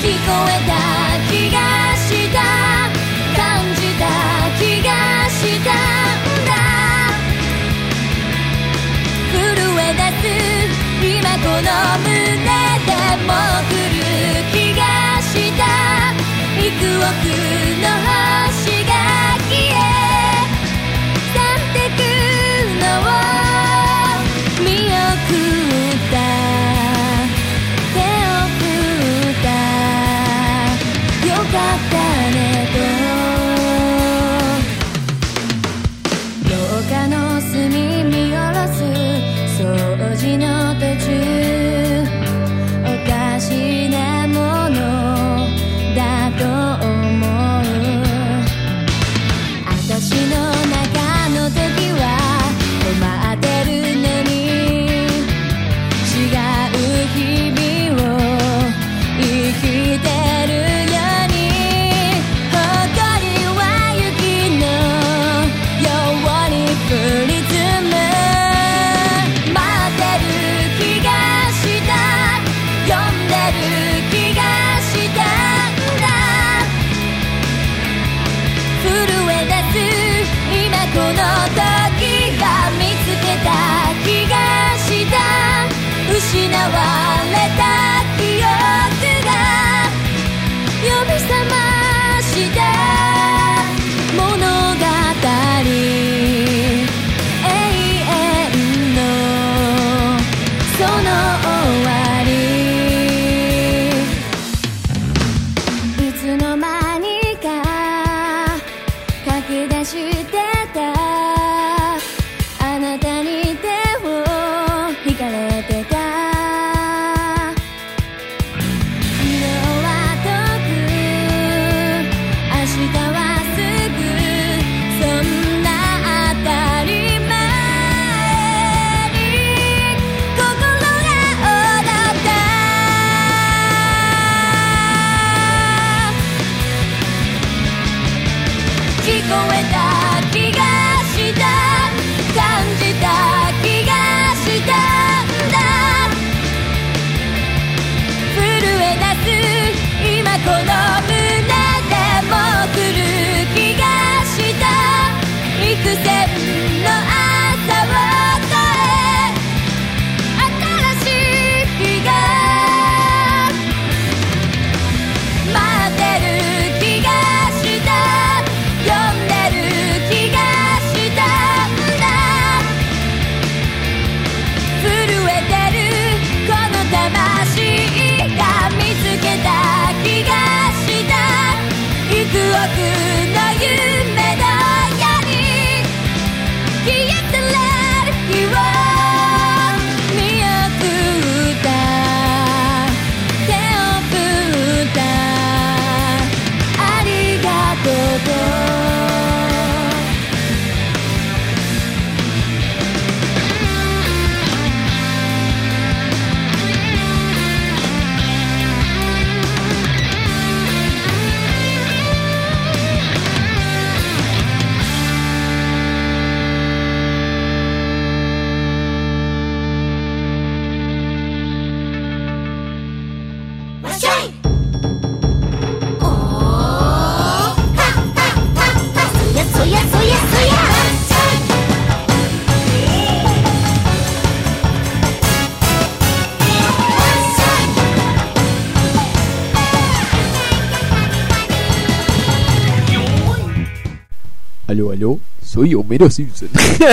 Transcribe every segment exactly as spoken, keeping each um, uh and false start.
Aló, aló, soy Homero Simpson.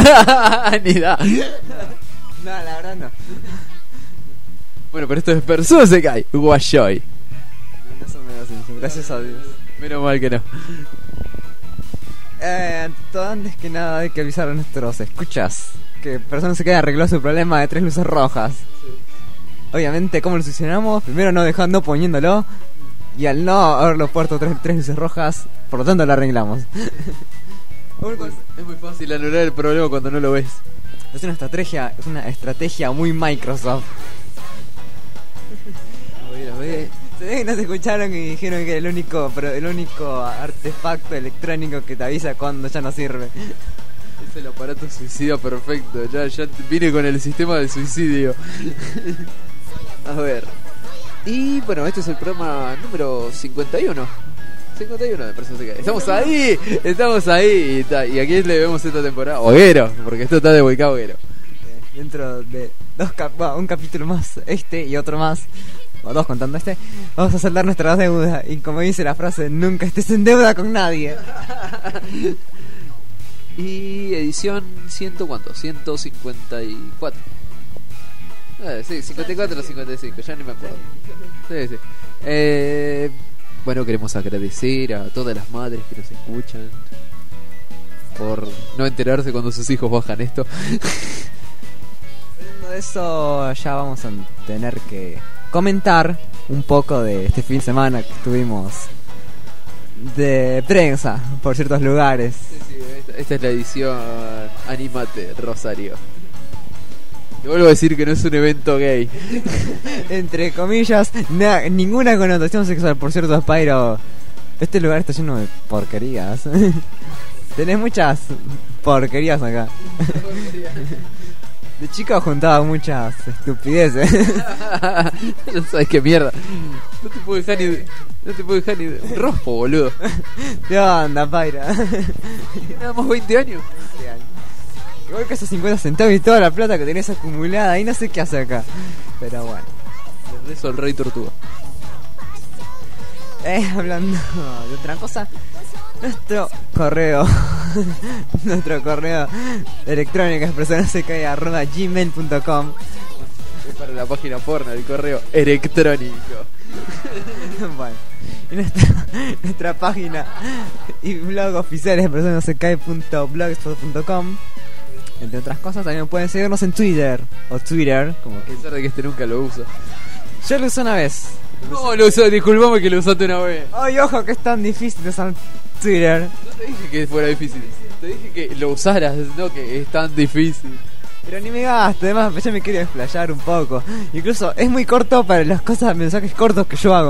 Ni da. No, la verdad no. Bueno, pero esto es Persona Sekai Guayoy. No son Homero Simpson, gracias a Dios. Menos mal que no. Eh, todo, antes que nada hay que avisar a nuestros escuchas que Persona Sekai arregló su problema de tres luces rojas. Sí. Obviamente, ¿cómo lo solucionamos? Primero no dejando, poniéndolo. Y al no haberlo puesto tres, tres luces rojas, por lo tanto lo arreglamos. Es muy fácil anular el problema cuando no lo ves. Es una estrategia, es una estrategia muy Microsoft. A ver, Se ve que no se escucharon y dijeron que el único, pero el único artefacto electrónico que te avisa cuando ya no sirve. Es el aparato suicida perfecto. Ya, ya vine con el sistema de suicidio. A ver. Y bueno, este es el programa número cincuenta y uno. cincuenta y uno de Personas Se Caen. Estamos ahí, estamos ahí. Y, y aquí le vemos esta temporada. Hoguero, porque esto está de Huicá Hoguero. Dentro de dos cap bueno, un capítulo más, este y otro más, o dos contando este, vamos a saldar nuestra deuda. Y como dice la frase, nunca estés en deuda con nadie. Y edición ciento ¿cuánto? ciento cincuenta y cuatro. Eh, sí, cincuenta y cuatro o cincuenta y cinco, ya ni me acuerdo. Sí, sí. Eh, bueno, queremos agradecer a todas las madres que nos escuchan por no enterarse cuando sus hijos bajan esto. Hablando de eso, ya vamos a tener que comentar un poco de este fin de semana que estuvimos de prensa por ciertos lugares. Sí, sí, esta, esta es la edición Animate Rosario. Y vuelvo a decir que no es un evento gay. Entre comillas, na, ninguna connotación sexual, por cierto, Spyro. Este lugar está lleno de porquerías. Tenés muchas porquerías acá. De chico juntaba muchas estupideces. No sabes qué mierda. No te puedo dejar ni... No te puedo dejar ni... Rospo, boludo. ¿Qué onda, Spyro? Nada más veinte años. Igual que esos cincuenta centavos y toda la plata que tenés acumulada y no sé qué hace acá. Pero bueno. Le rezo al rey tortuga. Eh, hablando de otra cosa, nuestro correo nuestro correo electrónico es personassecae arroba gmail punto com. Es para la página porno, el correo electrónico. Bueno, y nuestra, nuestra página y blog oficial es personassecae punto blogspot punto com. Entre otras cosas, también pueden seguirnos en Twitter o Twitter, como que... A pesar de que este nunca lo uso. Yo lo usé una vez. No, lo usé, disculpame que lo usaste una vez. Ay, ojo que es tan difícil usar Twitter. No te dije que fuera difícil. Te dije que lo usaras, no que es tan difícil. Pero ni me gasto, además yo me quiero explayar un poco. Incluso es muy corto para las cosas, mensajes cortos que yo hago.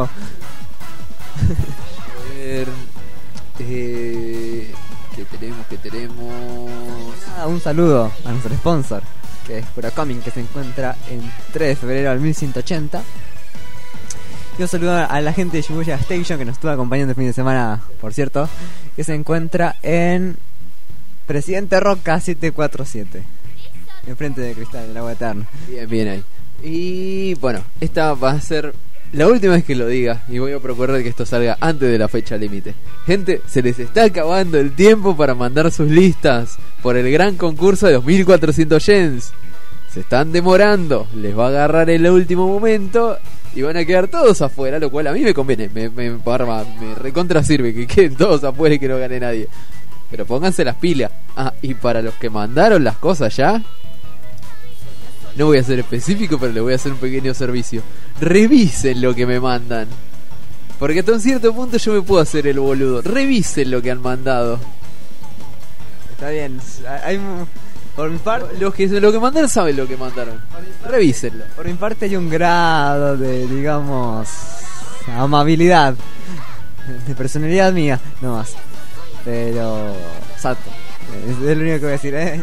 A ver... Eh... ¿Qué tenemos? ¿Qué tenemos? Ah, un saludo a nuestro sponsor, que es Purocomic, que se encuentra en tres de febrero al mil ciento ochenta. Y un saludo a la gente de Shibuya Station, que nos estuvo acompañando el fin de semana, por cierto, que se encuentra en Presidente Roca setecientos cuarenta y siete, enfrente de Cristal, del Agua Eterna. Bien, bien ahí. Y bueno, esta va a ser la última vez que lo diga, y voy a procurar que esto salga antes de la fecha límite. Gente, se les está acabando el tiempo para mandar sus listas por el gran concurso de dos mil cuatrocientos yens. Se están demorando, les va a agarrar el último momento y van a quedar todos afuera, lo cual a mí me conviene, me, me, barba, me recontra sirve que queden todos afuera y que no gane nadie. Pero pónganse las pilas. Ah, y para los que mandaron las cosas ya, no voy a ser específico, pero le voy a hacer un pequeño servicio. Revisen lo que me mandan, porque hasta un cierto punto yo me puedo hacer el boludo. Revisen lo que han mandado. Está bien, hay, por mi parte, los que lo que mandaron saben lo que mandaron. Revísenlo. Por mi parte hay un grado de, digamos, amabilidad, de personalidad mía, no más. Pero, exacto, es lo único que voy a decir, ¿eh?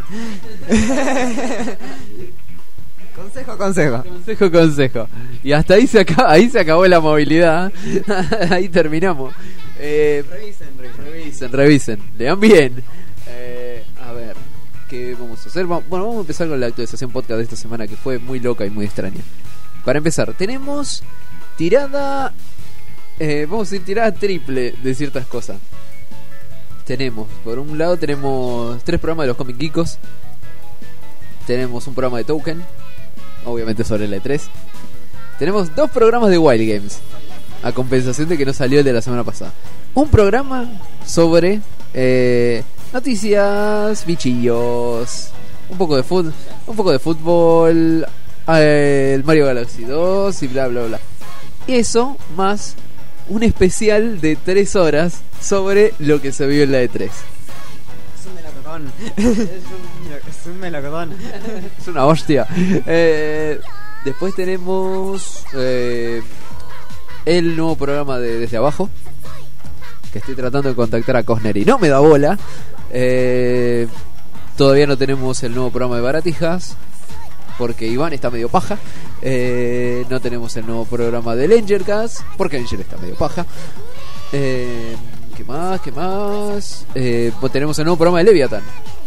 Consejo, consejo. Consejo, consejo. Y hasta ahí se acaba, ahí se acabó la movilidad. Ahí terminamos. Eh, Revisen, revisen. Revisen, revisen. Lean bien. Eh, a ver, ¿qué vamos a hacer? Bueno, vamos a empezar con la actualización podcast de esta semana, que fue muy loca y muy extraña. Para empezar, tenemos tirada... Eh, vamos a decir tirada triple de ciertas cosas. Tenemos, por un lado tenemos tres programas de los Comic Geekos. Tenemos un programa de Token, obviamente sobre la E tres. Tenemos dos programas de Wild Games, a compensación de que no salió el de la semana pasada. Un programa sobre eh, noticias, bichillos, un poco de fútbol, un poco de fútbol, eh, el Mario Galaxy dos y bla bla bla. Y eso más un especial de tres horas sobre lo que se vio en la E tres. Es un melocotón. Es un melocotón. Es una hostia. Eh, después tenemos eh, el nuevo programa de Desde Abajo, que estoy tratando de contactar a Cosner y no me da bola. Eh, todavía no tenemos el nuevo programa de Baratijas, porque Iván está medio paja. Eh, no tenemos el nuevo programa del Angelcast, porque Angel está medio paja. Eh, ¿Qué más? ¿Qué más? Eh, pues tenemos el nuevo programa de Leviathan.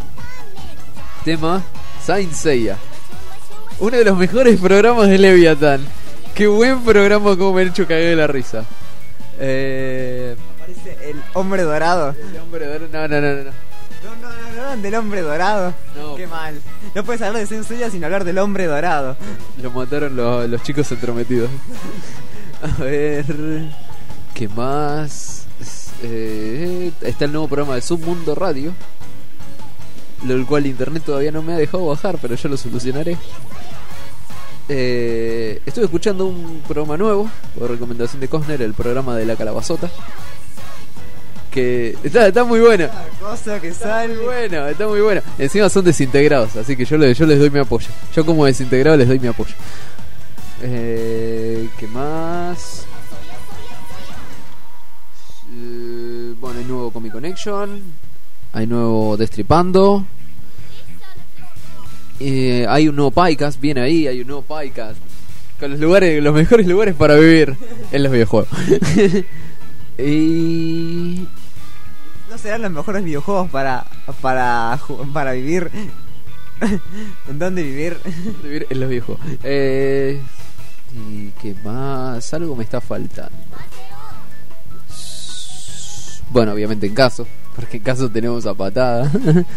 Tema Saint Seiya. Uno de los mejores programas de Leviathan. Qué buen programa, como me han hecho caer de la risa. Eh... Aparece el hombre dorado. El hombre dorado. No, no, no, no. No, no, no, no, del hombre dorado. No. Qué mal. No puedes hablar de Saint Seiya sin hablar del hombre dorado. Lo mataron los, los chicos entrometidos. A ver... ¿Qué más? Eh, está el nuevo programa de Submundo Radio, lo cual internet todavía no me ha dejado bajar, pero yo lo solucionaré. Eh, estuve escuchando un programa nuevo por recomendación de Cosner, el programa de la calabazota, que está, está muy bueno. Cosa que sale. Está muy bueno, está muy bueno. Encima son desintegrados, así que yo les, yo les doy mi apoyo. Yo como desintegrado les doy mi apoyo. Eh, ¿Qué más? Eh, bueno, hay nuevo Comic Connection, hay nuevo Destripando, eh, hay un nuevo Podcast, bien ahí, hay un nuevo Podcast con los lugares, los mejores lugares para vivir en los videojuegos. Y ¿no serán los mejores videojuegos para para para vivir? ¿En dónde vivir? vivir en los videojuegos. Eh, y qué más, algo me está faltando. Bueno, obviamente en caso, porque en caso tenemos a patada.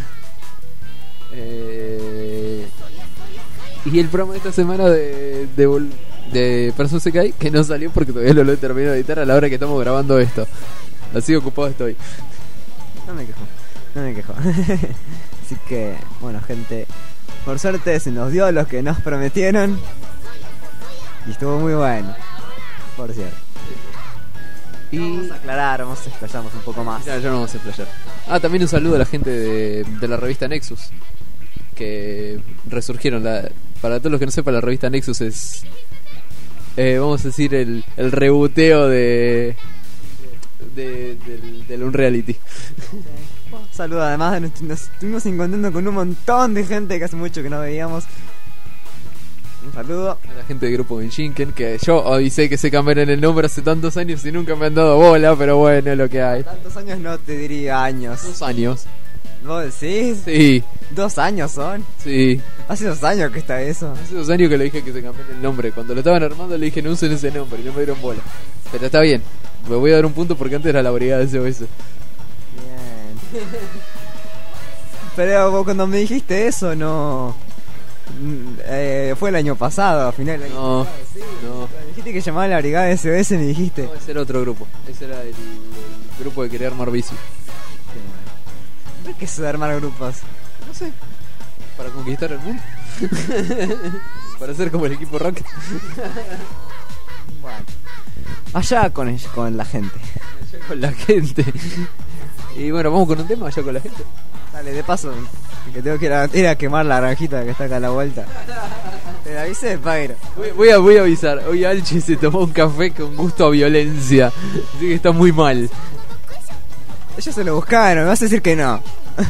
eh, y el programa de esta semana de de, de Person Sekai, que no salió porque todavía no lo he terminado de editar a la hora que estamos grabando esto. Así ocupado estoy. No me quejo, no me quejo. Así que, bueno, gente, por suerte se nos dio lo que nos prometieron. Y estuvo muy bueno, por cierto. Y vamos a aclarar, vamos a explayarnos un poco más. Ya, ya no vamos a explayar. Ah, también un saludo a la gente de, de la revista Nexus, que resurgieron. La, para todos los que no sepan, la revista Nexus es, eh, vamos a decir, el, el reboteo de, de del, del Unreality. Saludo, además nos estuvimos encontrando con un montón de gente que hace mucho que no veíamos. Un saludo a la gente del grupo Genshinken, que yo avisé que se cambiaron el nombre hace tantos años y nunca me han dado bola, pero bueno, es lo que hay. Tantos años no te diría años. Dos años. ¿Vos decís? Sí. ¿Dos años son? Sí. Hace dos años que está eso. Hace dos años que le dije que se cambiaron el nombre. Cuando lo estaban armando le dije no usen ese nombre y no me dieron bola. Pero está bien, me voy a dar un punto porque antes era la brigada de S O S. Bien. Pero vos cuando me dijiste eso no... Eh, fue el año pasado, a final del año no, pasado, sí. No. Me dijiste que llamaba la brigada de S O S, me dijiste. No, ese era otro grupo. Ese era el, el grupo de querer armar bici. ¿Por qué eso de armar grupos? No sé. Para conquistar el mundo. Para ser como el equipo Rocket. Bueno. Allá con, el, con la gente. Allá con la gente. Y bueno, vamos con un tema allá con la gente. Dale, de paso, que tengo que ir a, ir a quemar la granjita que está acá a la vuelta. Te la avisé, Pairo. Voy, voy, a, voy a avisar. Hoy Alchi se tomó un café con gusto a violencia. Así que está muy mal. Ellos se lo buscaron, me vas a decir que no.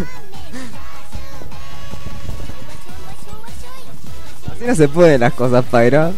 Así no se pueden las cosas, Pairo.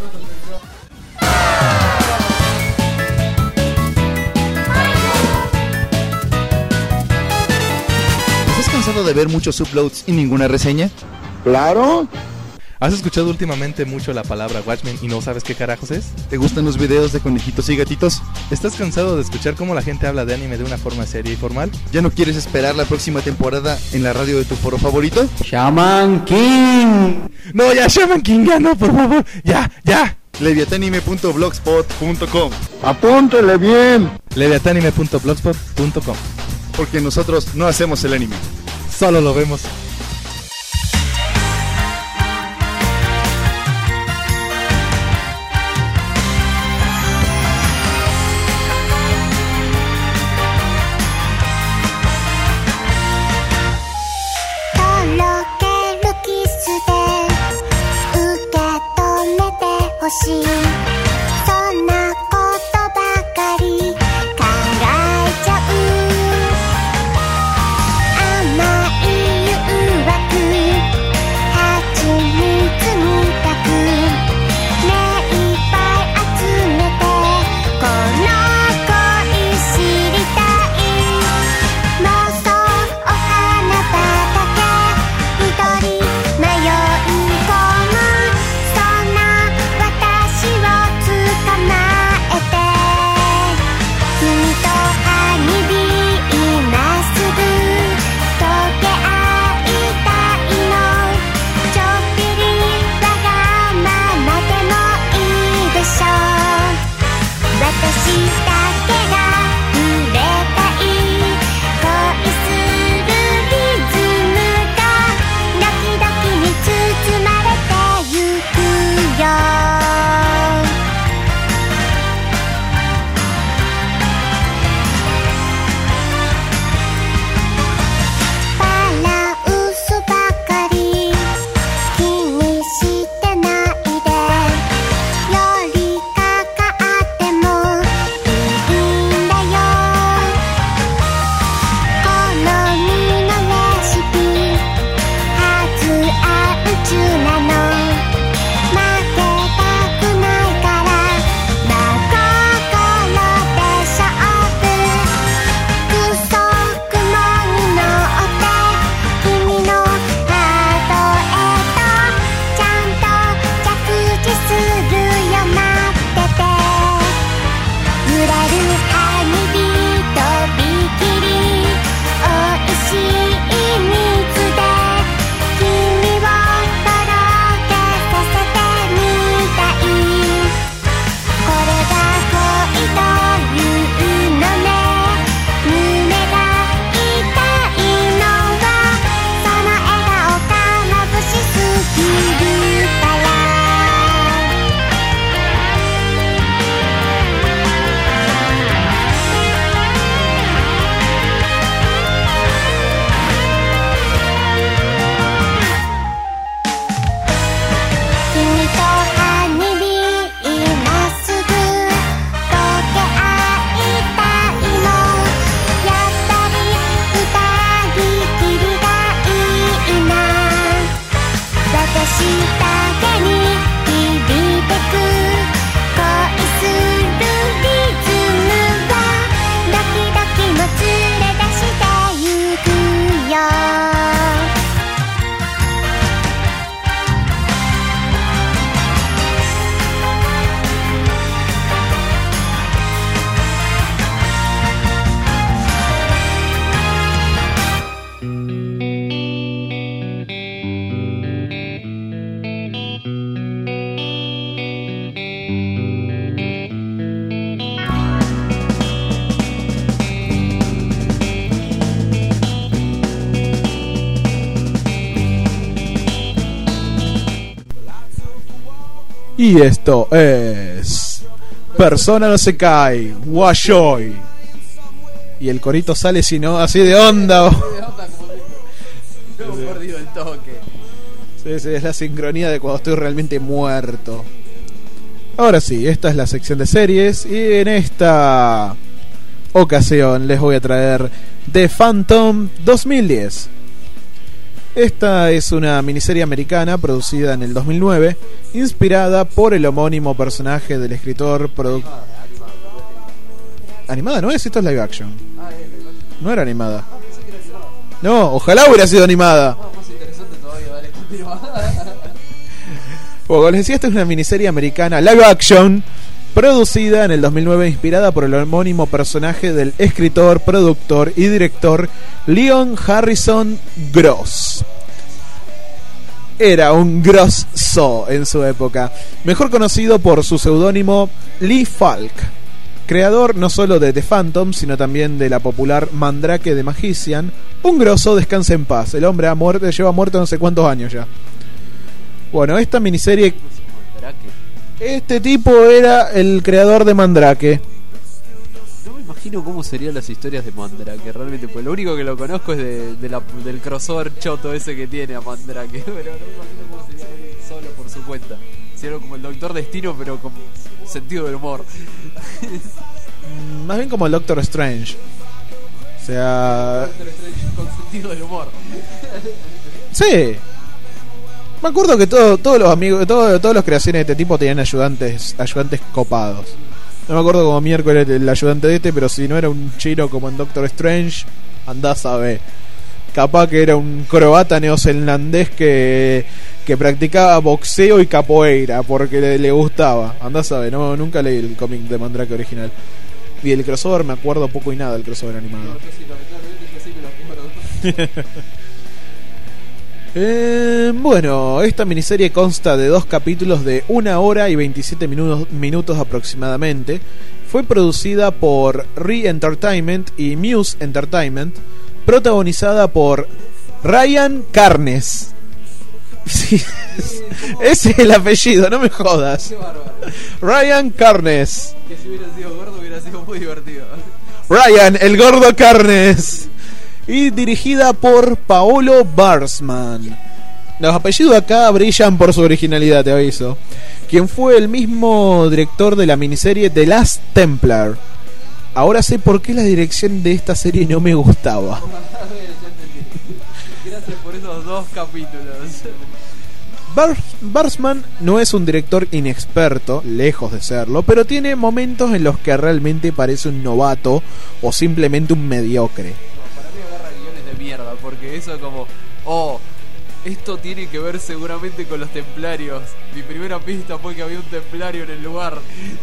¿Cansado de ver muchos uploads y ninguna reseña? ¡Claro! ¿Has escuchado últimamente mucho la palabra Watchmen y no sabes qué carajos es? ¿Te gustan los videos de conejitos y gatitos? ¿Estás cansado de escuchar cómo la gente habla de anime de una forma seria y formal? ¿Ya no quieres esperar la próxima temporada en la radio de tu foro favorito? ¡Shaman King! No, ya, Shaman King, ya no, por favor, ya, ya. leviatanime punto blogspot punto com. ¡Apúntele bien! leviatanime punto blogspot punto com. Porque nosotros no hacemos el anime, solo lo vemos. Y esto es Persona no se cae, Washoy. Y el corito sale sino así de onda. No hemos perdido el toque. Sí, sí, es la sincronía de cuando estoy realmente muerto. Ahora sí, esta es la sección de series. Y en esta ocasión les voy a traer The Phantom dos mil diez. Esta es una miniserie americana producida en el dos mil nueve, inspirada por el homónimo personaje del escritor produ- ¿Animada no es? Esto es live action. No era animada. No, ojalá hubiera sido animada. Más interesante todavía, dale, continúa. Como les decía, esta es una miniserie americana live action producida en el dos mil nueve, inspirada por el homónimo personaje del escritor, productor y director Leon Harrison Gross. Era un grosso en su época, mejor conocido por su seudónimo Lee Falk, creador no solo de The Phantom, sino también de la popular Mandrake de Magician. Un grosso, descanse en paz, el hombre ha muerto, lleva muerto no sé cuántos años ya. Bueno, esta miniserie... Este tipo era el creador de Mandrake. No me imagino cómo serían las historias de Mandrake, realmente, pues lo único que lo conozco es de, de la, del crossover choto ese que tiene a Mandrake, pero no me imagino cómo sería él solo por su cuenta. Sería como el Doctor Destino, pero con sentido del humor. Más bien como el Doctor Strange. O sea... Doctor Strange con sentido del humor. Sí. Me acuerdo que todo, todos los amigos, todo, todos los creaciones de este tipo tenían ayudantes, ayudantes copados. No me acuerdo como miércoles el ayudante de este, pero si no era un chino como en Doctor Strange, andás a ver. Capaz que era un croata neozelandés que, que practicaba boxeo y capoeira porque le, le gustaba. Andás a ver, no, nunca leí el cómic de Mandrake original. Y el crossover me acuerdo poco y nada del crossover animado. No, yo sí, lamentablemente yo sí me lo acuerdo. Eh, bueno, esta miniserie consta de dos capítulos de una hora y veintisiete minutos, minutos aproximadamente. Fue producida por Re Entertainment y Muse Entertainment, protagonizada por Ryan Carnes. Sí, ese es el apellido, no me jodas. Qué bárbaro. Ryan Carnes. Que si hubiera sido gordo hubiera sido muy divertido. Ryan, el gordo Carnes. Y dirigida por Paolo Barsman. Los apellidos acá brillan por su originalidad, te aviso. Quien fue el mismo director de la miniserie The Last Templar. Ahora sé por qué la dirección de esta serie no me gustaba. Gracias por esos dos capítulos. Bar- Barsman no es un director inexperto, lejos de serlo, pero tiene momentos en los que realmente parece un novato o simplemente un mediocre. Mierda, porque eso como, oh, esto tiene que ver seguramente con los templarios. Mi primera pista fue que había un templario en el lugar.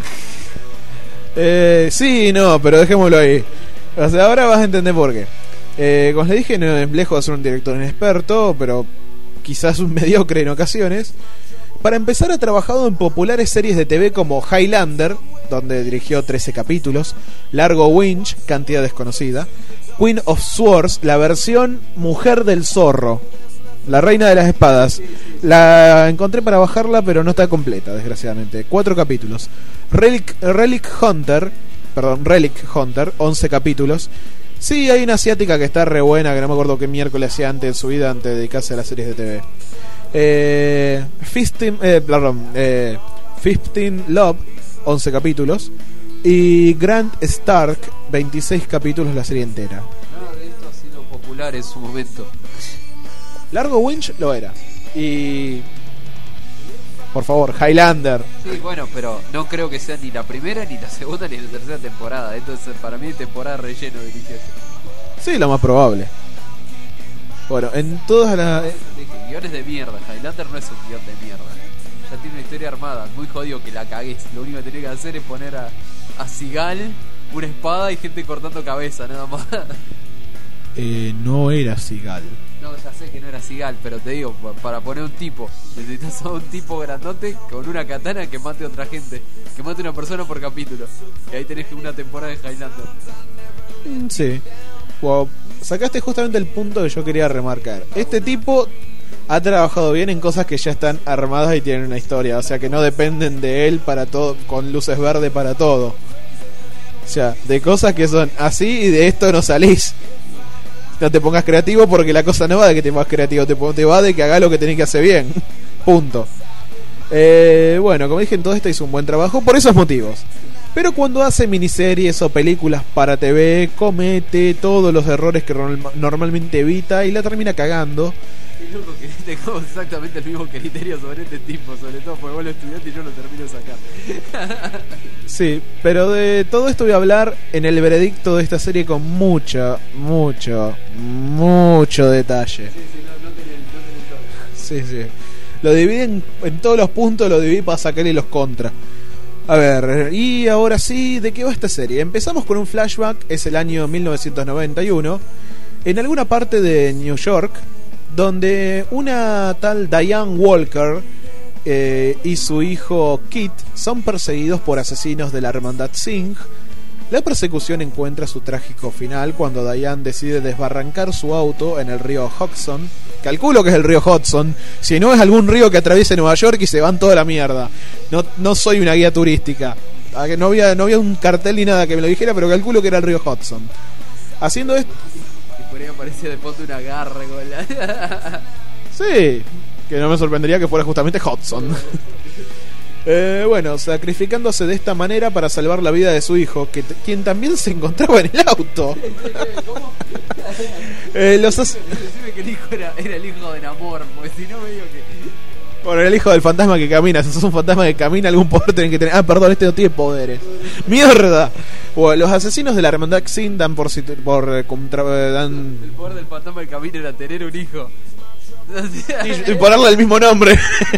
Eh, sí, no, pero dejémoslo ahí. O sea, ahora vas a entender por qué. Eh, como les dije, no es lejos de ser un director inexperto, pero quizás un mediocre en ocasiones. Para empezar, ha trabajado en populares series de T V como Highlander, donde dirigió trece capítulos, Largo Winch, cantidad desconocida, Queen of Swords, la versión Mujer del Zorro, la reina de las espadas. La encontré para bajarla, pero no está completa, desgraciadamente. Cuatro capítulos. Relic, Relic Hunter, perdón, Relic Hunter, once capítulos. Sí, hay una asiática que está re buena, que no me acuerdo qué miércoles hacía antes en su vida, antes de dedicarse a las series de T V. Eh, fifteen, eh, perdón, eh, fifteen Love, once capítulos. Y Grant Stark, veintiséis capítulos, la serie entera. Nada de esto ha sido popular en su momento. Largo Winch lo era. Y... por favor, Highlander. Sí, bueno, pero no creo que sea ni la primera, ni la segunda, ni la tercera temporada. Entonces, para mí, temporada relleno dirigió eso. Sí, lo más probable. Bueno, en todas las... Dije, guiones de mierda. Highlander no es un guión de mierda. Ya tiene una historia armada. Muy jodido que la cagues. Lo único que tenés que hacer es poner a, a Seagal, una espada y gente cortando cabeza, nada más. Eh, no era Seagal. No, ya sé que no era Seagal, pero te digo, para poner un tipo, necesitas a un tipo grandote con una katana que mate a otra gente, que mate a una persona por capítulo. Y ahí tenés una temporada de Highlander. Mm, sí. Wow. Sacaste justamente el punto que yo quería remarcar. Este tipo ha trabajado bien en cosas que ya están armadas y tienen una historia, o sea que no dependen de él para todo, con luces verdes para todo. O sea, de cosas que son así y de esto no salís. No te pongas creativo porque la cosa no va de que te pongas creativo, te, te va de que hagas lo que tenés que hacer bien. Punto. Eh, bueno, como dije, en todo esto hizo un buen trabajo por esos motivos. Pero cuando hace miniseries o películas para T V, comete todos los errores que normalmente evita y la termina cagando. Qué loco que tengamos exactamente el mismo criterio sobre este tipo, sobre todo porque vos lo estudiaste y yo lo termino de sacar. Sí, pero de todo esto voy a hablar en el veredicto de esta serie con mucho, mucho, mucho detalle. Sí, sí, no, no tenés, no tenés todo. Sí, sí. Lo dividí en, en todos los puntos, lo dividí para sacarle los contras. A ver, y ahora sí, ¿de qué va esta serie? Empezamos con un flashback, es el año mil novecientos noventa y uno, en alguna parte de New York, donde una tal Diane Walker eh, y su hijo Kit son perseguidos por asesinos de la hermandad Singh. La persecución encuentra su trágico final cuando Diane decide desbarrancar su auto en el río Hudson. Calculo que es el río Hudson, si no es algún río que atraviese Nueva York y se van toda la mierda. No, no soy una guía turística, no había, no había un cartel ni nada que me lo dijera, pero calculo que era el río Hudson. Haciendo esto... Y por ahí aparecía de fondo una gárgola. Sí, que no me sorprendería que fuera justamente Hudson. Eh, bueno, sacrificándose de esta manera para salvar la vida de su hijo, que t- quien también se encontraba en el auto. ¿Cómo? eh, los as- Decime que el hijo era, era el hijo del amor, porque si no me digo que... Bueno, el hijo del fantasma que camina. Si sos un fantasma que camina, algún poder tenés que tener. Ah, perdón, este no tiene poderes. ¡Mierda! Bueno, los asesinos de la hermandad Xin dan por... situ- por eh, contra- dan... El poder del fantasma del camino era tener un hijo. Y, y ponerle el mismo nombre.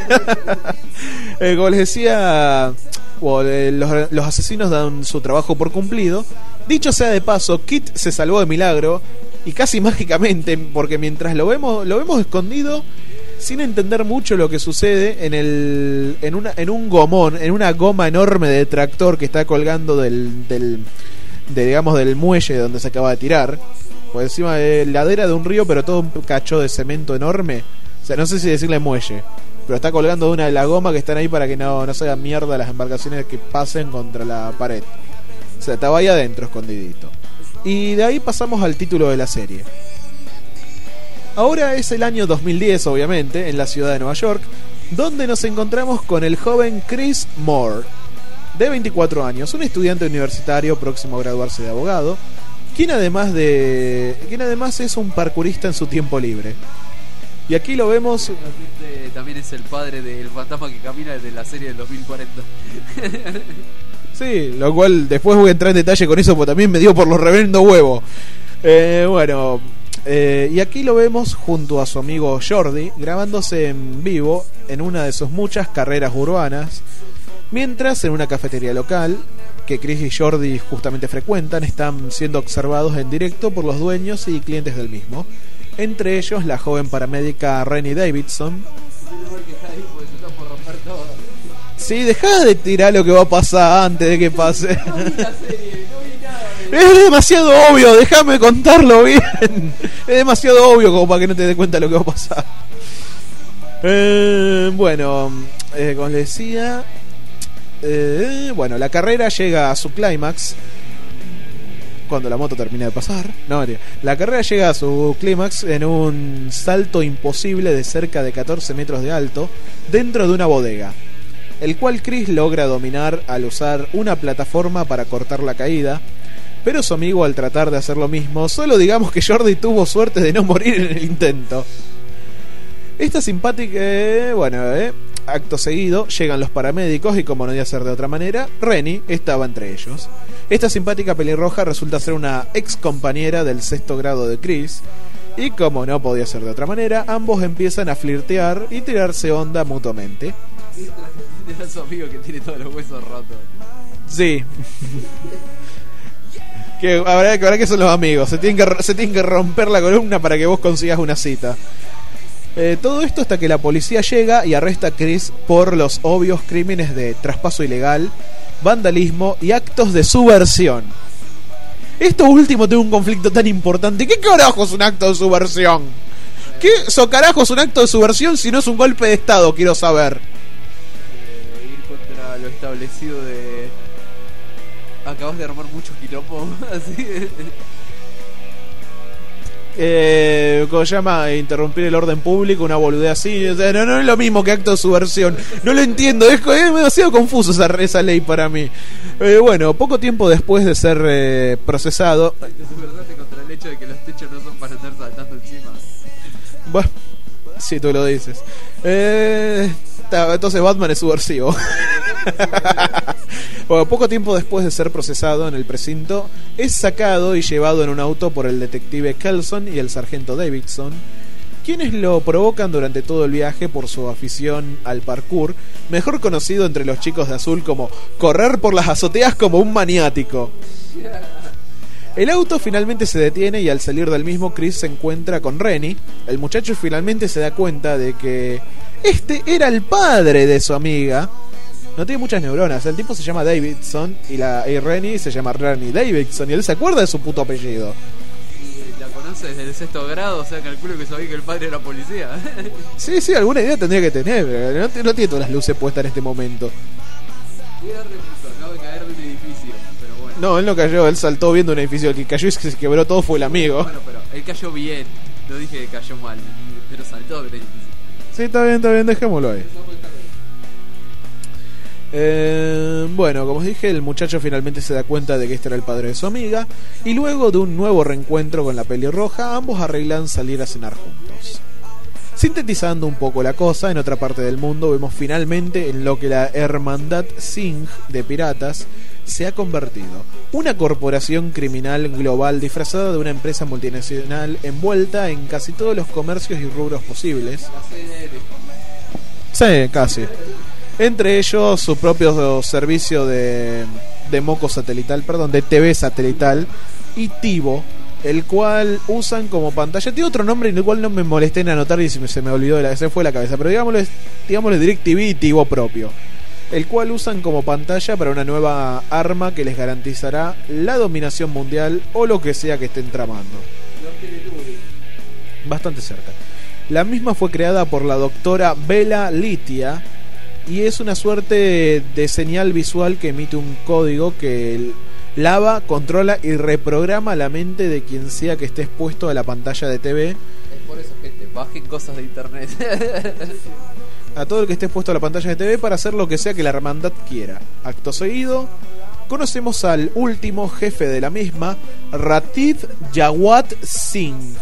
eh, como les decía, bueno, eh, los, los asesinos dan su trabajo por cumplido. Dicho sea de paso, Kit se salvó de milagro y casi mágicamente, porque mientras lo vemos lo vemos escondido sin entender mucho lo que sucede en el en una en un gomón, en una goma enorme de tractor que está colgando del del de, digamos del muelle donde se acaba de tirar. Por encima de ladera de un río, pero todo un cacho de cemento enorme. O sea, no sé si decirle muelle, pero está colgando de una de las gomas que están ahí para que no, no se hagan mierda las embarcaciones que pasen contra la pared. O sea, estaba ahí adentro escondidito. Y de ahí pasamos al título de la serie. Ahora es el año dos mil diez, obviamente, en la ciudad de Nueva York, donde nos encontramos con el joven Chris Moore, de veinticuatro años, un estudiante universitario próximo a graduarse de abogado, quien además de quien además es un parkourista en su tiempo libre. Y aquí lo vemos. Este también es el padre del fantasma que camina de la serie del dos mil cuarenta. Sí, lo cual después voy a entrar en detalle con eso, porque también me dio por los reverendo huevos. Eh, bueno, eh, y aquí lo vemos junto a su amigo Jordi, grabándose en vivo en una de sus muchas carreras urbanas, mientras en una cafetería local que Chris y Jordi justamente frecuentan están siendo observados en directo por los dueños y clientes del mismo, entre ellos la joven paramédica Rennie Davidson. Sí, dejá de tirar lo que va a pasar antes de que pase. No vi la serie, no vi nada de... Es demasiado obvio, déjame contarlo bien. Es demasiado obvio como para que no te des cuenta de lo que va a pasar. Eh, bueno, eh, como les decía, eh, bueno, la carrera llega a su clímax cuando la moto termina de pasar. No, tío. La carrera llega a su clímax en un salto imposible de cerca de catorce metros de alto dentro de una bodega, el cual Chris logra dominar al usar una plataforma para cortar la caída. Pero su amigo, al tratar de hacer lo mismo, solo digamos que Jordi tuvo suerte de no morir en el intento. Esta simpática... Eh, bueno, eh, acto seguido llegan los paramédicos y, como no podía ser de otra manera, Rennie estaba entre ellos. Esta simpática pelirroja resulta ser una ex compañera del sexto grado de Chris, y como no podía ser de otra manera, ambos empiezan a flirtear y tirarse onda mutuamente. Era su amigo que tiene todos los huesos rotos. Sí. Que habrá, habrá que son los amigos. Se tienen que, se tienen que romper la columna para que vos consigas una cita. Eh, todo esto hasta que la policía llega y arresta a Chris por los obvios crímenes de traspaso ilegal, vandalismo y actos de subversión. Esto último tiene un conflicto tan importante. ¿Qué carajo es un acto de subversión? ¿Qué socarajo es un acto de subversión si no es un golpe de estado? Quiero saber. Eh, ir contra lo establecido de... Acabas de armar mucho quilombo. Así. Eh, ¿Cómo se llama? Interrumpir el orden público, una boludez así. O sea, no, no es lo mismo que acto de subversión. No lo entiendo, es, es demasiado confuso esa, esa ley para mí. Eh, bueno, poco tiempo después de ser eh, procesado. Subversarte contra el hecho de que los techos no son para andar saltando encima. Bueno, si tú lo dices. Eh, ta, entonces Batman es subversivo. Bueno, poco tiempo después de ser procesado en el precinto, es sacado y llevado en un auto por el detective Kelson y el sargento Davidson, quienes lo provocan durante todo el viaje por su afición al parkour, mejor conocido entre los chicos de azul como correr por las azoteas como un maniático. El auto finalmente se detiene y al salir del mismo, Chris se encuentra con Rennie. El muchacho finalmente se da cuenta de que este era el padre de su amiga. No tiene muchas neuronas. El tipo se llama Davidson y la y Rennie se llama Rennie Davidson y él se acuerda de su puto apellido. Y la conoce desde el sexto grado, o sea, calculo que sabía que el padre era policía. Sí, sí, alguna idea tendría que tener. No, no tiene todas las luces puestas en este momento. Acaba de caer de un edificio, pero bueno. No, él no cayó, él saltó viendo un edificio. El que cayó y se quebró todo fue el amigo. Bueno, pero él cayó bien. No dije que cayó mal, pero saltó del edificio. Sí, está bien, está bien, dejémoslo ahí. Eh, bueno, como os dije, el muchacho finalmente se da cuenta de que este era el padre de su amiga. Y luego de un nuevo reencuentro con la pelirroja, ambos arreglan salir a cenar juntos. Sintetizando un poco la cosa, en otra parte del mundo vemos finalmente en lo que la Hermandad Singh de piratas se ha convertido. Una corporación criminal global disfrazada de una empresa multinacional envuelta en casi todos los comercios y rubros posibles. Sí, casi. Entre ellos su propio servicio de, de moco satelital, perdón, de T V satelital y Tivo, el cual usan como pantalla. Tiene otro nombre en el cual no me molesté en anotar y se me, se me olvidó, de la, se fue la cabeza, pero digámosle, digámosle DirecTV y Tivo propio, el cual usan como pantalla para una nueva arma que les garantizará la dominación mundial o lo que sea que estén tramando. Bastante cerca. La misma fue creada por la doctora Bella Litia y es una suerte de señal visual que emite un código que lava, controla y reprograma la mente de quien sea que esté expuesto a la pantalla de T V. Es por eso, gente, bajen cosas de internet. A todo el que esté expuesto a la pantalla de T V para hacer lo que sea que la hermandad quiera. Acto seguido, conocemos al último jefe de la misma, Ratif Jawad Singh.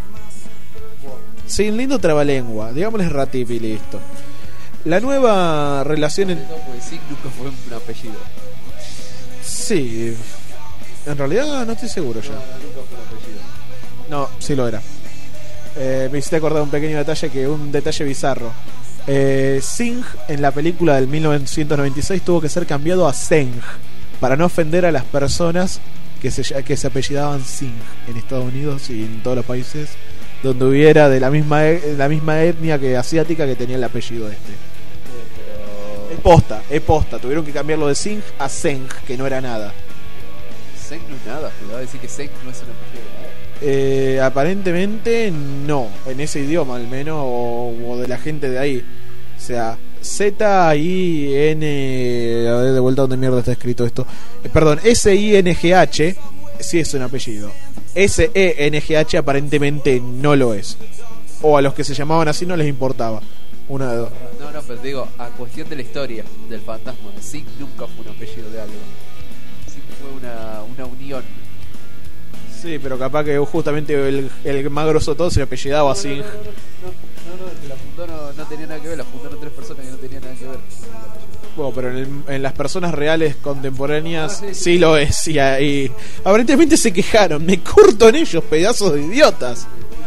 Sin lindo trabalengua, digámosle Ratif y listo. La nueva relación en... No, pues sí, nunca fue un apellido. Sí, en realidad no estoy seguro ya. No, nunca fue un apellido. No, sí lo era. Eh, me hiciste acordar un pequeño detalle, que un detalle bizarro. Eh, Singh en la película del mil novecientos noventa y seis tuvo que ser cambiado a Sengh para no ofender a las personas que se, que se apellidaban Singh en Estados Unidos y en todos los países donde hubiera de la misma la misma etnia que asiática que tenía el apellido este. Es posta, es posta. Tuvieron que cambiarlo de Singh a Sengh, que no era nada. Sengh no es nada, pero va a decir que Sengh no es un apellido. Eh, aparentemente no, en ese idioma al menos, o, o de la gente de ahí. O sea, Z I N... A ver, de vuelta donde mierda está escrito esto. Eh, perdón, S I N G H sí es un apellido. S E N G H aparentemente no lo es. O a los que se llamaban así no les importaba. Una de dos. No, no, pero te digo, a cuestión de la historia del fantasma, Singh nunca fue un apellido de algo. Singh fue una, una unión. Sí, pero capaz que justamente el, el más grosso de todos se apellidaba Singh. No, no, no, no, no, la fundó no, no tenía nada que ver, la fundaron tres personas que no tenían nada que ver. Bueno, pero en, el, en las personas reales contemporáneas ah, sí, sí, sí lo es. Y, y aparentemente se quejaron. Me curto en ellos, pedazos de idiotas.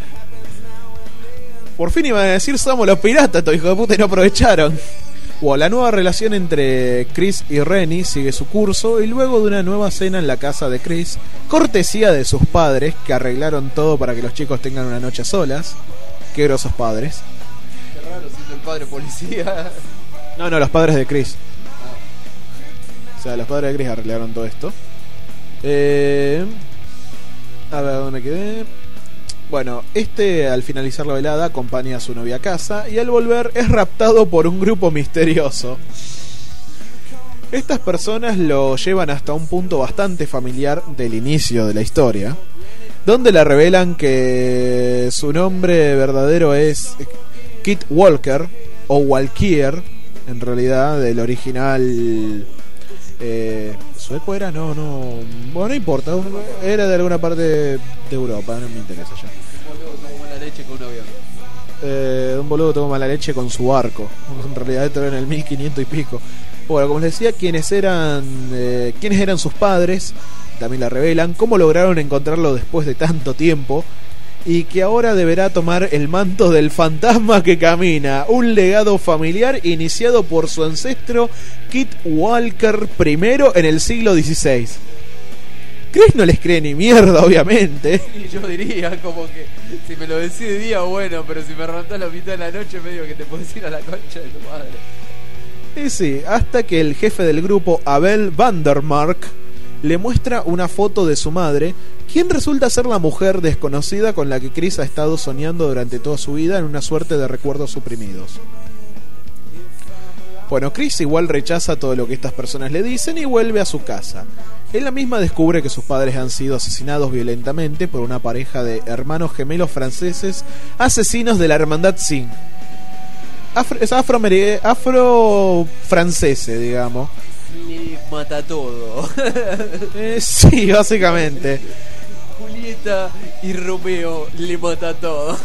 Por fin iban a decir somos los piratas, estos hijos de puta, y no aprovecharon. Bueno, la nueva relación entre Chris y Rennie sigue su curso y luego de una nueva cena en la casa de Chris, cortesía de sus padres que arreglaron todo para que los chicos tengan una noche a solas. Qué grosos padres. Qué raro siendo el padre policía. No, no, los padres de Chris. Ah. O sea, los padres de Chris arreglaron todo esto. Eh, a ver, ¿dónde me quedé? Bueno, este al finalizar la velada acompaña a su novia a casa y al volver es raptado por un grupo misterioso. Estas personas lo llevan hasta un punto bastante familiar del inicio de la historia, donde le revelan que su nombre verdadero es Kit Walker, o Walkier, en realidad, del original... Eh, ¿Sueco era? No, no... Bueno, no importa, era de alguna parte de Europa, no me interesa ya. Un boludo tomó mala leche con un avión. Eh, un boludo tomó mala leche con su barco. En realidad esto era en el mil quinientos y pico. Bueno, como les decía, ¿quiénes eran, eh, quiénes eran sus padres? También la revelan. Cómo lograron encontrarlo después de tanto tiempo. Y que ahora deberá tomar el manto del fantasma que camina. Un legado familiar iniciado por su ancestro Kit Walker primero en el siglo dieciséis. Chris no les cree ni mierda, obviamente. Y yo diría como que si me lo decís de día, bueno, pero si me arrancás a la mitad de la noche, medio que te puedes ir a la concha de tu madre. Y sí, hasta que el jefe del grupo, Abel Vandermark, le muestra una foto de su madre, quien resulta ser la mujer desconocida con la que Chris ha estado soñando durante toda su vida en una suerte de recuerdos suprimidos. Bueno, Chris igual rechaza todo lo que estas personas le dicen y vuelve a su casa. En la misma descubre que sus padres han sido asesinados violentamente por una pareja de hermanos gemelos franceses asesinos de la hermandad Singh. Afro, es afro, afro francese, digamos. Le mata todo. Eh, sí, básicamente. Julieta y Romeo le mata todo.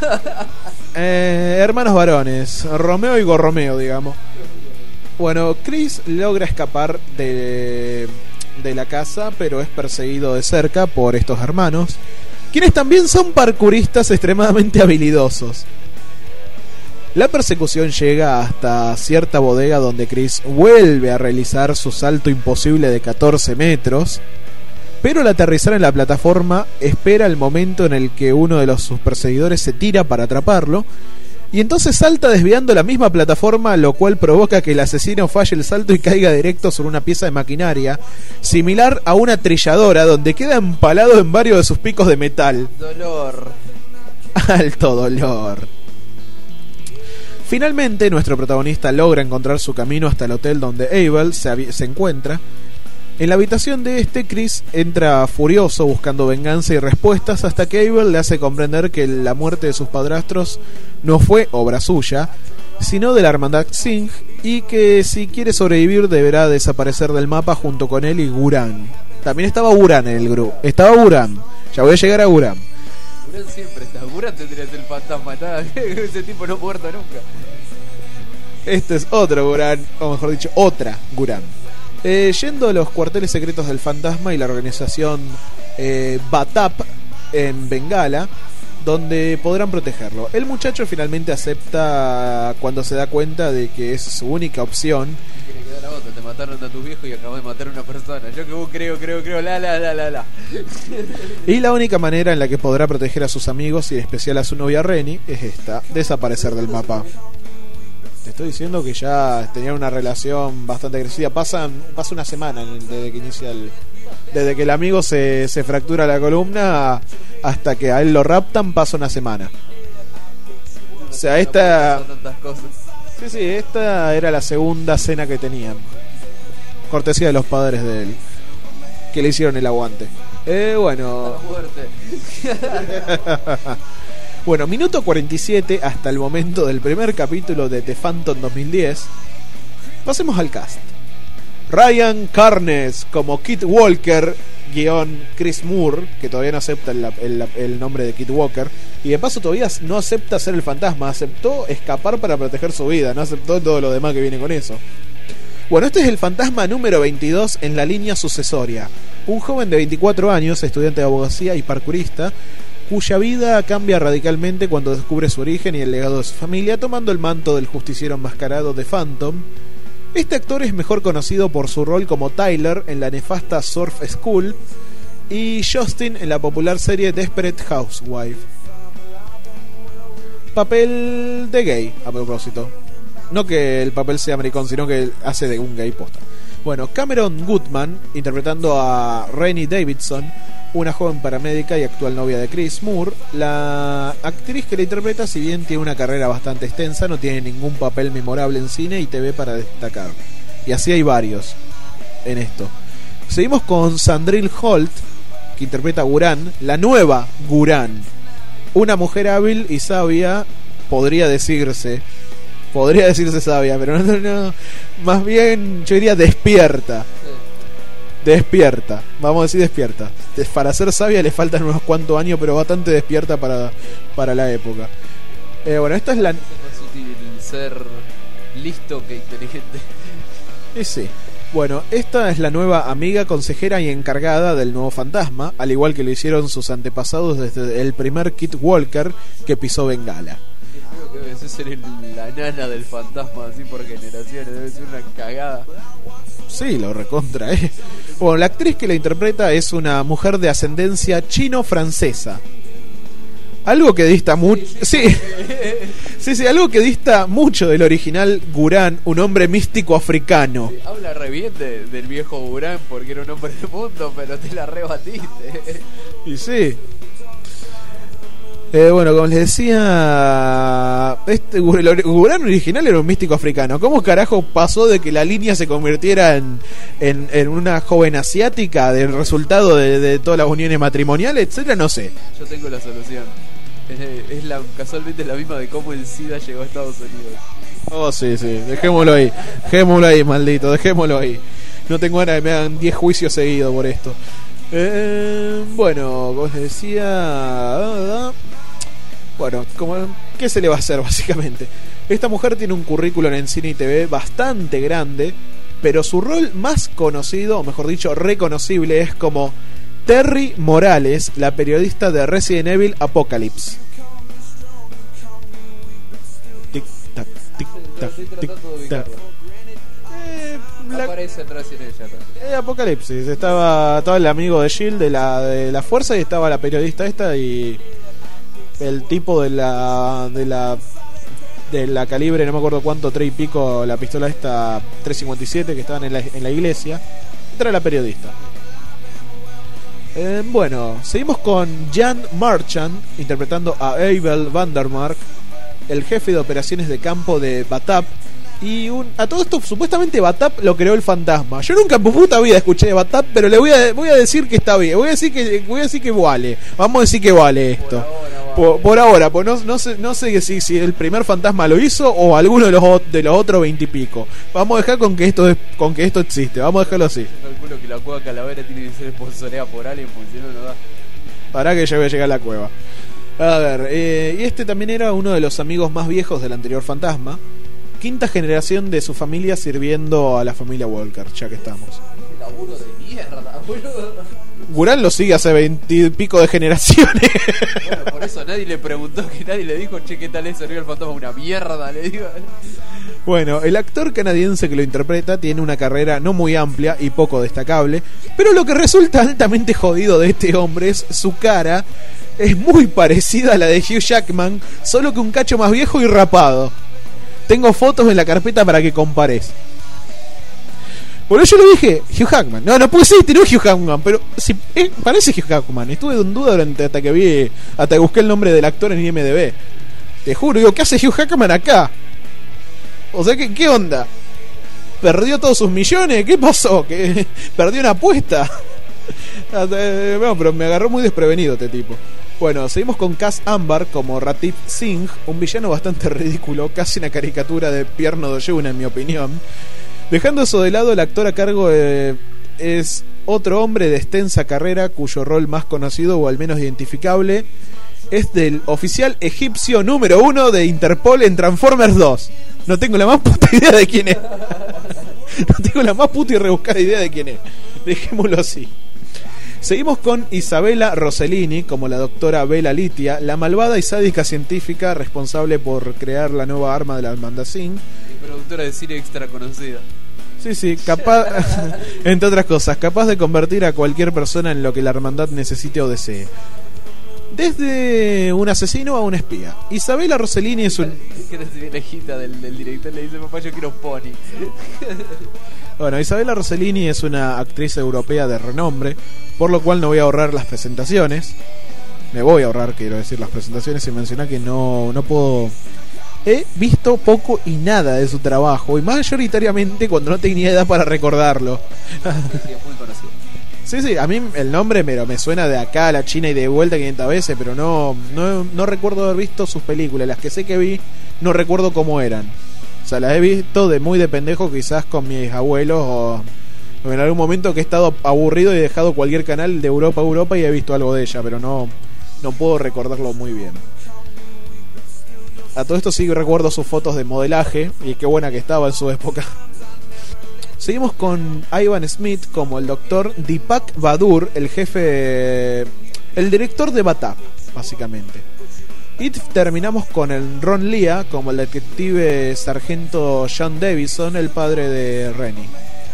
eh, hermanos varones, Romeo y Gorromeo, digamos. Bueno, Chris logra escapar de, de la casa, pero es perseguido de cerca por estos hermanos, quienes también son parkouristas extremadamente habilidosos. La persecución llega hasta cierta bodega donde Chris vuelve a realizar su salto imposible de catorce metros, pero al aterrizar en la plataforma espera el momento en el que uno de los sus perseguidores se tira para atraparlo, y entonces salta desviando la misma plataforma, lo cual provoca que el asesino falle el salto y caiga directo sobre una pieza de maquinaria similar a una trilladora, donde queda empalado en varios de sus picos de metal. Dolor. Alto dolor. Finalmente, nuestro protagonista logra encontrar su camino hasta el hotel donde Abel se, se encuentra. En la habitación de este, Chris entra furioso buscando venganza y respuestas hasta que Abel le hace comprender que la muerte de sus padrastros no fue obra suya, sino de la hermandad Singh, y que si quiere sobrevivir deberá desaparecer del mapa junto con él y Guran. También estaba Guran en el grupo. Estaba Guran. Ya voy a llegar a Guran. Guran siempre está. Guran tendría que ser el fantasma. Está, ese tipo no muerto nunca. Este es otro Guran, o mejor dicho, otra Guran. Eh, yendo a los cuarteles secretos del fantasma y la organización eh, Batap en Bengala, donde podrán protegerlo. El muchacho finalmente acepta cuando se da cuenta de que es su única opción. Tiene que dar a otro. Te mataron a tu viejo y acabas de matar a una persona. Yo que vos creo, creo, creo, la, la, la, la, la. Y la única manera en la que podrá proteger a sus amigos y en especial a su novia Renny es esta: desaparecer del mapa. Te estoy diciendo que ya tenían una relación bastante agresiva. Pasan, pasa una semana desde que inicia el, desde que el amigo se, se fractura la columna hasta que a él lo raptan, pasa una semana. O sea, esta... Sí, sí, esta era la segunda cena que tenían. Cortesía de los padres de él, que le hicieron el aguante. Eh, bueno... Bueno, minuto cuarenta y siete hasta el momento del primer capítulo de The Phantom dos mil diez. Pasemos al cast. Ryan Carnes como Kit Walker, guión Chris Moore, que todavía no acepta el, el, el nombre de Kit Walker, y de paso todavía no acepta ser el fantasma, aceptó escapar para proteger su vida, no aceptó todo lo demás que viene con eso. Bueno, este es el fantasma número veintidós en la línea sucesoria. Un joven de veinticuatro años, estudiante de abogacía y parkourista, cuya vida cambia radicalmente cuando descubre su origen y el legado de su familia, tomando el manto del justiciero enmascarado de Phantom. Este actor es mejor conocido por su rol como Tyler en la nefasta Surf School y Justin en la popular serie Desperate Housewife. Papel de gay, a propósito. No que el papel sea maricón, sino que hace de un gay posta. Bueno, Cameron Goodman, interpretando a Renny Davidson, una joven paramédica y actual novia de Chris Moore. La actriz que la interpreta, si bien tiene una carrera bastante extensa, no tiene ningún papel memorable en cine y T V para destacar. Y así hay varios en esto. Seguimos con Sandrine Holt, que interpreta a Guran, la nueva Guran. Una mujer hábil y sabia, podría decirse. Podría decirse sabia, pero no, no, más bien yo diría despierta. Despierta, vamos a decir despierta. Para ser sabia le faltan unos cuantos años, pero bastante despierta para, para la época. Eh, bueno, esta es la... Es más útil ser listo que inteligente. Sí, sí. Bueno, esta es la nueva amiga, consejera y encargada del nuevo fantasma, al igual que lo hicieron sus antepasados desde el primer Kit Walker que pisó Bengala. Creo que debe ser el, la nana del fantasma, así por generaciones, debe ser una cagada. Sí, lo recontra, eh. Bueno, la actriz que la interpreta es una mujer de ascendencia chino-francesa. Algo que dista mucho. Sí. Sí, sí, algo que dista mucho del original Guran, un hombre místico africano. Sí, habla re bien de, del viejo Guran porque era un hombre del mundo, pero te la rebatiste. Y sí. Eh, bueno, como les decía, este Guran original era un místico africano. ¿Cómo carajo pasó de que la línea se convirtiera en, en, en una joven asiática del resultado de, de todas las uniones matrimoniales, etcétera? No sé. Yo tengo la solución. Es, es la, casualmente la misma de cómo el SIDA llegó a Estados Unidos. Oh, sí, sí, dejémoslo ahí. Dejémoslo ahí, maldito, dejémoslo ahí. No tengo ganas de que me hagan diez juicios seguidos por esto. Eh, bueno, como les decía... Bueno, como, ¿qué se le va a hacer básicamente? Esta mujer tiene un currículum en cine y T V bastante grande, pero su rol más conocido, o mejor dicho, reconocible, es como Terry Morales, la periodista de Resident Evil Apocalypse. Tic tac, tic tac, tic tac. Eh, la... Aparece en Resident Evil. Eh, Apocalipsis. Estaba, estaba el amigo de S H I E L D de la, de la fuerza y estaba la periodista esta y el tipo de la de la de la calibre, no me acuerdo cuánto, tres y pico, la pistola esta tres cincuenta y siete que estaban en la, en la iglesia. Era la periodista. Eh, bueno, seguimos con Jan Marchand interpretando a Abel Vandermark, el jefe de operaciones de campo de Batap. Y un, a todo esto, supuestamente Batap lo creó el fantasma. Yo nunca en mi puta vida escuché de Batap, pero le voy a, voy a decir que está bien. Voy a decir que, voy a decir que vale. Vamos a decir que vale esto. Por ahora, por, por ahora pues no, no sé, no sé si, si el primer fantasma lo hizo o alguno de los, de los otros veintipico. Vamos a dejar con que esto es, con que esto existe. Vamos a dejarlo así. Yo calculo que la cueva Calavera tiene que ser sponsoreada por alguien, porque si no, no da. Para que yo voy a llegar a la cueva. A ver, eh, y este también era uno de los amigos más viejos del anterior fantasma. Quinta generación de su familia sirviendo a la familia Walker, ya que estamos. Qué laburo de mierda, boludo. Guran lo sigue hace veintipico de generaciones. Bueno, por eso nadie le preguntó, que nadie le dijo, che, ¿qué tal es servir al fantasma? Una mierda, le digo. Bueno, el actor canadiense que lo interpreta tiene una carrera no muy amplia y poco destacable, pero lo que resulta altamente jodido de este hombre es su cara. Es muy parecida a la de Hugh Jackman, solo que un cacho más viejo y rapado. Tengo fotos en la carpeta para que compares. Bueno, yo le dije Hugh Jackman. No, no puede ser, no Hugh Jackman, pero si eh, parece Hugh Jackman. Estuve en duda durante hasta que vi, hasta que busqué el nombre del actor en I M D B. Te juro, digo, ¿qué hace Hugh Jackman acá? O sea, ¿qué, qué onda? ¿Perdió todos sus millones? ¿Qué pasó? ¿Que perdió una apuesta? Bueno, pero me agarró muy desprevenido este tipo. Bueno, seguimos con Cass Ambar como Ratif Singh, un villano bastante ridículo, casi una caricatura de Pierno Doyuna en mi opinión. Dejando eso de lado, el actor a cargo eh, es otro hombre de extensa carrera cuyo rol más conocido o al menos identificable es del oficial egipcio número uno de Interpol en Transformers dos. No tengo la más puta idea de quién es. No tengo la más puta y rebuscada idea de quién es. Dejémoslo así. Seguimos con Isabella Rossellini como la doctora Bella Litia, la malvada y sádica científica responsable por crear la nueva arma de la Almandacín. Y productora de cine extra conocida. Sí, sí, capaz, entre otras cosas, capaz de convertir a cualquier persona en lo que la hermandad necesite o desee. Desde un asesino a un espía. Isabella Rossellini es un... Que no se ve la hijita del, del director, le dice, papá, yo quiero un pony. Bueno, Isabella Rossellini es una actriz europea de renombre, por lo cual no voy a ahorrar las presentaciones. Me voy a ahorrar, quiero decir, las presentaciones y mencionar que no, no puedo... He visto poco y nada de su trabajo, y mayoritariamente cuando no tenía edad para recordarlo. Muy conocido. Sí, sí, a mí el nombre me, me suena de acá a la China y de vuelta quinientas veces, pero no, no, no recuerdo haber visto sus películas. Las que sé que vi, no recuerdo cómo eran. O sea, las he visto de muy de pendejo, quizás con mis abuelos, o, o en algún momento que he estado aburrido y he dejado cualquier canal de Europa a Europa y he visto algo de ella, pero no, no puedo recordarlo muy bien. A todo esto sí recuerdo sus fotos de modelaje, y qué buena que estaba en su época. Seguimos con Ivan Smith como el doctor Deepak Badur, el jefe, el director de Batap, básicamente. Y terminamos con el Ron Lea como el detective sargento John Davison, el padre de Rennie.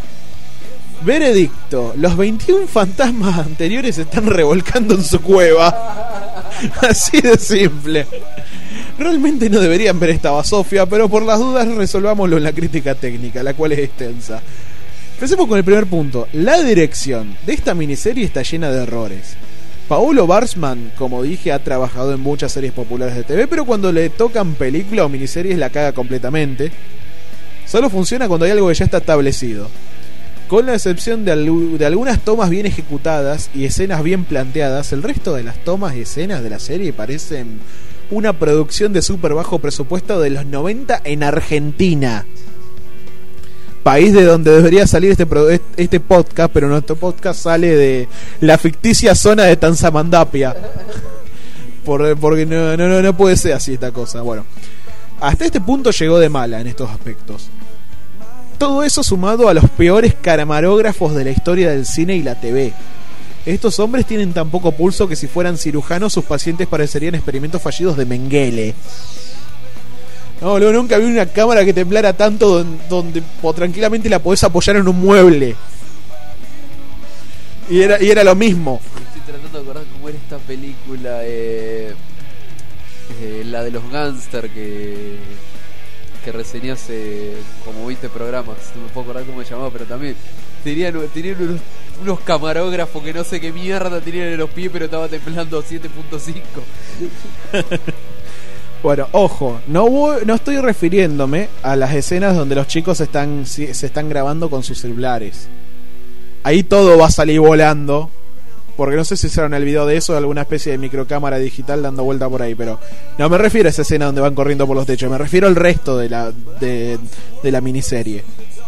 Veredicto: los veintiún fantasmas anteriores se están revolcando en su cueva. Así de simple. Realmente no deberían ver esta basofia, pero por las dudas resolvámoslo en la crítica técnica, la cual es extensa. Empecemos con el primer punto. La dirección de esta miniserie está llena de errores. Paolo Barsman, como dije, ha trabajado en muchas series populares de T V, pero cuando le tocan película o miniseries la caga completamente. Solo funciona cuando hay algo que ya está establecido. Con la excepción de, al- de algunas tomas bien ejecutadas y escenas bien planteadas, el resto de las tomas y escenas de la serie parecen una producción de súper bajo presupuesto de los noventa en Argentina, país de donde debería salir este, pro- este podcast, pero nuestro podcast sale de la ficticia zona de Tanzamandapia. Por, porque no, no, no, no puede ser así esta cosa. Bueno, hasta este punto llegó de mala en estos aspectos. Todo eso sumado a los peores camarógrafos de la historia del cine y la T V. Estos hombres tienen tan poco pulso que si fueran cirujanos sus pacientes parecerían experimentos fallidos de Mengele. No, luego nunca vi una cámara que temblara tanto donde, donde o tranquilamente la podés apoyar en un mueble. Y era, y era lo mismo. Estoy tratando de acordar cómo era esta película, eh, eh, la de los gángster que que reseñé hace como veinte programas. No me puedo acordar cómo se llamaba, pero también tenían, tenían unos, unos camarógrafos que no sé qué mierda tenían en los pies, pero estaba templando siete punto cinco. Bueno, ojo, no voy, no estoy refiriéndome a las escenas donde los chicos están, se están grabando con sus celulares. Ahí todo va a salir volando, porque no sé si hicieron el video de eso, de alguna especie de microcámara digital dando vuelta por ahí, pero no me refiero a esa escena donde van corriendo por los techos, me refiero al resto de la, de, de la miniserie.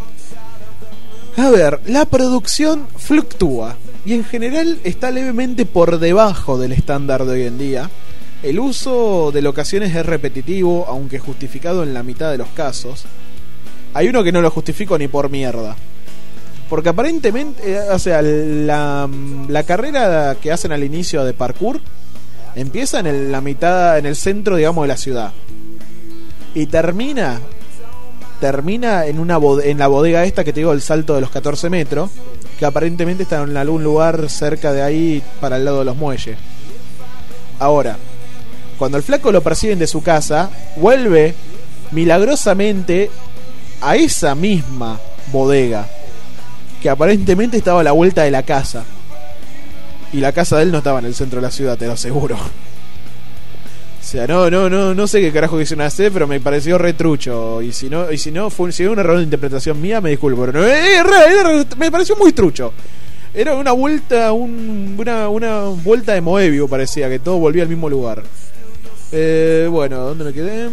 A ver, la producción fluctúa y en general está levemente por debajo del estándar de hoy en día. El uso de locaciones es repetitivo, aunque justificado en la mitad de los casos. Hay uno que no lo justifico ni por mierda. Porque aparentemente, eh, o sea, la, la carrera que hacen al inicio de parkour empieza en el, la mitad, en el centro, digamos, de la ciudad. Y termina, termina en una bod- en la bodega esta que te digo, el salto de los catorce metros, que aparentemente está en algún lugar cerca de ahí, para el lado de los muelles. Ahora, cuando el flaco lo persiguen de su casa, vuelve milagrosamente a esa misma bodega, que aparentemente estaba a la vuelta de la casa. Y la casa de él no estaba en el centro de la ciudad, te lo aseguro. O sea, no, no, no, no sé qué carajo quisieron hacer, pero me pareció retrucho. Y si no, y si no fue, si fue un error de interpretación mía, me disculpo, pero no, era, era, me pareció muy trucho. Era una vuelta, un, una, una vuelta de Moebius, parecía, que todo volvía al mismo lugar. Eh, bueno, ¿dónde me quedé?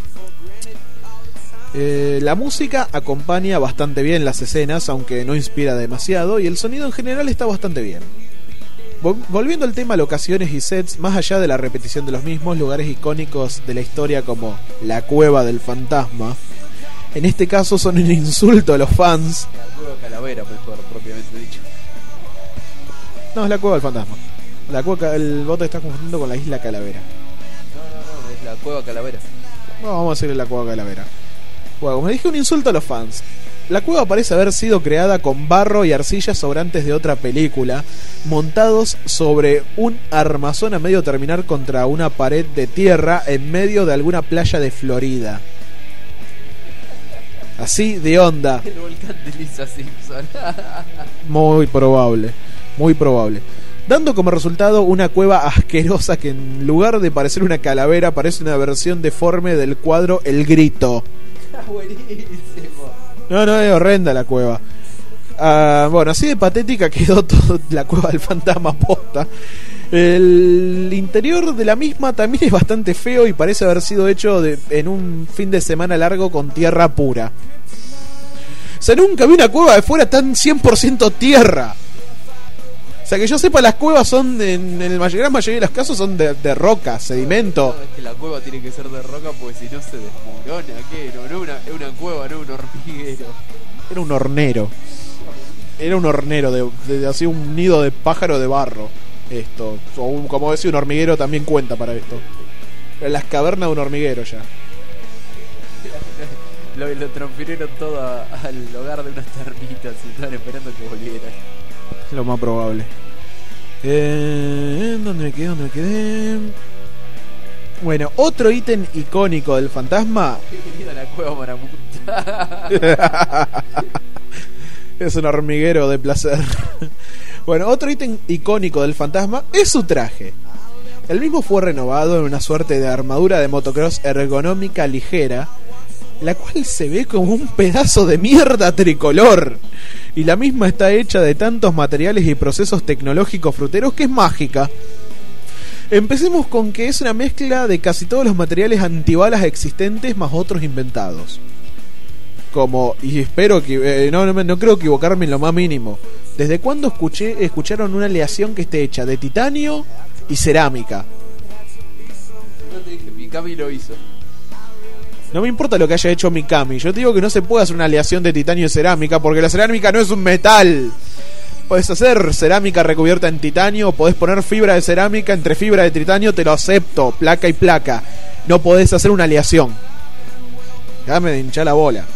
Eh, la música acompaña bastante bien las escenas, aunque no inspira demasiado, y el sonido en general está bastante bien. Vol- volviendo al tema locaciones y sets, más allá de la repetición de los mismos, lugares icónicos de la historia como la Cueva del Fantasma, en este caso son un insulto a los fans. La Cueva Calavera, mejor, propiamente dicho. No, es la Cueva del Fantasma. La cueva, el bote está confundiendo con la Isla Calavera. No, no, no, es la Cueva Calavera. No, vamos a decirle la Cueva Calavera. Bueno, como dije, un insulto a los fans. La cueva parece haber sido creada con barro y arcilla sobrantes de otra película, montados sobre un armazón a medio terminar contra una pared de tierra en medio de alguna playa de Florida. Así de onda. El volcán de Lisa Simpson. Muy probable, muy probable. Dando como resultado una cueva asquerosa que en lugar de parecer una calavera parece una versión deforme del cuadro El Grito. Buenísimo. No, no, es horrenda la cueva. Ah, bueno, así de patética quedó toda la cueva del fantasma posta. El interior de la misma también es bastante feo y parece haber sido hecho de, en un fin de semana largo con tierra pura. O sea, nunca vi una cueva de fuera tan cien por ciento tierra. O sea, que yo sepa, las cuevas son, en, en la gran mayoría de los casos, son de, de roca, sedimento. No, es que la cueva tiene que ser de roca porque si no se desmorona. ¿Qué? No, no una, es una cueva, no un hormiguero. Era un hornero. Era un hornero, de, de, de así un nido de pájaro de barro. Esto, o un, como decía, un hormiguero también cuenta para esto. En las cavernas de un hormiguero ya. Lo, lo transfirieron todo a, al hogar de unas termitas y estaban esperando que volvieran. Lo más probable. Eh, ¿Dónde me quedé? ¿Dónde me quedé? Bueno, otro ítem icónico del fantasma. Bienvenido a la cueva Maramuta. Es un hormiguero de placer. Bueno, otro ítem icónico del fantasma es su traje. El mismo fue renovado en una suerte de armadura de motocross ergonómica ligera, la cual se ve como un pedazo de mierda tricolor. Y la misma está hecha de tantos materiales y procesos tecnológicos fruteros que es mágica. Empecemos con que es una mezcla de casi todos los materiales antibalas existentes más otros inventados. Como, y espero que, eh, no, no, no creo equivocarme en lo más mínimo. ¿Desde cuándo escuché, escucharon una aleación que esté hecha de titanio y cerámica? No te dije, Mikami lo hizo. No me importa lo que haya hecho Mikami. Yo te digo que no se puede hacer una aleación de titanio y cerámica porque la cerámica no es un metal. Podés hacer cerámica recubierta en titanio, podés poner fibra de cerámica entre fibra de titanio, te lo acepto, placa y placa. No podés hacer una aleación. Déjame de hinchar la bola.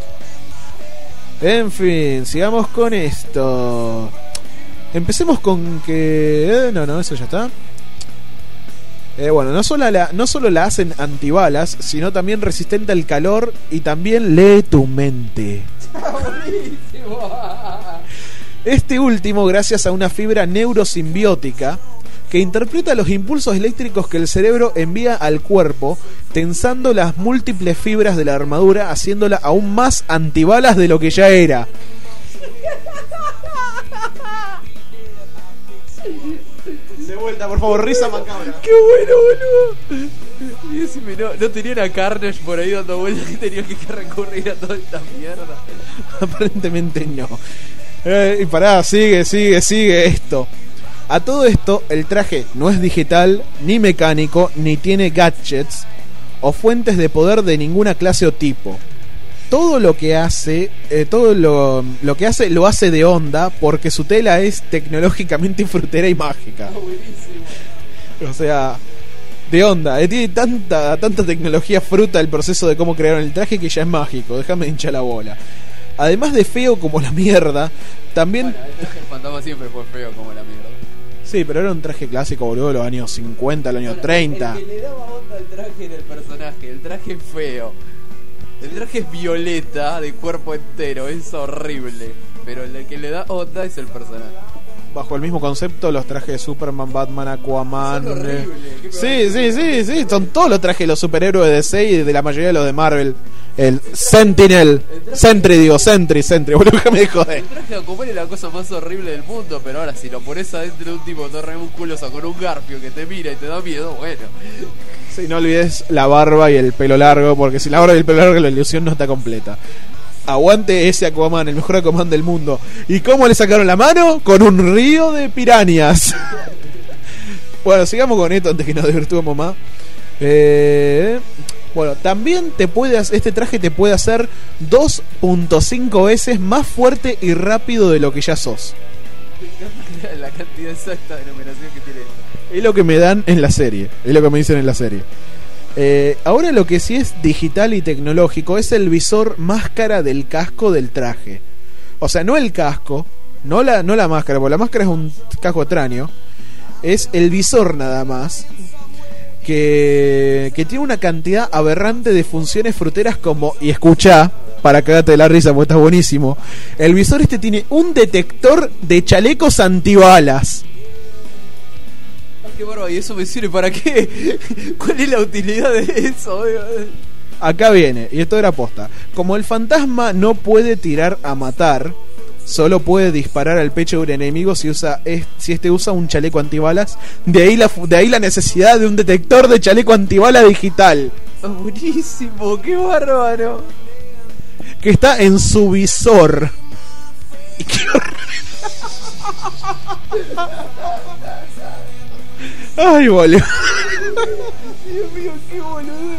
En fin, sigamos con esto. Empecemos con que... Eh, no, no, eso ya está. Eh, bueno, no solo, la, no solo la hacen antibalas, sino también resistente al calor y también lee tu mente. Este último gracias a una fibra neurosimbiótica que interpreta los impulsos eléctricos que el cerebro envía al cuerpo, tensando las múltiples fibras de la armadura, haciéndola aún más antibalas de lo que ya era. De vuelta, por favor, risa macabra. ¡Qué bueno, boludo! Y decime, no, no tenía una Carnage por ahí dando vueltas que tenía que recurrir a toda esta mierda. Aparentemente no. Eh, y pará, sigue, sigue, sigue esto. A todo esto, el traje no es digital, ni mecánico, ni tiene gadgets o fuentes de poder de ninguna clase o tipo. Todo lo que hace, eh, todo lo, lo que hace, lo hace de onda porque su tela es tecnológicamente frutera y mágica. O sea, de onda. Eh, tiene tanta, tanta tecnología fruta el proceso de cómo crearon el traje que ya es mágico. Déjame hinchar la bola. Además de feo como la mierda, también... Bueno, el traje del fantasma siempre fue feo como la mierda. Sí, pero era un traje clásico, boludo, de los años cincuenta, los años Bueno, treinta. El que le daba onda al traje era el personaje. El traje es feo. El traje es violeta de cuerpo entero, es horrible. Pero el que le da onda es el personaje. Bajo el mismo concepto, los trajes de Superman, Batman, Aquaman. Son horribles. ¿Qué Sí, sí, sí, sí. Son todos los trajes de los superhéroes de D C y de la mayoría de los de Marvel. El Sentinel. Sentry, digo, Sentry, Sentry. Boludo, déjame de joder. El traje de Aquaman es la cosa más horrible del mundo. Pero ahora, si lo pones adentro de un tipo todo re musculoso con un garfio que te mira y te da miedo, bueno. Sí, no olvides la barba y el pelo largo, porque sin la barba y el pelo largo la ilusión no está completa. Aguante ese Aquaman, el mejor Aquaman del mundo. ¿Y cómo le sacaron la mano? Con un río de pirañas. Bueno, sigamos con esto antes que nos desvirtuemos más. Eh, bueno, también te puede hacer, este traje te puede hacer dos punto cinco veces más fuerte y rápido de lo que ya sos. La cantidad exacta de numeración que tiene. Es lo que me dan en la serie. Es lo que me dicen en la serie. Eh, ahora lo que sí es digital y tecnológico es el visor máscara del casco del traje. O sea, no el casco, no la, no la máscara, porque la máscara es un casco extraño. Es el visor nada más. Que, que tiene una cantidad aberrante de funciones fruteras como, y escucha, para cagarte de la risa porque está buenísimo. El visor este tiene un detector de chalecos antibalas. Qué bárbaro, ¿y eso me sirve para qué? ¿Cuál es la utilidad de eso? Acá viene, y esto era posta. Como el fantasma no puede tirar a matar, solo puede disparar al pecho de un enemigo si usa es, si este usa un chaleco antibalas. De ahí la de ahí la necesidad de un detector de chaleco antibala digital. Oh, buenísimo, qué bárbaro. Que está en su visor. Y qué Ay, boludo. Dios mío, qué boludo.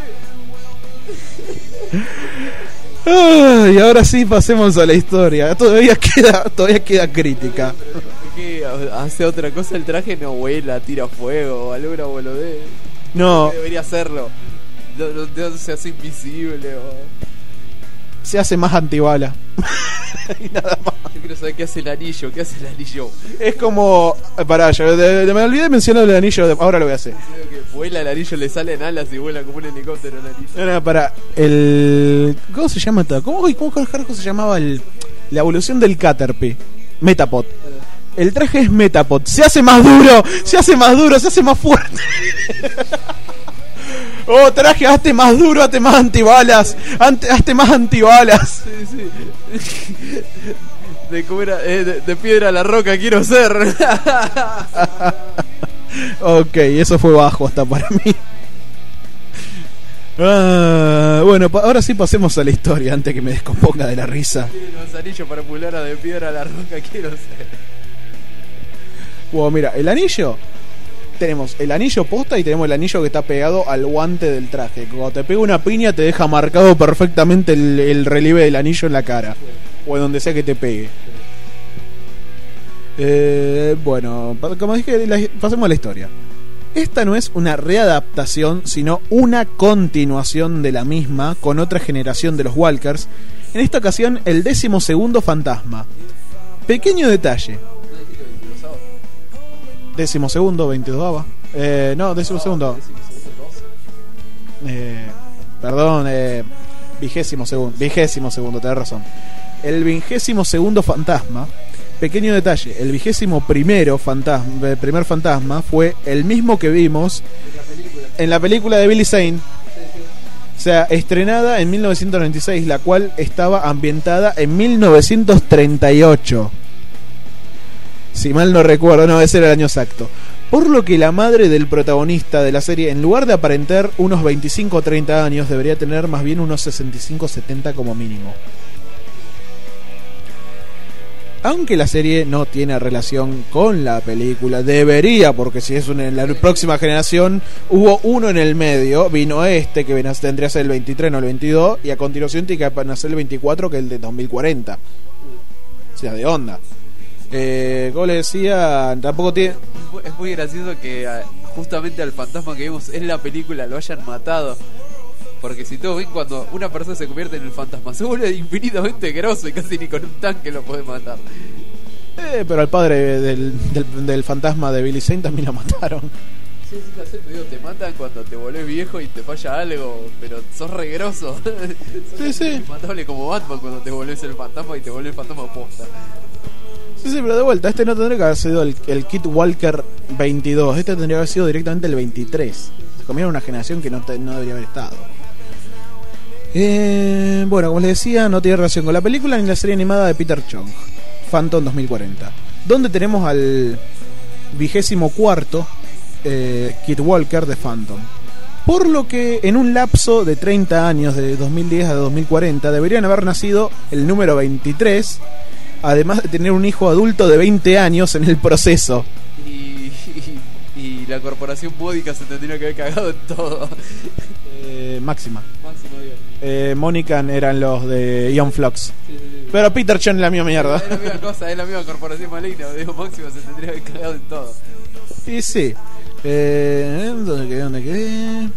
Ay, ahora sí pasemos a la historia. Todavía queda, todavía queda crítica. ¿Qué? ¿Hace otra cosa el traje? No vuela, tira fuego o alguna boludez. No. Debería hacerlo. No, no, no se hace invisible o... Se hace más antibala. Y nada más. Yo quiero saber qué hace el anillo. ¿Qué hace el anillo? Es como... Pará, yo de, de, me olvidé de mencionar el anillo. De, ahora lo voy a hacer. Que vuela el anillo, le salen alas y vuela como un helicóptero el anillo. No, no, para. El... ¿Cómo se llama? ¿Cómo, cómo carajo se llamaba el, la evolución del Caterpie? Metapod. El traje es Metapod. Se hace más duro. Se hace más duro. Se hace más fuerte. Oh, traje, hazte más duro, hazte más antibalas. Ante, hazte más antibalas. Sí, sí. De, ¿cómo era? Eh, de, de piedra a la roca quiero ser. Ok, eso fue bajo hasta para mí. Ah, bueno, pa- ahora sí pasemos a la historia antes que me descomponga de la risa. Tiene los anillos para pular a de piedra a la roca quiero ser. Bueno, mira, el anillo. Tenemos el anillo posta y tenemos el anillo que está pegado al guante del traje. Cuando te pega una piña te deja marcado perfectamente el, el relieve del anillo en la cara. O en donde sea que te pegue. Eh, bueno, como dije, la, pasemos a la historia. Esta no es una readaptación, sino una continuación de la misma con otra generación de los Walkers. En esta ocasión, el décimo segundo fantasma. Pequeño detalle. Décimo segundo, veintidós. Eh, no, décimo segundo. Eh, perdón, eh, vigésimo segundo. Vigésimo segundo, tenés razón. El vigésimo segundo fantasma. Pequeño detalle, el vigésimo primero fantasma, el primer fantasma fue el mismo que vimos en la película de Billy Zane. O sea, estrenada en mil novecientos noventa y seis, la cual estaba ambientada en mil novecientos treinta y ocho. Si mal no recuerdo, no, ese era el año exacto. Por lo que la madre del protagonista de la serie, en lugar de aparentar unos veinticinco o treinta años, debería tener más bien unos sesenta y cinco setenta como mínimo. Aunque la serie no tiene relación con la película, debería, porque si es una, en la próxima generación, hubo uno en el medio, vino este, que tendría que ser el veintitrés, no el veintidós, y a continuación tiene que nacer el veinticuatro, que es el de dos mil cuarenta. O sea, de onda. Eh, como le decía, tampoco tiene... Es muy gracioso que justamente al fantasma que vimos en la película lo hayan matado. Porque si todos ven, cuando una persona se convierte en el fantasma, se vuelve infinitamente grosso y casi ni con un tanque lo puede matar. Eh, pero al padre del, del, del fantasma de Billy Zane también lo mataron. Sí, sí, sí, te digo, te matan cuando te volvés viejo y te falla algo, pero sos re grosso. Sí, sí. Matable como Batman cuando te volvés el fantasma y te volvés el fantasma posta. Sí, sí, pero de vuelta, este no tendría que haber sido el, el Kid Walker veintidós, este tendría que haber sido directamente el veintitrés. Se comieron una generación que no, te, no debería haber estado. Eh, bueno, como les decía, no tiene relación con la película ni la serie animada de Peter Chung, Phantom dos mil cuarenta, donde tenemos al vigésimo cuarto eh, Kid Walker de Phantom. Por lo que en un lapso de treinta años, de dos mil diez a dos mil cuarenta, deberían haber nacido el número veintitrés, además de tener un hijo adulto de veinte años en el proceso. Y, y, y la corporación Bódica se tendría que haber cagado en todo. Eh, máxima. Máximo, Dios. Eh, Monican eran los de Ion Flux. Sí, sí, sí. Pero Peter Chan es la misma mierda. Es la misma cosa, es la misma corporación maligna. Digo, Máximo se tendría que haber cagado en todo. Y sí. Eh, ¿Dónde quedé? ¿Dónde quedé?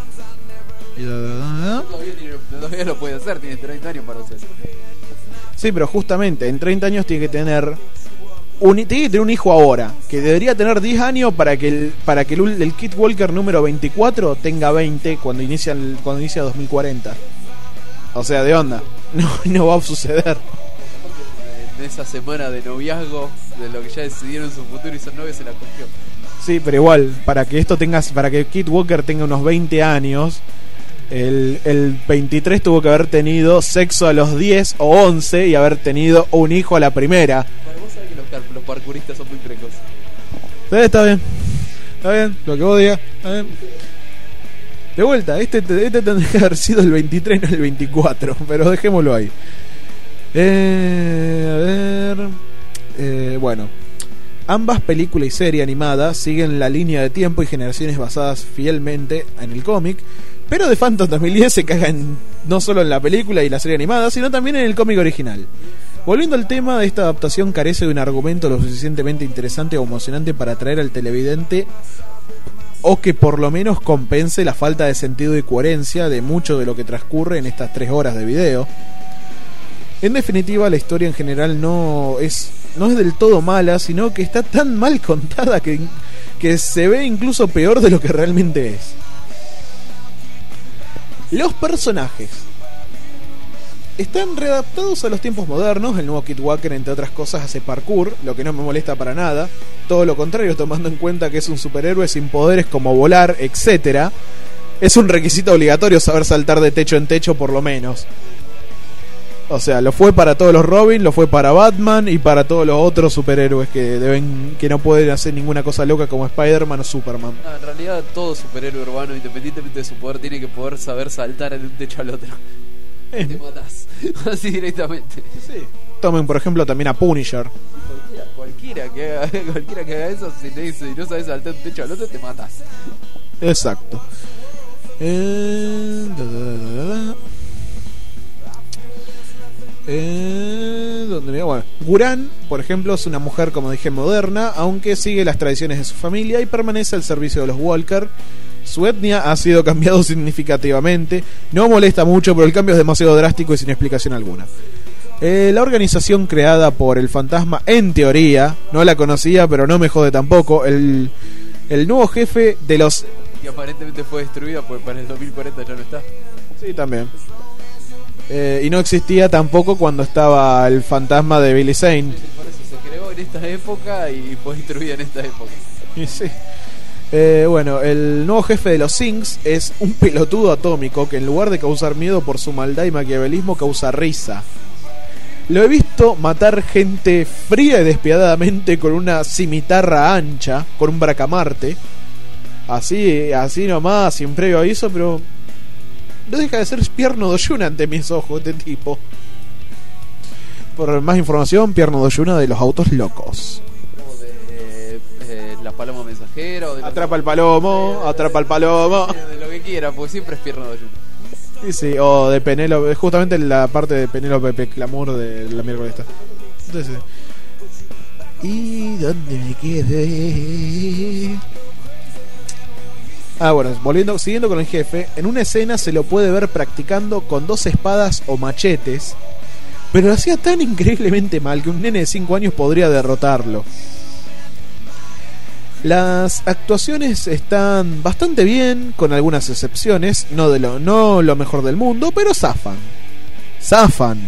Todavía, ni- todavía lo puede hacer, tiene treinta años para hacer. Sí, pero justamente en treinta años tiene que tener un, tiene que tener un hijo ahora, que debería tener diez años para que el para que el, el Kid Walker número veinticuatro tenga veinte cuando inicia el, cuando inicia dos mil cuarenta. O sea, de onda. no, no va a suceder. En esa semana de noviazgo, de lo que ya decidieron su futuro y ser novios, se la cogió. Sí, pero igual, para que esto tengas, para que Kit Walker tenga unos veinte años, el, el veintitrés tuvo que haber tenido sexo a los diez o once y haber tenido un hijo a la primera. Bueno, vos sabés que los, car- los parkouristas son muy precoces. Eh, está bien, está bien, lo que vos digas, está bien. De vuelta, este, este tendría que haber sido el veintitrés, no el veinticuatro, pero dejémoslo ahí. Eh, a ver. Eh, bueno, ambas película y serie animada siguen la línea de tiempo y generaciones basadas fielmente en el cómic, pero The Phantom dos mil diez se cagan no solo en la película y la serie animada, sino también en el cómic original. Volviendo al tema, esta adaptación carece de un argumento lo suficientemente interesante o emocionante para atraer al televidente, o que por lo menos compense la falta de sentido y coherencia de mucho de lo que transcurre en estas tres horas de video. En definitiva, la historia en general no es, no es del todo mala, sino que está tan mal contada que, que se ve incluso peor de lo que realmente es. Los personajes están readaptados a los tiempos modernos. El nuevo Kit Walker, entre otras cosas, hace parkour, lo que no me molesta para nada. Todo lo contrario, tomando en cuenta que es un superhéroe sin poderes como volar, etcétera. Es un requisito obligatorio saber saltar de techo en techo por lo menos. O sea, lo fue para todos los Robin, lo fue para Batman y para todos los otros superhéroes que deben que no pueden hacer ninguna cosa loca como Spider-Man o Superman. No, en realidad todo superhéroe urbano, independientemente de su poder, tiene que poder saber saltar de un techo al otro. Eh. Te matás así directamente. Sí. Tomen por ejemplo también a Punisher. Cualquiera, cualquiera que haga, cualquiera que haga eso, si, te, si no sabes saltar de un techo al otro, te matas. Exacto. Eh, da, da, da, da. Eh, ¿dónde me... bueno, Guran, por ejemplo, es una mujer, como dije, moderna, aunque sigue las tradiciones de su familia y permanece al servicio de los Walker. Su etnia ha sido cambiado significativamente. No molesta mucho, pero el cambio es demasiado drástico y sin explicación alguna. Eh, la organización creada por el fantasma, en teoría, no la conocía, pero no me jode tampoco. El, el nuevo jefe de los... Y aparentemente fue destruida, porque para el dos mil cuarenta ya no está. Sí, también. Eh, y no existía tampoco cuando estaba el fantasma de Billy Zane. Por eso se creó en esta época y fue destruida en esta época. Y sí. Eh, bueno, el nuevo jefe de los Things es un pelotudo atómico que en lugar de causar miedo por su maldad y maquiavelismo causa risa. Lo he visto matar gente fría y despiadadamente con una cimitarra ancha, con un bracamarte. Así, así nomás, sin previo aviso, pero no deja de ser Pierno Doyuna ante mis ojos este tipo. Por más información, Pierno Doyuna de los autos locos. O de eh, la paloma mensajera, o de Atrapa el palomo, de, atrapa el palomo. De, de lo que quiera, porque siempre es Pierno Doyuna. Sí, sí, o de Penélope, justamente la parte de Penélope Peclamur de la miércoles esta. Entonces, ¿y dónde me quedé? Ah, bueno, volviendo, siguiendo con el jefe, en una escena se lo puede ver practicando con dos espadas o machetes, pero lo hacía tan increíblemente mal que un nene de cinco años podría derrotarlo. Las actuaciones están bastante bien, con algunas excepciones, no de lo, no lo mejor del mundo, pero zafan. Zafan.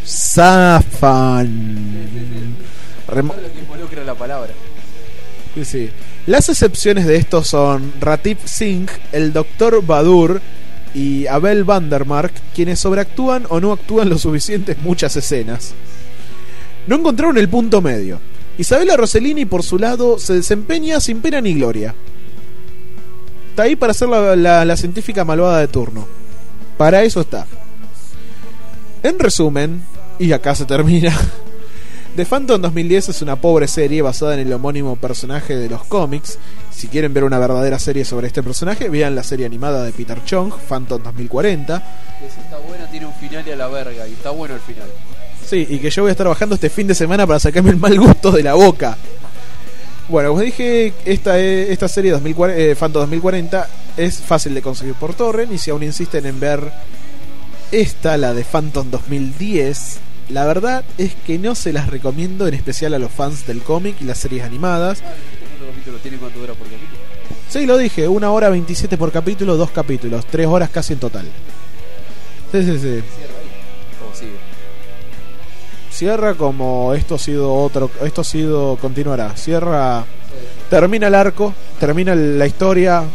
Zafan. Remo- Todo lo que involucra la palabra. Sí, sí. Las excepciones de estos son Ratip Singh, el doctor Badur y Abel Vandermark, quienes sobreactúan o no actúan lo suficiente en muchas escenas. No encontraron el punto medio. Isabella Rossellini, por su lado, se desempeña sin pena ni gloria. Está ahí para ser la, la, la científica malvada de turno. Para eso está. En resumen, y acá se termina, The Phantom dos mil diez es una pobre serie basada en el homónimo personaje de los cómics. Si quieren ver una verdadera serie sobre este personaje, vean la serie animada de Peter Chung, Phantom dos mil cuarenta. Que si está buena, tiene un final y a la verga, y está bueno el final. Sí, y que yo voy a estar trabajando este fin de semana para sacarme el mal gusto de la boca. Bueno, como dije, esta, esta serie dos mil cuarenta, eh, Phantom dos mil cuarenta es fácil de conseguir por torrent. Y si aún insisten en ver esta, la de Phantom dos mil diez, la verdad es que no se las recomiendo, en especial a los fans del cómic y las series animadas. Ah, ¿cuántos capítulos tiene? ¿Cuánto dura por capítulo? Sí, lo dije, una hora veintisiete por capítulo, dos capítulos, tres horas casi en total. Sí, sí, sí. Cierra ahí. sigue? Cierra como esto ha sido otro, esto ha sido, continuará. Cierra, termina el arco, termina la historia.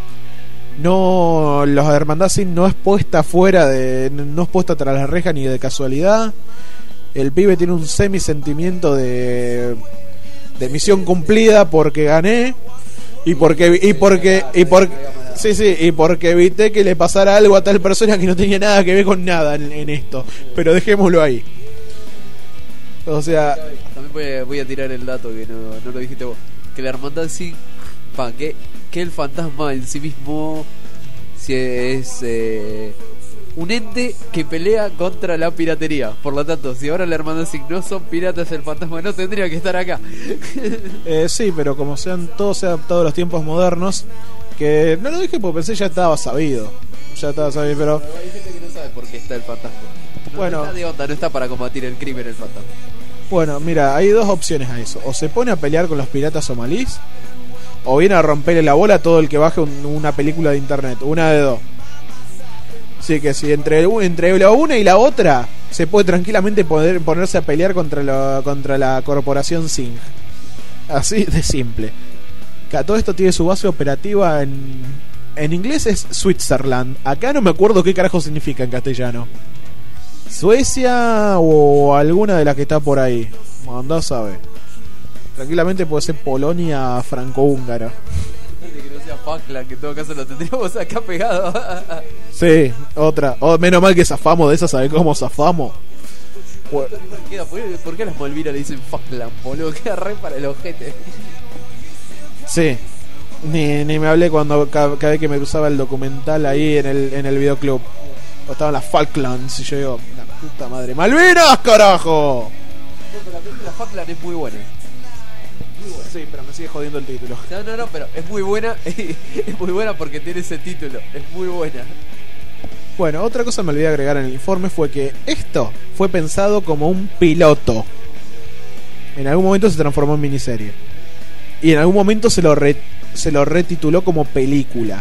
No, los Hermandad Sin no es puesta fuera de, no es puesta tras la reja ni de casualidad. El pibe tiene un semi sentimiento de de misión cumplida porque gané y porque y porque y porque sí sí y porque evité que le pasara algo a tal persona que no tenía nada que ver con nada en, en esto. Pero dejémoslo ahí. O sea, también voy a, voy a tirar el dato que no, no lo dijiste vos. Que la Hermandad Sin, pa, que, que el fantasma en sí mismo si es eh, un ente que pelea contra la piratería. Por lo tanto, si ahora la Hermandad Sin no son piratas, el fantasma no tendría que estar acá. eh, sí, pero como sean todos se ha adaptado a los tiempos modernos, que no lo dije porque pensé ya estaba sabido. Ya estaba sabido, pero... pero hay gente que no sabe por qué está el fantasma. No, bueno, no está de onda, no está para combatir el crimen el fantasma. Bueno, mira, hay dos opciones a eso. O se pone a pelear con los piratas somalíes, o viene a romperle la bola a todo el que baje un, una película de internet. Una de dos. Así que si entre, entre la una y la otra se puede tranquilamente poder ponerse a pelear contra la, contra la corporación Singh. Así de simple. Que todo esto tiene su base operativa en... En inglés es Switzerland. Acá no me acuerdo qué carajo significa en castellano. Suecia o alguna de las que está por ahí. Andá a saber. Tranquilamente puede ser Polonia franco-húngara. Que no sea Falkland, que en todo caso lo tendríamos acá pegado. Sí, otra. Oh, menos mal que zafamos de esa, ¿sabés cómo zafamos? Pues... ¿Por qué a las Malvinas le dicen Falkland, boludo? Queda re para el ojete. Sí. Ni, ni me hablé cuando cada, cada vez que me cruzaba el documental ahí en el, en el videoclub. Estaban las Falklands y yo digo, la puta madre, ¡Malvinas, carajo! No, pero la película Falkland es muy buena. Muy buena. Sí, pero me sigue jodiendo el título. No, no, no, pero es muy buena. Es muy buena porque tiene ese título. Es muy buena. Bueno, otra cosa me olvidé agregar en el informe fue que esto fue pensado como un piloto. En algún momento se transformó en miniserie. Y en algún momento se lo re, se lo retituló como película.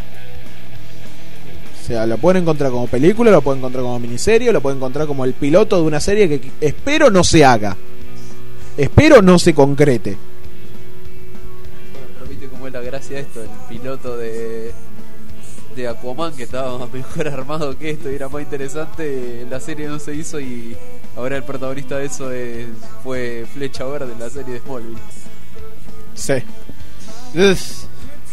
O sea, lo pueden encontrar como película, lo pueden encontrar como miniserie, lo pueden encontrar como el piloto de una serie que espero no se haga. Espero no se concrete. Bueno, pero viste cómo es la gracia de esto, el piloto de de Aquaman, que estaba mejor armado que esto y era más interesante. La serie no se hizo y ahora el protagonista de eso es, fue Flecha Verde en la serie de Smallville. Sí. Uf.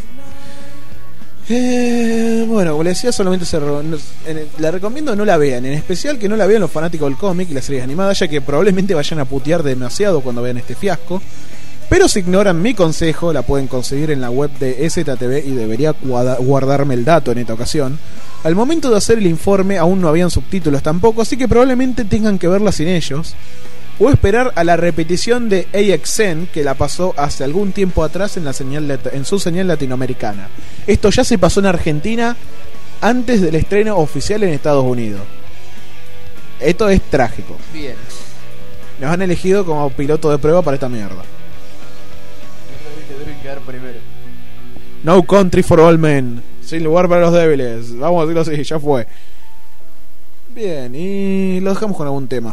Eh, bueno, como les decía, solamente se ro- no, en, la recomiendo no la vean, en especial que no la vean los fanáticos del cómic y las series animadas, ya que probablemente vayan a putear demasiado cuando vean este fiasco. Pero si ignoran mi consejo, la pueden conseguir en la web de S T T V y debería guarda- guardarme el dato en esta ocasión. Al momento de hacer el informe aún no habían subtítulos tampoco, así que probablemente tengan que verla sin ellos. O esperar a la repetición de A X N, que la pasó hace algún tiempo atrás en, la señal lat- en su señal latinoamericana. Esto ya se pasó en Argentina antes del estreno oficial en Estados Unidos. Esto es trágico. Bien. Nos han elegido como piloto de prueba para esta mierda. Deben quedar primero. No country for all men. Sin lugar para los débiles. Vamos a decirlo así, ya fue. Bien, y lo dejamos con algún tema.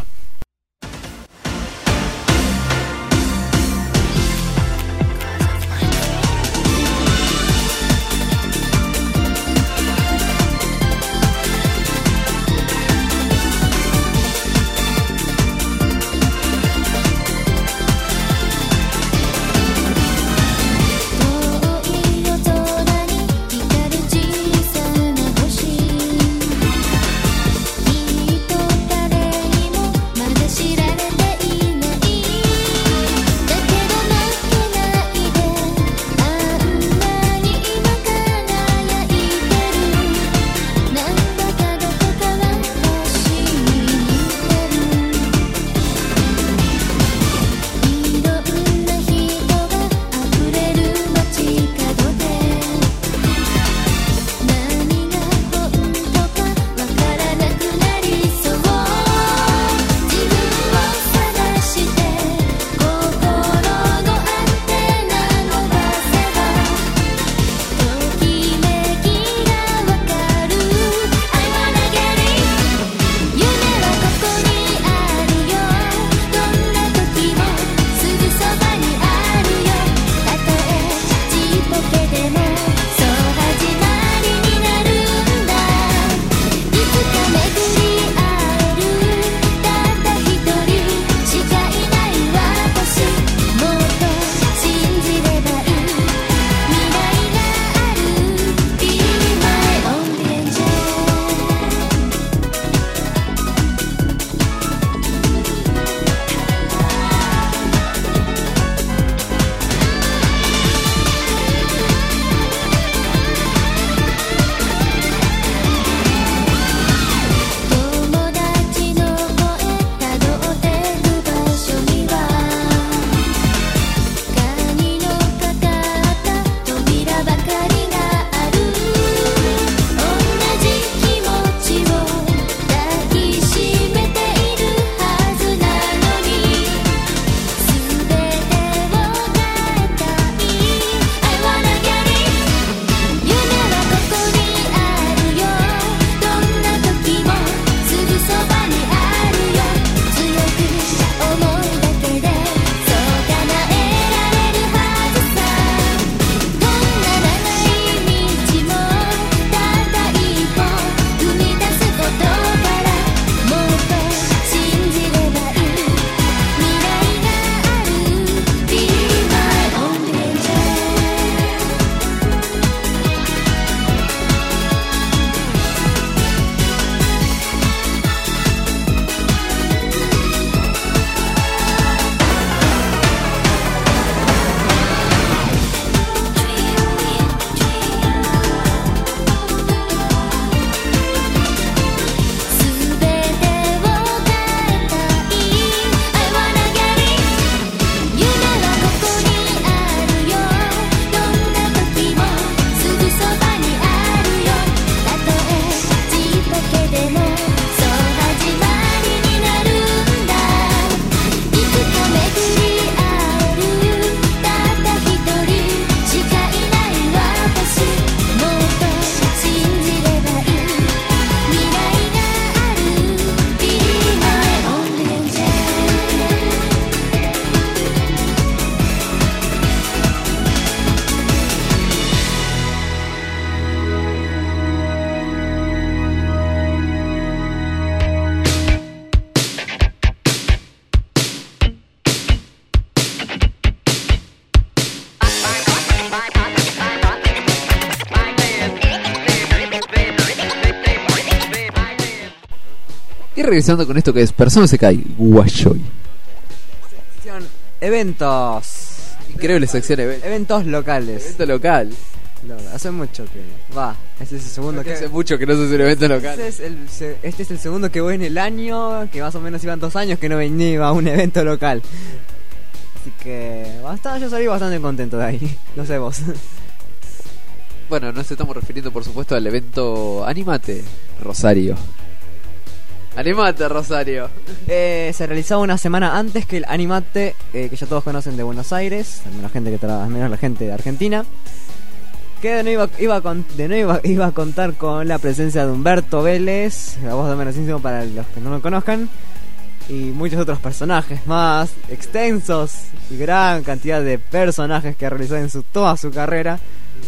Y regresando con esto que es Persona Sekai Guayoy. Sección eventos. Increíble sección evento. Eventos locales. Evento local. No, hace mucho que va. Este es el segundo Porque que hace mucho que no se hace un evento local. Este es, el, se- este es el segundo que voy en el año, que más o menos iban dos años que no venía a un evento local. Así que bastante, yo salí bastante contento de ahí. No sé vos. Bueno, nos estamos refiriendo por supuesto al evento Animate Rosario. Animate Rosario. Eh, se realizaba una semana antes que el Animate, eh, que ya todos conocen de Buenos Aires, al menos la gente que tra- al menos la gente de Argentina. Que de nuevo iba, iba, a con- de nuevo iba, iba a contar con la presencia de Humberto Vélez, la voz de Menacísimo para los que no lo conozcan, y muchos otros personajes más extensos y gran cantidad de personajes que realizó en su, toda su carrera.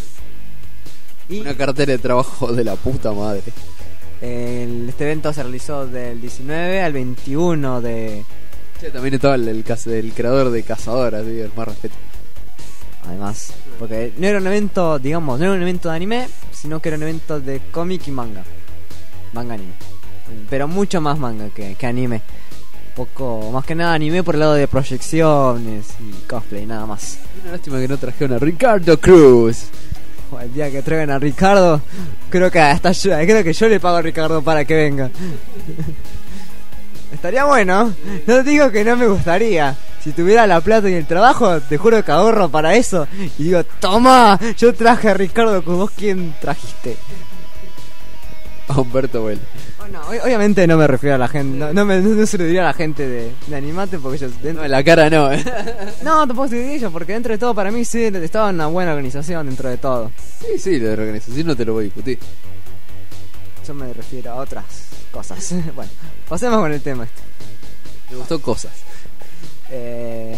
Y Una cartera de trabajo de la puta madre. el- este evento se realizó del diecinueve al veintiuno de... Che, también estaba el, el, cas- el creador de Cazador, así, el más respeto. Además, porque no era un evento, digamos, no era un evento de anime, sino que era un evento de cómic y manga. Manga anime. Pero mucho más manga que, que anime. Poco, más que nada anime por el lado de proyecciones y cosplay, nada más. Una lástima que no trajeron a Ricardo Cruz. O el día que traigan a Ricardo, creo que hasta yo, creo que yo le pago a Ricardo para que venga. Estaría bueno, no digo que no me gustaría. Si tuviera la plata y el trabajo, te juro que ahorro para eso. Y digo, toma, yo traje a Ricardo, con vos quién trajiste. A Humberto Vélez. Bueno, ob- obviamente no me refiero a la gente, no, no, me, no se lo diría a la gente de, de Animate porque ellos No, dentro... en la cara no, eh. No, tampoco se diría ellos porque dentro de todo para mí sí estaba en una buena organización dentro de todo. Sí, sí, la organización no te lo voy a discutir. Yo me refiero a otras cosas. Bueno, pasemos con el tema este. Me gustó cosas. Eh,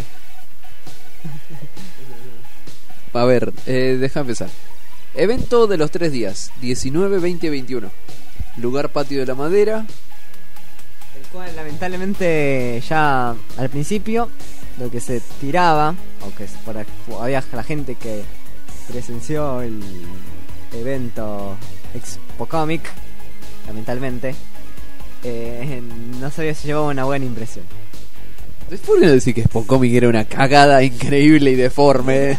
A ver, eh, deja empezar. Evento de los tres días, diecinueve, veinte y veintiuno. Lugar Patio de la Madera. el cual lamentablemente ya al principio lo que se tiraba, o que por, había la gente que presenció el evento Expo Comic, lamentablemente, eh, no sabía si llevaba una buena impresión. Después de decir que Spocomic era una cagada increíble y deforme.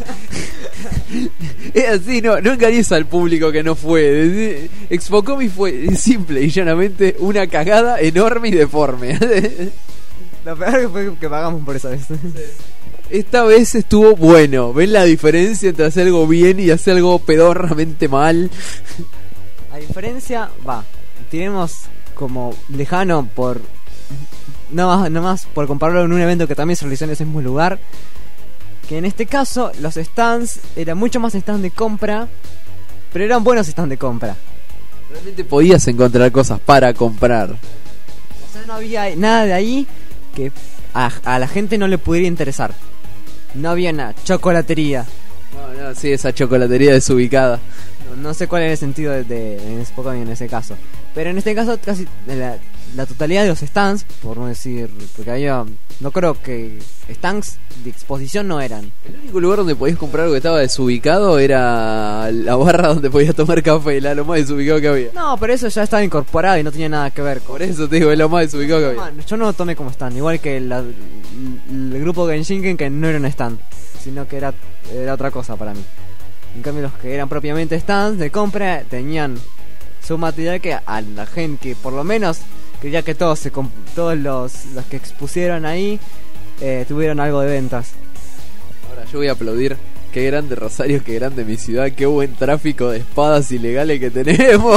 Es así, no, no engañes al público que no fue. Expocomic fue simple y llanamente una cagada enorme y deforme. Lo peor que fue que pagamos por esa vez. Esta vez estuvo bueno. ¿Ven la diferencia entre hacer algo bien y hacer algo pedorramente mal? A diferencia, va, tenemos como lejano por... No más, no más por compararlo en un evento que también se realizó en ese mismo lugar. Que en este caso los stands eran mucho más stands de compra, pero eran buenos stands de compra. Realmente podías encontrar cosas para comprar. O sea, no había nada de ahí que a, a la gente no le pudiera interesar. No había una chocolatería. No, no, sí, esa chocolatería desubicada. No, no sé cuál era el sentido de, de, en ese poco en ese caso. Pero en este caso casi la, la totalidad de los stands, por no decir, porque había, no creo que stands de exposición no eran. El único lugar donde podías comprar algo que estaba desubicado era la barra donde podías tomar café, era lo más desubicado que había. No, pero eso ya estaba incorporado y no tenía nada que ver con... Por eso te digo, es lo más desubicado que había. No, yo no lo tomé como stand, igual que la- el grupo Genshinken, que no era un stand, sino que era, era otra cosa para mí. En cambio, los que eran propiamente stands de compra tenían su material que a la gente, que por lo menos, que ya que todos se comp- todos los, los que expusieron ahí eh, tuvieron algo de ventas. Ahora yo voy a aplaudir. Qué grande Rosario, qué grande mi ciudad, qué buen tráfico de espadas ilegales que tenemos.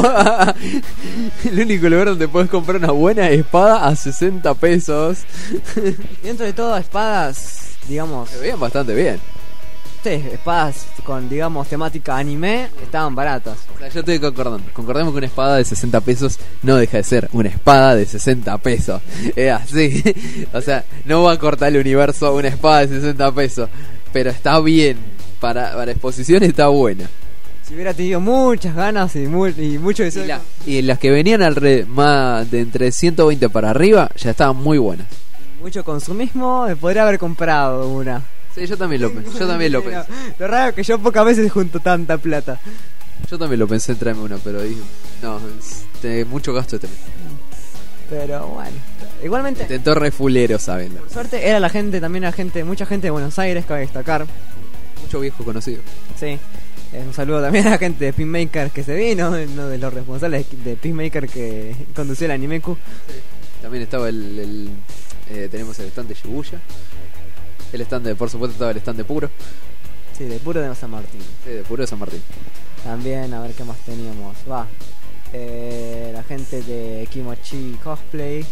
El único lugar donde puedes comprar una buena espada a sesenta pesos. Y dentro de todo, espadas, digamos, Se veían bastante bien. sí, espadas con, digamos, temática anime, estaban baratas. O sea, yo estoy concordando. Concordemos que una espada de sesenta pesos no deja de ser una espada de sesenta pesos. Es así. O sea, no va a cortar el universo una espada de sesenta pesos. Pero está bien. Para, para exposición está buena. Si hubiera tenido muchas ganas y, mu- y mucho deseo, Y, la- y las que venían alrededor más de entre ciento veinte para arriba ya estaban muy buenas. mucho consumismo, eh, podría haber comprado una. Sí, yo también lo pensé. Yo también lo Pero pensé. lo raro es que yo pocas veces junto tanta plata. Yo también lo pensé en traerme una, pero dije, no, es de mucho gasto este mes. Pero bueno, igualmente, Intentó refulero, saben. por suerte, era la gente, también la gente, mucha gente de Buenos Aires, cabe destacar. Mucho viejo conocido. Sí. Eh, un saludo también a la gente de Peacemaker que se vino, uno de los responsables de Peacemaker que condució el Animeku. También estaba el... el eh, tenemos el stand de Shibuya. El stand de, por supuesto, estaba el stand de Puro. Sí, de puro de San Martín. Sí, de Puro de San Martín. También, a ver qué más teníamos. Va. Eh, la gente de Kimochi Cosplay.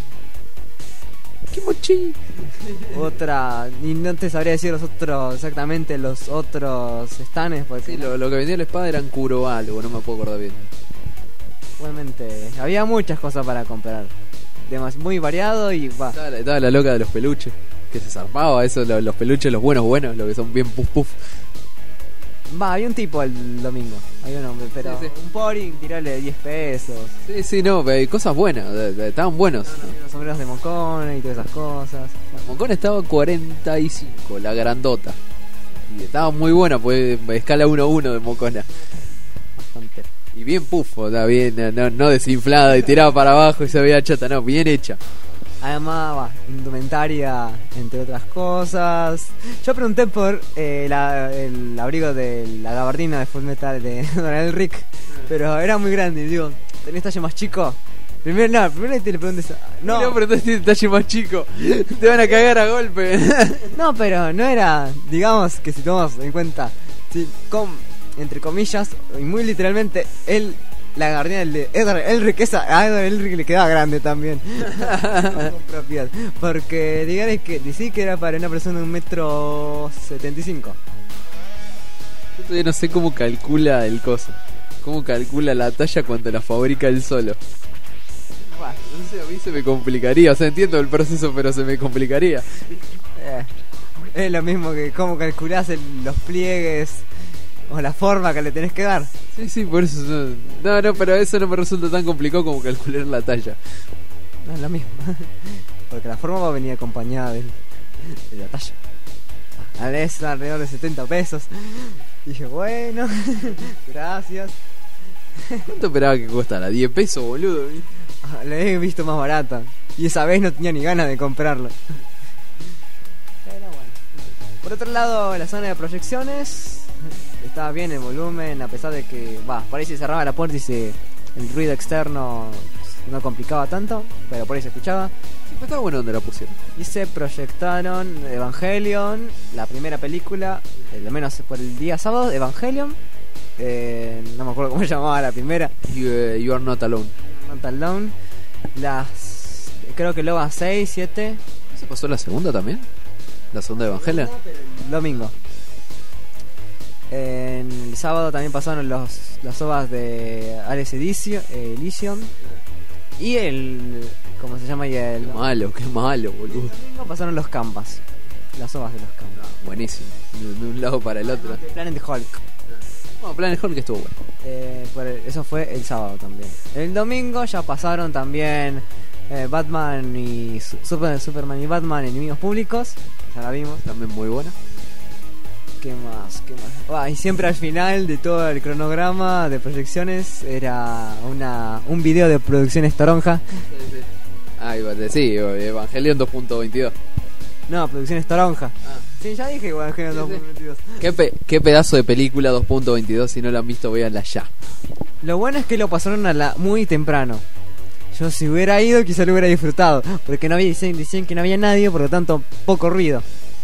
Kimochi. Otra. Y no te sabría decir los otros, exactamente los otros stands. Porque Sí, lo, lo que vendía la espada eran Kuro algo, no me puedo acordar bien. igualmente había muchas cosas para comprar. Demas, muy variado y va. Estaba la, estaba la loca de los peluches, que se zarpaba eso, lo- los peluches, los buenos buenos, los que son bien puff puff. Va, había un tipo el domingo. Había un hombre, pero Sí, sí. un pori, tirarle diez pesos. Sí, sí, no, pero hay cosas buenas, de- de- estaban buenos. Los sombreros de Mocone y todas esas cosas. Bueno, Moncón estaba cuarenta y cinco, la grandota. Y estaba muy buena, pues escala uno a uno de Mocona. bastante. Y bien puff, o sea, bien, no, no desinflada y tirada para abajo y se veía chata, no, bien hecha. Además, va, indumentaria, entre otras cosas. Yo pregunté por eh, la- el abrigo de la gabardina de Full Metal de Donald Rick, pero era muy grande. Y digo, ¿tenés talle más chico? Primero, no, primero te le preguntes. No, No, pero entonces tiene talle más chico, te van a cagar a golpe. no, pero no era, digamos que si tomamos en cuenta, si, con, entre comillas, y muy literalmente, él. La gabardina de Edward Elric, esa a Edward Elric le quedaba grande también. Con propiedad. Porque digan que decí que era para una persona de un metro setenta y cinco. Yo todavía no sé cómo calcula el coso. Cómo calcula la talla cuando la fabrica él solo. No sé, a mí se me complicaría. O sea, entiendo el proceso, pero se me complicaría. Eh, es lo mismo que cómo calculás el- los pliegues o la forma que le tenés que dar. Sí, sí, por eso. No, no, no, pero eso no me resulta tan complicado como calcular la talla. No es lo mismo. Porque la forma va a venir acompañada del- de la talla. A veces alrededor de setenta pesos. Y dije, bueno, gracias. ¿Cuánto esperaba que costara? ¿diez pesos, boludo? Ah, la he visto más barata. Y esa vez no tenía ni ganas de comprarla. Pero bueno. Por otro lado, la zona de proyecciones estaba bien el volumen, a pesar de que, va, por ahí se cerraba la puerta y se, el ruido externo no complicaba tanto, pero por ahí se escuchaba. Sí, pero estaba bueno donde la pusieron. Y se proyectaron Evangelion, la primera película, eh, lo menos por el día sábado, Evangelion. Eh, no me acuerdo cómo se llamaba la primera. You, eh, you are not alone. Not Alone. Las. Creo que luego seis, siete. ¿No se pasó la segunda también? ¿La segunda de Evangelia? Domingo. En el sábado también pasaron los, las ovas de Alex Edition, eh, Elysium. Y el. ¿Cómo se llama? Y el. Qué malo, qué malo, boludo. domingo pasaron los Canvas. Las ovas de los Canvas. Buenísimo. De, de un lado para el otro. Planet Hulk. No, Planet Hulk estuvo bueno. Eh, por el- eso fue el sábado también. El domingo ya pasaron también eh, Batman y Su- Super, Superman y Batman, Enemigos Públicos. Ya la vimos. También muy buena. ¿Qué más? ¿Qué más? Ah, y siempre al final de todo el cronograma de proyecciones era una un video de Producciones Toronja. Ah, iba a decir, Evangelion dos punto veintidós. No, Producciones Toronja. Ah. Sí, ya dije igual que Sí, dos sí. punto veintidós. ¿Qué, pe- qué pedazo de película dos punto veintidós, si no la han visto, véanla ya. Lo bueno es que lo pasaron a la muy temprano. Yo si hubiera ido quizá lo hubiera disfrutado, porque no había dicen, decían que no había nadie, por lo tanto poco ruido.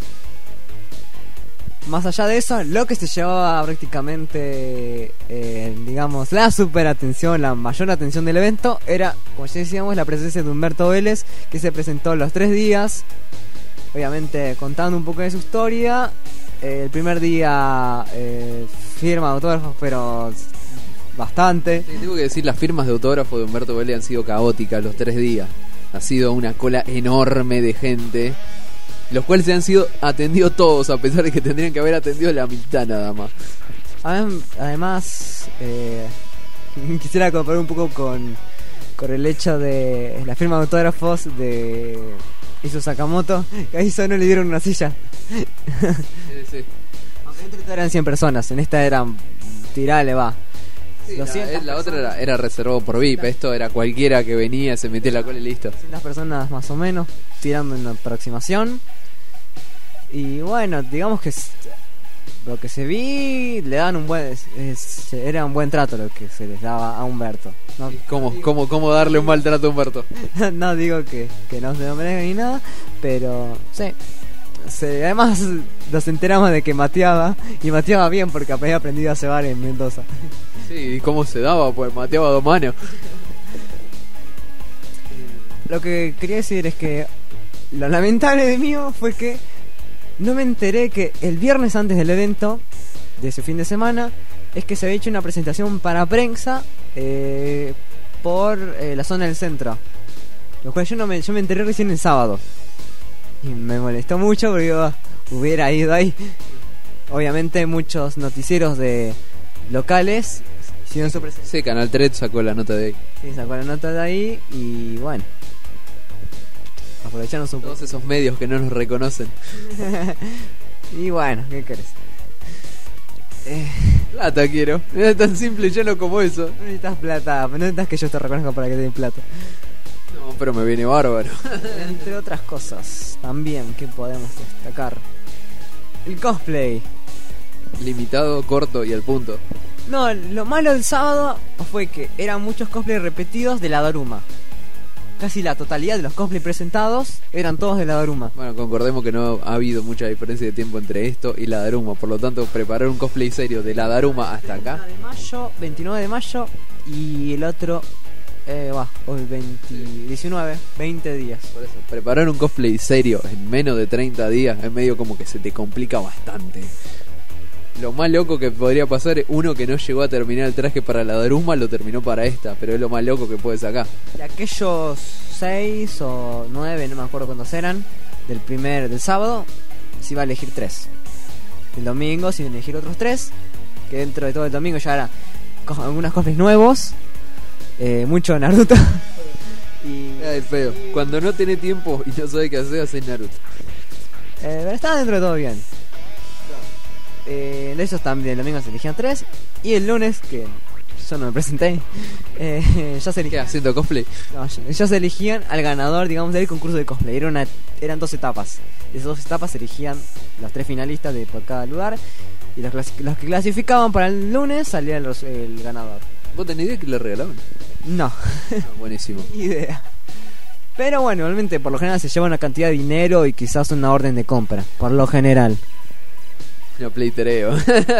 Más allá de eso, lo que se llevaba prácticamente, eh, digamos, la super atención, la mayor atención del evento, era, como ya decíamos, la presencia de Humberto Vélez, que se presentó los tres días, obviamente contando un poco de su historia. Eh, el primer día eh, firma de autógrafos, pero bastante. Sí, tengo que decir, las firmas de autógrafo de Humberto Vélez han sido caóticas los tres días. Ha sido una cola enorme de gente, los cuales se han sido atendidos todos, a pesar de que tendrían que haber atendido la mitad nada más. Adem- Además, eh, quisiera comparar un poco con, con el hecho de la firma de autógrafos de Isu Sakamoto, que ahí solo le dieron una silla. Sí, sí. Aunque entre todas eran cien personas, en esta eran, tirale va, Sí, la, doscientas la otra era, personas. era reservado por V I P. Esto era cualquiera que venía, se metía en la cola y listo. doscientas personas más o menos, tirando una aproximación. Y bueno, digamos que s- lo que se vi, le dan un buen. es- es- era un buen trato lo que se les daba a Humberto. No, ¿Cómo, cómo, cómo darle un maltrato a Humberto? no digo que, que no se lo merezca ni nada, pero sí. Se- además nos enteramos de que mateaba, y mateaba bien porque había aprendido a cebar en Mendoza. Sí, ¿y cómo se daba? Pues mateaba a dos manos. Lo que quería decir es que lo lamentable de mío fue que no me enteré que el viernes antes del evento de ese fin de semana es que se había hecho una presentación para prensa eh, por eh, la zona del centro. Lo cual yo no me, yo me enteré recién el sábado. Y me molestó mucho porque digo, hubiera ido ahí. Obviamente muchos noticieros de locales hicieron su presentación. Sí, Canal tres sacó la nota de ahí. Sí, sacó la nota de ahí y bueno. Aprovecharon su... Todos esos medios que no nos reconocen. Y bueno, ¿qué querés? Eh, Plata quiero. Era tan simple y llano como eso. no necesitas plata, no necesitas que yo te reconozca para que te den plata. No, pero me viene bárbaro. Entre otras cosas, también, ¿qué podemos destacar? El cosplay. Limitado, corto y al punto. No, lo malo del sábado fue que eran muchos cosplays repetidos de la Daruma. Casi la totalidad de los cosplays presentados eran todos de la Daruma. Bueno, concordemos que no ha habido mucha diferencia de tiempo entre esto y la Daruma. Por lo tanto, preparar un cosplay serio de la Daruma hasta acá. De mayo, veintinueve de mayo y el otro eh, va, hoy veinte, diecinueve, veinte días. Por eso, preparar un cosplay serio en menos de treinta días es medio como que se te complica bastante. Lo más loco que podría pasar es uno que no llegó a terminar el traje para la Daruma, lo terminó para esta, pero es lo más loco que puede sacar. De aquellos seis o nueve, no me acuerdo cuántos eran, del primer, del sábado, se iba a elegir tres. El domingo se iban a elegir otros tres, que dentro de todo el domingo ya eran co- algunos cosplays nuevos, eh, mucho Naruto. y Ay, feo. Cuando no tiene tiempo y no sabe qué hacer, hace Naruto. Eh, pero estaba dentro de todo bien. Eh, de esos también, el domingo se elegían tres. Y el lunes, que yo no me presenté, eh, ya se ¿Qué? elegían, ¿Haciendo cosplay? no, ya, ya se elegían al ganador, digamos, del concurso de cosplay. Era una, eran dos etapas. De esas dos etapas se eligían los tres finalistas de por cada lugar. Y los, clasi- los que clasificaban para el lunes salían los, el ganador. ¿Vos tenés idea que le regalaban? No, Ah, buenísimo. ni idea. Pero bueno, igualmente por lo general se lleva una cantidad de dinero y quizás una orden de compra. Por lo general. Una playtereo.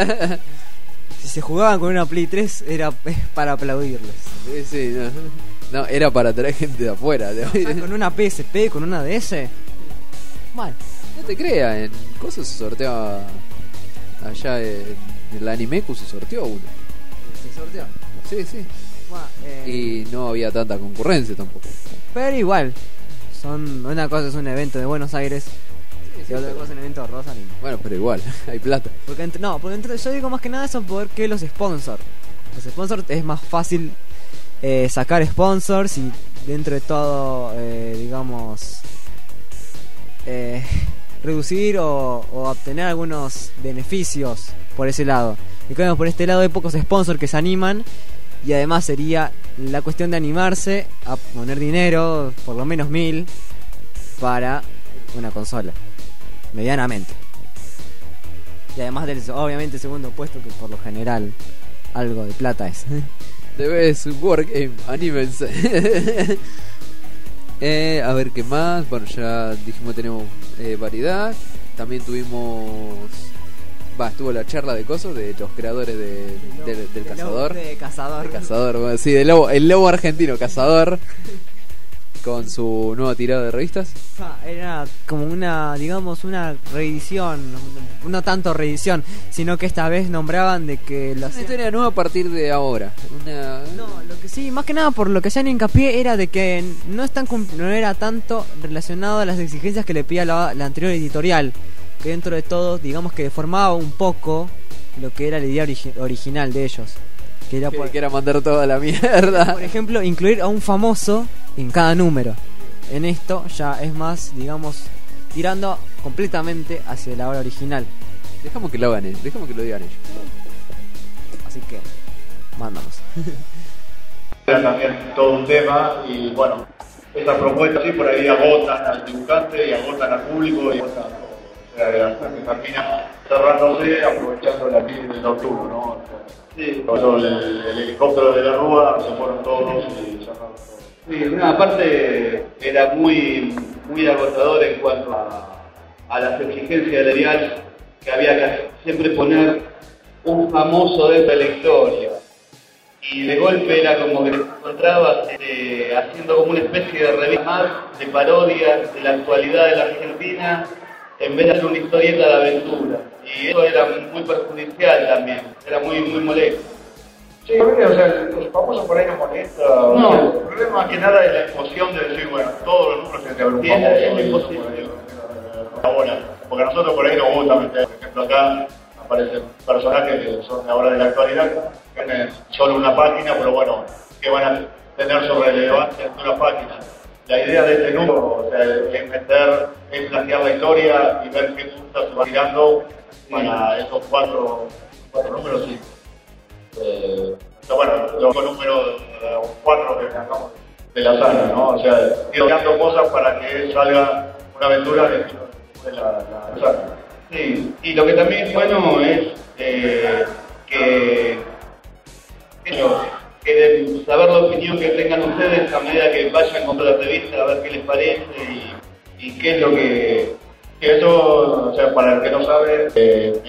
Si se jugaban con una Play tres era eh, para aplaudirles. Sí, sí, no. No, era para traer gente de afuera. de- Ah, con una P S P, con una D S. Bueno, No te creas, en cosas se sorteaba. Allá en el Animeku se sorteó uno. se sorteó. Sí, sí. Bueno, eh, Y no había tanta concurrencia tampoco. Pero igual, son una cosa es un evento de Buenos Aires y otra cosa es un evento de Rosario. Bueno, pero igual, hay plata. Porque entre, no, porque entre, yo digo más que nada eso porque los sponsors. Los sponsors es más fácil eh, sacar sponsors y dentro de todo, eh, digamos, eh, reducir o, o obtener algunos beneficios por ese lado. Y como por este lado hay pocos sponsors que se animan y además sería la cuestión de animarse a poner dinero, por lo menos mil, para una consola, medianamente. Y además del, obviamente, segundo puesto, que por lo general algo de plata es. Debes Wargame, anímense. eh, a ver qué más. Bueno, ya dijimos tenemos eh, variedad. También tuvimos. Va, estuvo la charla de cosas de los creadores de, del, del cazador. De cazador. El cazador, bueno, sí, del lobo, el lobo argentino, cazador. Con su nueva tirada de revistas. Ah, Era como una, digamos, una reedición, no tanto reedición, sino que esta vez nombraban de que lo Una hacían- historia nueva a partir de ahora. Una... No, lo que sí, más que nada por lo que hacían hincapié era de que no, están cum- no era tanto relacionado a las exigencias que le pedía la, la anterior editorial, que dentro de todo, digamos que deformaba un poco lo que era la idea origi- original de ellos. Que era Que, por, que era mandar toda la mierda. por ejemplo, incluir a un famoso en cada número. En esto ya es más, digamos, tirando completamente hacia la obra original. Dejamos que lo hagan ellos, dejamos que lo digan ellos. Así que Mándanos. Era también todo un tema y bueno, estas propuestas sí por ahí agotan al dibujante y agotan al público y agotan, o sea, hasta que termina cerrándose aprovechando la crisis del nocturno, ¿no? Sí, cuando el, el helicóptero de la Rúa se fueron todos y cerraron todos. Sí, una parte era muy, muy agotador en cuanto a, a las exigencias del diario, que había que siempre poner un famoso de la historia. Y de golpe era como que te encontrabas eh, haciendo como una especie de revista más de parodias de la actualidad de la Argentina en vez de hacer una historieta de aventura. Y eso era muy perjudicial también, era muy muy molesto. Sí, o sea, los famosos por ahí nos molesta. No, o sea, el problema más que nada es la emoción de decir, bueno, todos los números tienen que haber un famoso. Es imposible. Ahora, porque a nosotros por ahí nos gusta meter, por ejemplo, acá aparecen personajes que son ahora de la actualidad, que tienen solo una página, pero bueno, que van a tener su relevancia en una página. La idea de este número, o sea, es meter, es plantear la historia y ver qué puntas se va tirando para esos cuatro, cuatro números, sí. Eh, o sea, bueno, los números eh, cuatro que sacamos de la saga, ¿no? O sea, ir creando cosas para que salga una aventura de, de la, la, la saga. Sí, y lo que también es bueno es eh, que, que, que de saber la opinión que tengan ustedes a medida que vayan con la revista, a ver qué les parece y, y qué es lo que, que eso, o sea, para el que no sabe, eh,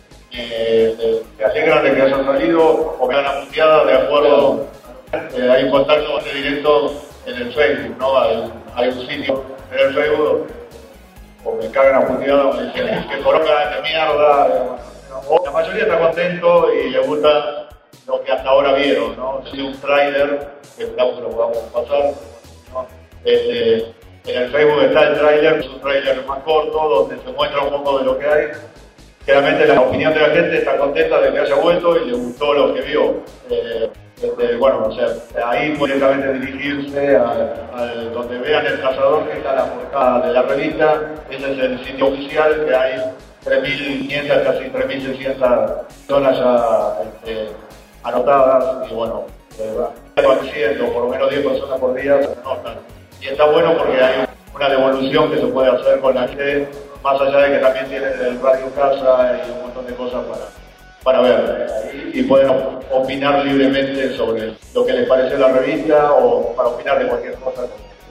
eh, se alegran de que hayan salido o que hayan anunciado de acuerdo. Eh, hay un contacto directo en el Facebook, ¿no? Hay, hay un sitio en el Facebook o me cagan a puteado, me dicen que coloca de mierda. O la mayoría está contento y le gusta lo que hasta ahora vieron, ¿no? Es un tráiler, que esperamos que lo podamos pasar, ¿no? Este, en el Facebook está el tráiler, es un tráiler más corto, donde se muestra un poco de lo que hay. Claramente la opinión de la gente está contenta de que haya vuelto y le gustó lo que vio. Eh, este, bueno, o sea, ahí puede directamente dirigirse a, a donde vean el cazador, que está en la portada de la revista. Ese es el sitio oficial, que hay tres mil quinientas, casi tres mil seiscientas personas ya este, anotadas y bueno, eh, apareciendo por lo menos diez personas por día se anotan. Y está bueno porque hay una devolución que se puede hacer con la gente, más allá de que también tienen el radio casa y un montón de cosas para, para ver. Y, y pueden opinar libremente sobre lo que les pareció la revista o para opinar de cualquier cosa.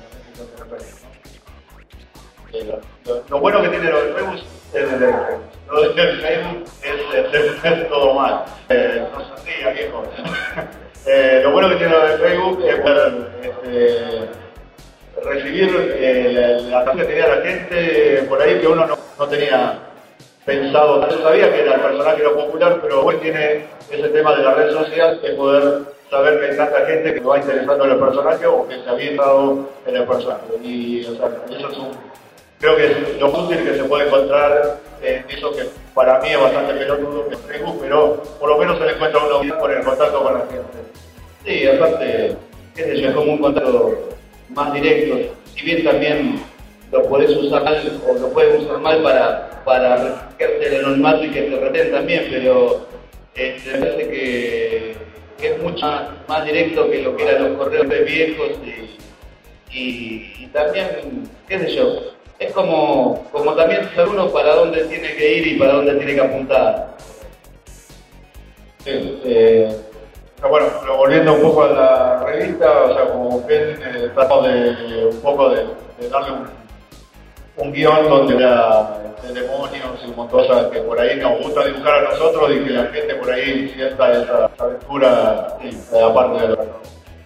Lo, lo bueno que tiene lo del Facebook es el Facebook. Lo del Facebook es, es, es todo mal. Eh, no se ría, viejo. eh, lo bueno que tiene lo del Facebook es ver, este, recibir eh, la atención que tenía la gente por ahí que uno no, no tenía pensado. Yo sabía que era el personaje lo popular, pero hoy tiene ese tema de la red social, es poder saber que hay tanta gente que va interesando en el personaje o que se había estado en el personaje. Y o sea, eso es un, creo que es lo útil que se puede encontrar en eso que para mí es bastante pelotudo que es Facebook, pero por lo menos se le encuentra una utilidad por el contacto con la gente. Sí, aparte, qué sé yo, es como un contacto más directo. Si bien también lo podés usar mal o lo puedes usar mal para, para refugiarte el anonimato y que te reten también, pero este, me parece que, que es mucho más, más directo que lo que eran los correos de viejos y, y, y también, qué sé yo, es como, como también saber uno para dónde tiene que ir y para dónde tiene que apuntar. Sí, eh, bueno, pero volviendo un poco a la revista, o sea, como ven, eh, tratamos de un poco de, de darle un, un guión donde haya de demonios y un montón de cosas que por ahí nos gusta dibujar a nosotros y que la gente por ahí sienta esa aventura, sí, aparte de lo que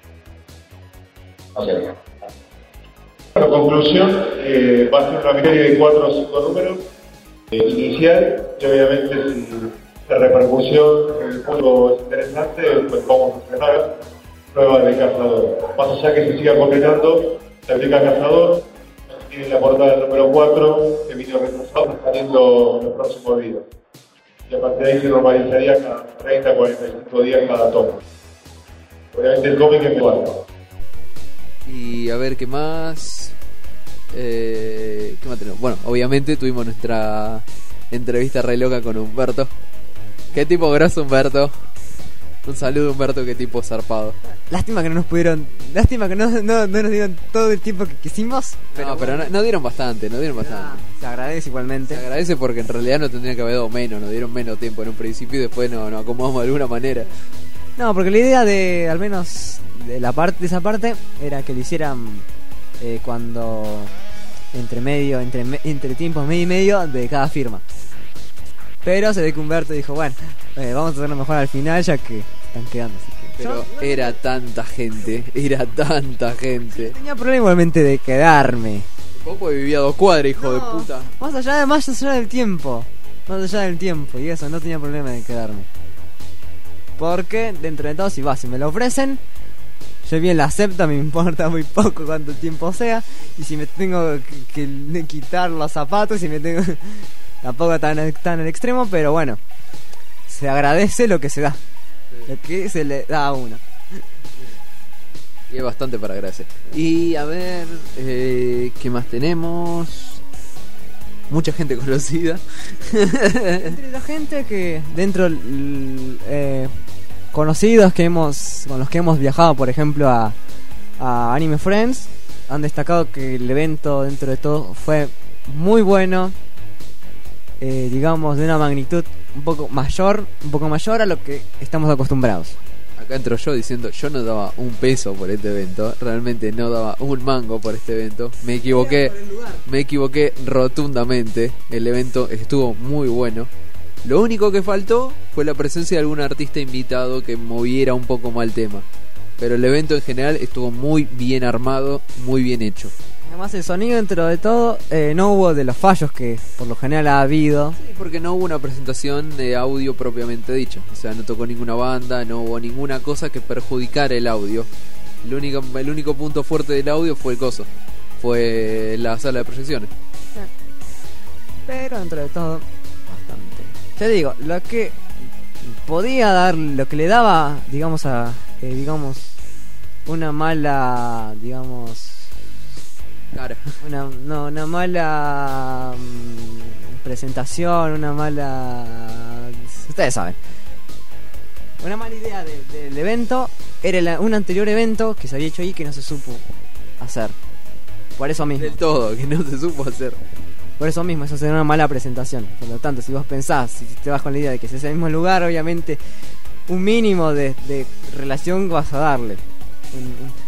no sé. Bueno, conclusión, eh, va a ser una serie de cuatro o cinco números eh, inicial y obviamente si la repercusión en el público es interesante, pues vamos a estrenar Prueba de Cazador. Más allá que se siga completando, se aplica Cazador, tiene la portada del número cuatro, que vino retrasado, está saliendo en los próximos videos. Y a partir de ahí se normalizaría cada treinta a cuarenta y cinco días cada tomo. Obviamente el cómic es igual. Y a ver, ¿qué más? Eh, ¿Qué más tenemos? Bueno, obviamente tuvimos nuestra entrevista re loca con Humberto. ¿Qué tipo grosso, Humberto? Un saludo, Humberto, que tipo zarpado. Lástima que no nos pudieron. Lástima que no, no, no nos dieron todo el tiempo que quisimos. Pero, No, pero no, no dieron bastante, no dieron bastante. Ah, se agradece igualmente. Se agradece porque en realidad no tendrían que haber dado menos, nos dieron menos tiempo en un principio y después nos no acomodamos de alguna manera. No, porque la idea de, al menos de la parte de esa parte, era que lo hicieran eh, cuando entre medio, entre me- entre tiempos medio y medio de cada firma. Pero se ve que Humberto dijo, bueno, eh, vamos a hacerlo mejor al final ya que están quedando. Así que Pero yo era tanta gente, era tanta gente. tenía problema igualmente de quedarme. Vos porque vivía a dos cuadras, hijo de No, puta. Más allá de más allá del tiempo. Más allá del tiempo. Y eso, no tenía problema de quedarme. Porque dentro de todo, si va, si me lo ofrecen, yo bien la acepto, me importa muy poco cuánto tiempo sea. Y si me tengo que, que quitar los zapatos, si me tengo. Tampoco tan, tan al extremo, pero bueno. Se agradece lo que se da. Lo que se le da a uno. Y es bastante para agradecer. Y a ver, eh, ¿qué más tenemos? Mucha gente conocida. Entre la gente que dentro l- eh, conocidos que hemos con los que hemos viajado, por ejemplo, a, a Anime Friends, han destacado que el evento dentro de todo fue muy bueno, eh, digamos de una magnitud un poco mayor, un poco mayor a lo que estamos acostumbrados. Acá entro yo diciendo, yo no daba un peso por este evento, realmente no daba un mango por este evento. Me equivoqué, me equivoqué rotundamente. El evento estuvo muy bueno. Lo único que faltó fue la presencia de algún artista invitado que moviera un poco más el tema. Pero el evento en general estuvo muy bien armado, muy bien hecho. Además el sonido dentro de todo eh, no hubo de los fallos que por lo general ha habido. Sí, porque no hubo una presentación de audio propiamente dicha. O sea, no tocó ninguna banda, no hubo ninguna cosa que perjudicara el audio. El único, el único punto fuerte del audio fue el coso. Fue la sala de proyecciones. Pero dentro de todo, bastante. Ya digo, lo que podía dar, lo que le daba, digamos, a, eh, digamos, una mala, digamos, Claro. una, no, una mala mm, presentación, una mala, ustedes saben, una mala idea de- del evento era la- un anterior evento que se había hecho ahí que no se supo hacer. Por eso mismo. Del todo, que no se supo hacer. Por eso mismo, eso sería una mala presentación. Por lo tanto, si vos pensás, si te vas con la idea de que es ese mismo lugar, obviamente un mínimo de, de relación vas a darle. Un-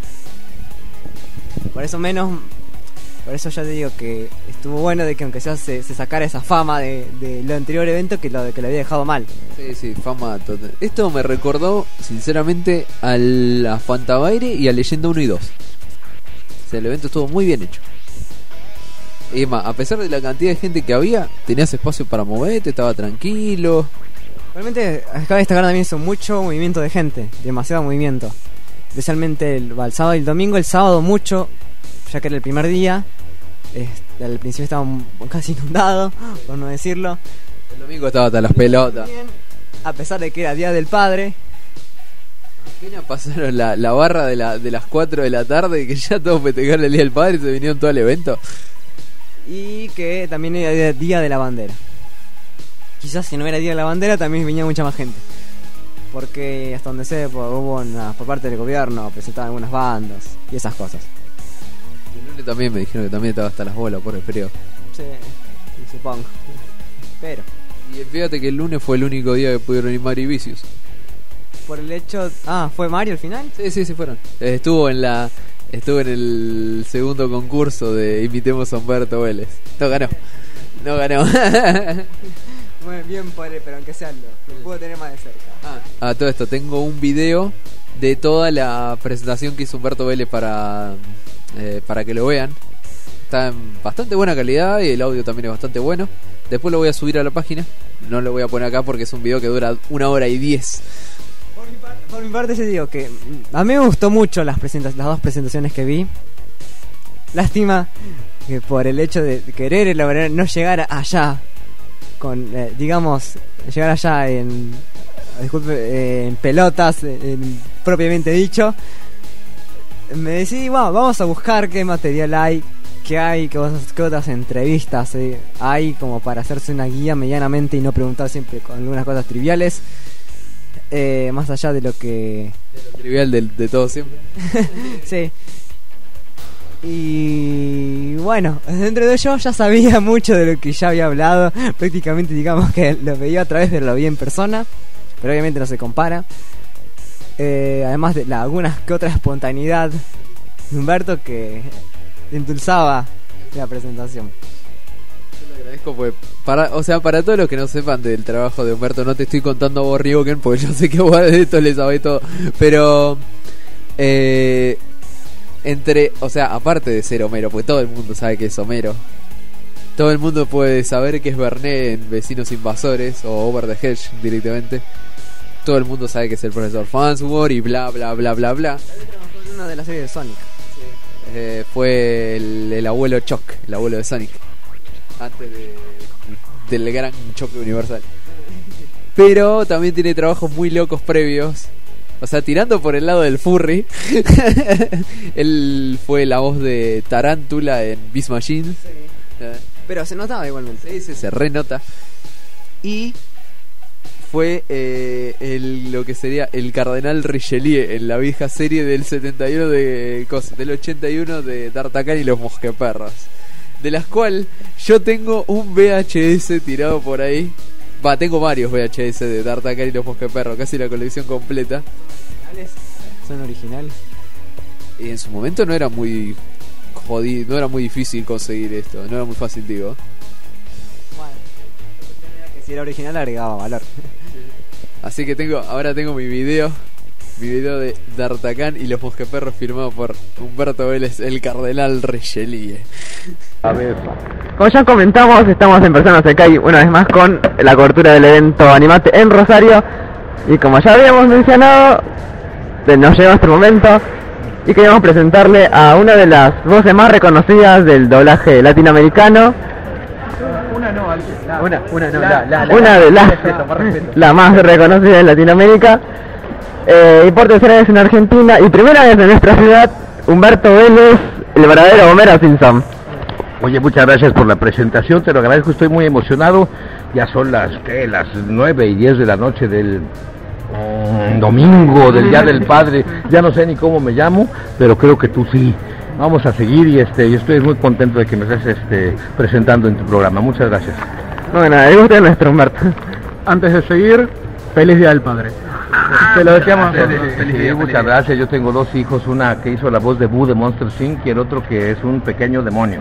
un- Por eso menos, por eso ya te digo que estuvo bueno de que aunque sea se, se sacara esa fama de, de lo anterior evento que lo de que lo había dejado mal. Sí, sí, fama total. Esto me recordó, sinceramente, a la Fantabaire y a Leyenda uno y dos. O sea, el evento estuvo muy bien hecho. Y es más, a pesar de la cantidad de gente que había, tenías espacio para moverte, estaba tranquilo. Realmente, acaba de destacar también eso, mucho movimiento de gente, demasiado movimiento. Especialmente el, el sábado y el domingo, el sábado mucho, ya que era el primer día. Este, al principio estaba un- casi inundado, por no decirlo. El domingo estaba hasta las pelotas. Bien, a pesar de que era Día del Padre. Apenas pasaron la, la barra de, la, de las cuatro de la tarde y que ya todos festejaron el Día del Padre y se vinieron todo el evento. Y que también era Día de la Bandera. Quizás si no era Día de la Bandera también venía mucha más gente. Porque hasta donde sé, por, hubo una, por parte del gobierno presentaban algunas bandas y esas cosas. El lunes también me dijeron que también estaba hasta las bolas por el frío. Sí, supongo. Pero, Y fíjate que el lunes fue el único día que pudieron ir Mario y Vicious. por el hecho... Ah, ¿fue Mario al final? Sí, sí, sí fueron. Eh, estuvo en la estuvo en el segundo concurso de Invitemos a Humberto Vélez. No ganó. No ganó. Muy bien por él, pero aunque sea lo, lo puedo tener más de cerca. Ah, todo esto, tengo un video de toda la presentación que hizo Humberto Vélez para eh, para que lo vean. Está en bastante buena calidad y el audio también es bastante bueno. Después lo voy a subir a la página. No lo voy a poner acá porque es un video que dura una hora y diez. Por mi, par- por mi parte, yo digo que mm, a mí me gustó mucho las, presenta- las dos presentaciones que vi. Lástima que por el hecho de querer lograr no llegar allá, con eh, digamos, llegar allá en, disculpe, eh, en pelotas, en- propiamente dicho, me decidí, bueno, vamos a buscar qué material hay, qué hay, qué, cosas- qué otras entrevistas eh, hay como para hacerse una guía medianamente y no preguntar siempre con algunas cosas triviales. eh, más allá de lo que... De lo trivial de, de todo siempre. Sí. Y bueno, dentro de ello ya sabía mucho de lo que ya había hablado. Prácticamente digamos que lo veía a través de lo vi en persona, pero obviamente no se compara. Eh, además de la, algunas que otra espontaneidad de Humberto que impulsaba la presentación. Yo lo agradezco porque para, o sea, para todos los que no sepan del trabajo de Humberto, no te estoy contando a vos, Ryuken, porque yo sé que vos de esto le sabés todo, pero eh, entre, o sea, aparte de ser Homero, porque todo el mundo sabe que es Homero, todo el mundo puede saber que es Vernet en Vecinos Invasores o Over the Hedge directamente. Todo el mundo sabe que es el profesor Farnsworth y bla bla bla bla bla. Una de las series de Sonic. Eh, fue el, el abuelo Choc, el abuelo de Sonic, antes de, del gran choque universal. Pero también tiene trabajos muy locos previos. O sea, tirando por el lado del furry. Él fue la voz de Tarántula en Beast Machines. Sí. Eh, Pero se notaba igualmente. Sí, sí, se renota. Y fue eh, el, lo que sería el Cardenal Richelieu en la vieja serie del setenta y uno de cosa, del ochenta y uno de D'Artagnan y los Mosqueperros, de las cuales yo tengo un V H S tirado por ahí. Va, tengo varios V H S de D'Artagnan y los Mosqueperros, casi la colección completa. ¿Son originales? Y en su momento no era muy jodido, no era muy difícil conseguir esto, no era muy fácil, digo. Bueno, si era original agregaba valor. Así que tengo, ahora tengo mi video, mi video de D'Artagnan y los Mosqueperros firmado por Humberto Vélez, el Cardenal Richelieu. Como ya comentamos, estamos en Persona Sekai una vez más con la cobertura del evento Animate en Rosario. Y como ya habíamos mencionado, nos llega nuestro momento y queríamos presentarle a una de las voces más reconocidas del doblaje latinoamericano. Una no, una, una no, la, la, la, una de las la más reconocida en Latinoamérica, eh, y por tercera vez en Argentina y primera vez en nuestra ciudad, Humberto Vélez, el verdadero Homero Simpson. Oye, muchas gracias por la presentación, te lo agradezco, estoy muy emocionado. Ya son las ¿qué? las nueve y diez de la noche del um, domingo, del Día del Padre. Ya no sé ni cómo me llamo, pero creo que tú sí. Vamos a seguir y este, yo estoy muy contento de que me estés este, presentando en tu programa. Muchas gracias. Bueno, ahí usted es nuestro Humberto. Antes de seguir, feliz Día del Padre. Te lo deseamos. Sí, sí, sí, Sí, muchas gracias. Yo tengo dos hijos, una que hizo la voz de Boo de Monster incorporated y el otro que es un pequeño demonio.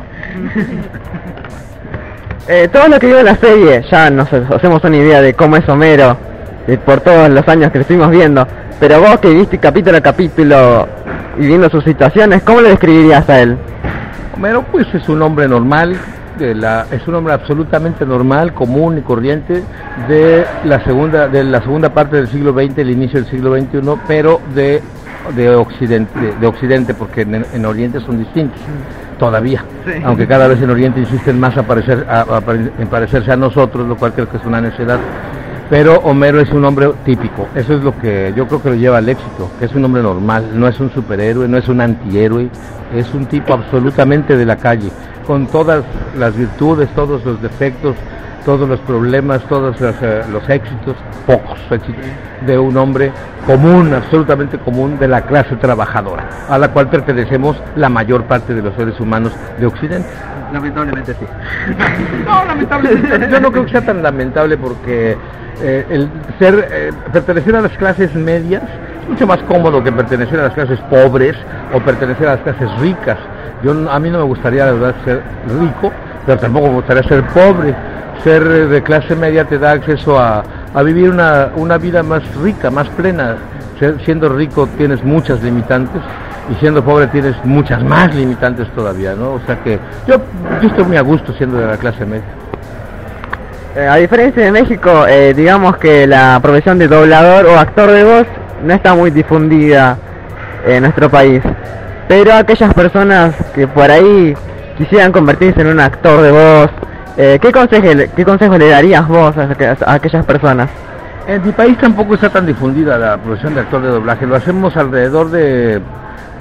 Eh, todo lo que vio en la serie, ya nos hacemos una idea de cómo es Homero, eh, por todos los años que lo estuvimos viendo. Pero vos que viste capítulo a capítulo y viendo sus situaciones, ¿cómo le describirías a él? Homero pues es un hombre normal, de la, es un hombre absolutamente normal, común y corriente de la segunda de la segunda parte del siglo veinte, el inicio del siglo veintiuno, pero de de occidente, de, de occidente porque en, en Oriente son distintos todavía, sí. Aunque cada vez en Oriente insisten más a parecer a, a, en parecerse a nosotros, lo cual creo que es una necedad. Pero Homero es un hombre típico, eso es lo que yo creo que lo lleva al éxito, que es un hombre normal, no es un superhéroe, no es un antihéroe, es un tipo absolutamente de la calle, con todas las virtudes, todos los defectos, todos los problemas, todos los, uh, los éxitos, pocos éxitos, de un hombre común, absolutamente común, de la clase trabajadora, a la cual pertenecemos la mayor parte de los seres humanos de Occidente. Lamentablemente sí. No, lamentablemente, yo no creo que sea tan lamentable porque eh, el ser, eh, pertenecer a las clases medias es mucho más cómodo que pertenecer a las clases pobres o pertenecer a las clases ricas. Yo, a mí no me gustaría, la verdad, ser rico, pero tampoco me gustaría ser pobre. Ser de clase media te da acceso a, a vivir una, una vida más rica, más plena. Ser, siendo rico tienes muchas limitantes y siendo pobre tienes muchas más limitantes todavía, ¿no? O sea que yo, yo estoy muy a gusto siendo de la clase media. Eh, a diferencia de México, eh, digamos que la profesión de doblador o actor de voz no está muy difundida en nuestro país. Pero aquellas personas que por ahí quisieran convertirse en un actor de voz, eh, ¿qué consejo, qué consejo le darías vos a, a aquellas personas? En mi país tampoco está tan difundida la profesión de actor de doblaje. Lo hacemos alrededor de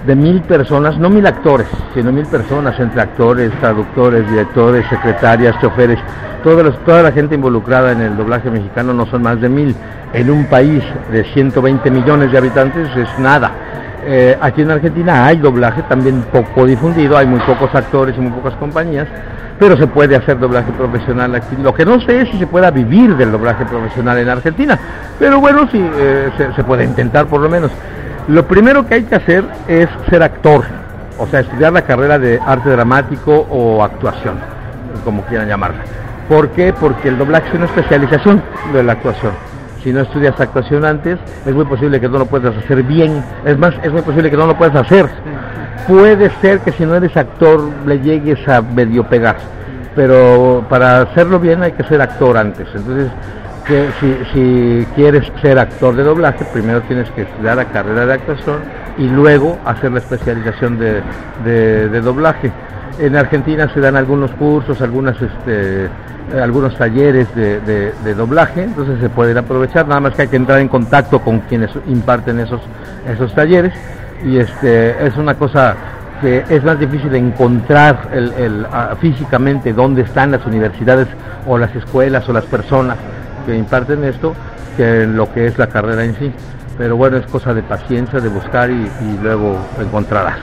de mil personas, no mil actores, sino mil personas, entre actores, traductores, directores, secretarias, choferes, toda, los, toda la gente involucrada en el doblaje mexicano no son más de mil. En un país de ciento veinte millones de habitantes es nada. Eh, aquí en Argentina hay doblaje también poco difundido, hay muy pocos actores y muy pocas compañías, pero se puede hacer doblaje profesional aquí. Lo que no sé es si se pueda vivir del doblaje profesional en Argentina, pero bueno, sí, eh, se, se puede intentar por lo menos. Lo primero que hay que hacer es ser actor, o sea, estudiar la carrera de arte dramático o actuación, como quieran llamarla. ¿Por qué? Porque el doblaje es una especialización de la actuación. Si no estudias actuación antes, es muy posible que no lo puedas hacer bien, es más, es muy posible que no lo puedas hacer. Puede ser que si no eres actor le llegues a medio pegar, pero para hacerlo bien hay que ser actor antes. Entonces, que si, si quieres ser actor de doblaje, primero tienes que estudiar la carrera de actuación y luego hacer la especialización de, de, de doblaje. En Argentina se dan algunos cursos, algunas este, algunos talleres de, de, de doblaje, entonces se pueden aprovechar, nada más que hay que entrar en contacto con quienes imparten esos, esos talleres, y este es una cosa que es más difícil encontrar el, el, a, físicamente dónde están las universidades o las escuelas o las personas que imparten esto, que lo que es la carrera en sí. Pero bueno, es cosa de paciencia, de buscar y, y luego encontrarás.